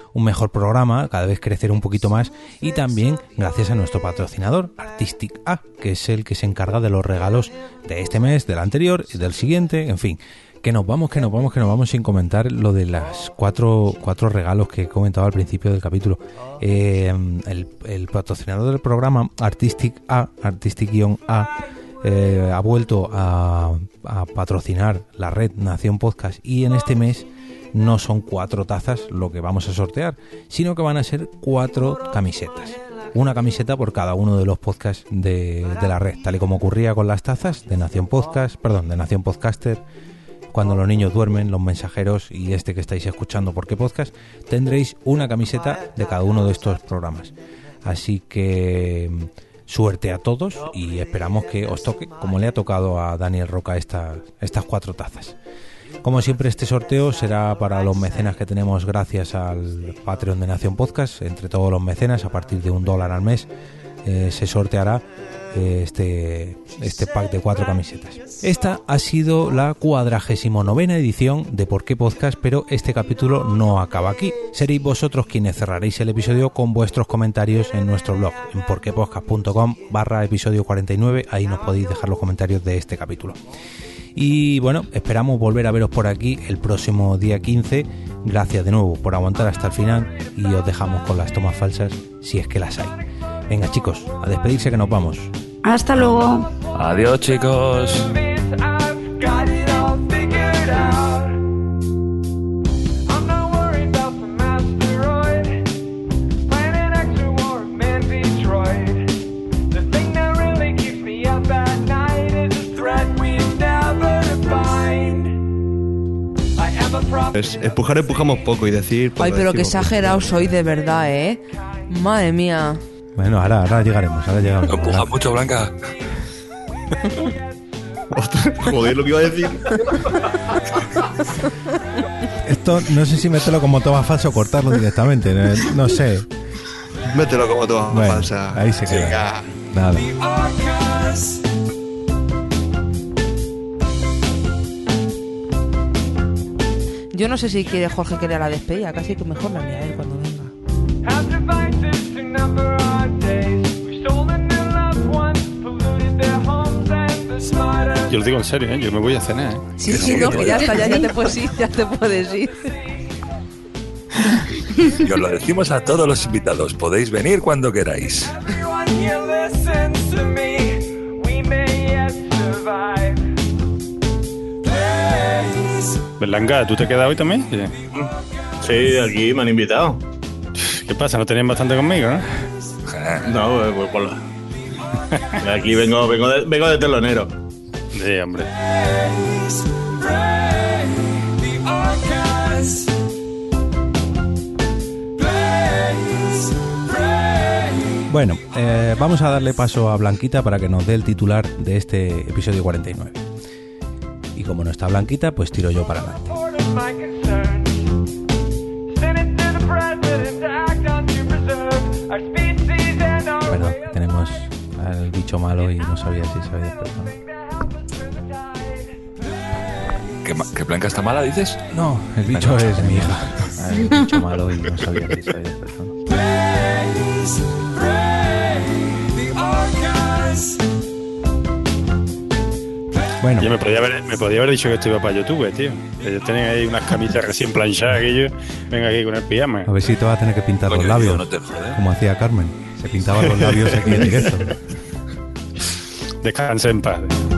un mejor programa, cada vez crecer un poquito más, y también gracias a nuestro patrocinador, Artistic A, que es el que se encarga de los regalos de este mes, del anterior y del siguiente, en fin. Que nos vamos, que nos vamos, que nos vamos sin comentar lo de las cuatro, cuatro regalos que he comentado al principio del capítulo. Eh, el, el patrocinador del programa, Artistic A, Artistic-A, eh, ha vuelto a, a patrocinar la red Nación Podcast, y en este mes no son cuatro tazas lo que vamos a sortear, sino que van a ser cuatro camisetas. Una camiseta por cada uno de los podcasts de, de la red, tal y como ocurría con las tazas de Nación Podcast, perdón, de Nación Podcaster, Cuando los niños duermen, Los mensajeros y este que estáis escuchando, ¿Por qué podcast? Tendréis una camiseta de cada uno de estos programas. Así que suerte a todos y esperamos que os toque, como le ha tocado a Daniel Roca, esta, estas cuatro tazas. Como siempre, este sorteo será para los mecenas que tenemos gracias al Patreon de Nación Podcast. Entre todos los mecenas, a partir de un dólar al mes, eh, se sorteará eh, este, este pack de cuatro camisetas. Esta ha sido la cuadragésimo novena edición de ¿Por qué Podcast? Pero este capítulo no acaba aquí. Seréis vosotros quienes cerraréis el episodio con vuestros comentarios en nuestro blog, en porquepodcast.com barra episodio cuarenta y nueve. Ahí nos podéis dejar los comentarios de este capítulo. Y bueno, esperamos volver a veros por aquí el próximo día quince. Gracias de nuevo por aguantar hasta el final, y os dejamos con las tomas falsas, si es que las hay. Venga, chicos, a despedirse, que nos vamos. Hasta luego. Adiós, chicos. Es, empujar empujamos poco y decir... pues Ay, lo pero qué decimos exagerado soy de verdad, ¿eh? Madre mía. Bueno, ahora, ahora llegaremos, ahora llegaremos. Empuja mucho, Blanca. Ostras, joder, lo que iba a decir. Esto no sé si meterlo como toma falsa o cortarlo directamente, no, no sé. Mételo como toma Bueno, falsa. ahí se queda. Nada. Yo no sé si quiere Jorge que lea la despedida, casi que mejor la lea él cuando venga. Yo lo digo en serio, ¿eh? Yo me voy a cenar, ¿eh? Sí, sí, no, que ya está, ya, ya te puedes ir, ya te puedes ir. Y os lo decimos a todos los invitados, podéis venir cuando queráis. Berlanga, ¿tú te quedas hoy también? Sí. Sí, aquí me han invitado. ¿Qué pasa? ¿No tenían bastante conmigo, no? No, pues por la... Aquí vengo, vengo, de, vengo de telonero. Sí, hombre. Bueno, eh, vamos a darle paso a Blanquita para que nos dé el titular de este episodio cuarenta y nueve. Y como no está Blanquita, pues tiro yo para adelante. Perdón, tenemos al bicho malo y no sabía si se había despertado. ¿Que, ¿Que Blanca está mala, dices? No, el bicho Perdón, es mi hija. El bicho malo y no sabía si se había despertado. Bueno. Yo me podía, haber, me podía haber dicho que esto iba para YouTube, tío. Ellos tenían ahí unas camisas recién planchadas que yo venga aquí con el pijama. A ver si te vas a tener que pintar Coño, los labios, no te jodes. como hacía Carmen. Se pintaba los labios aquí en directo. Descanse en paz.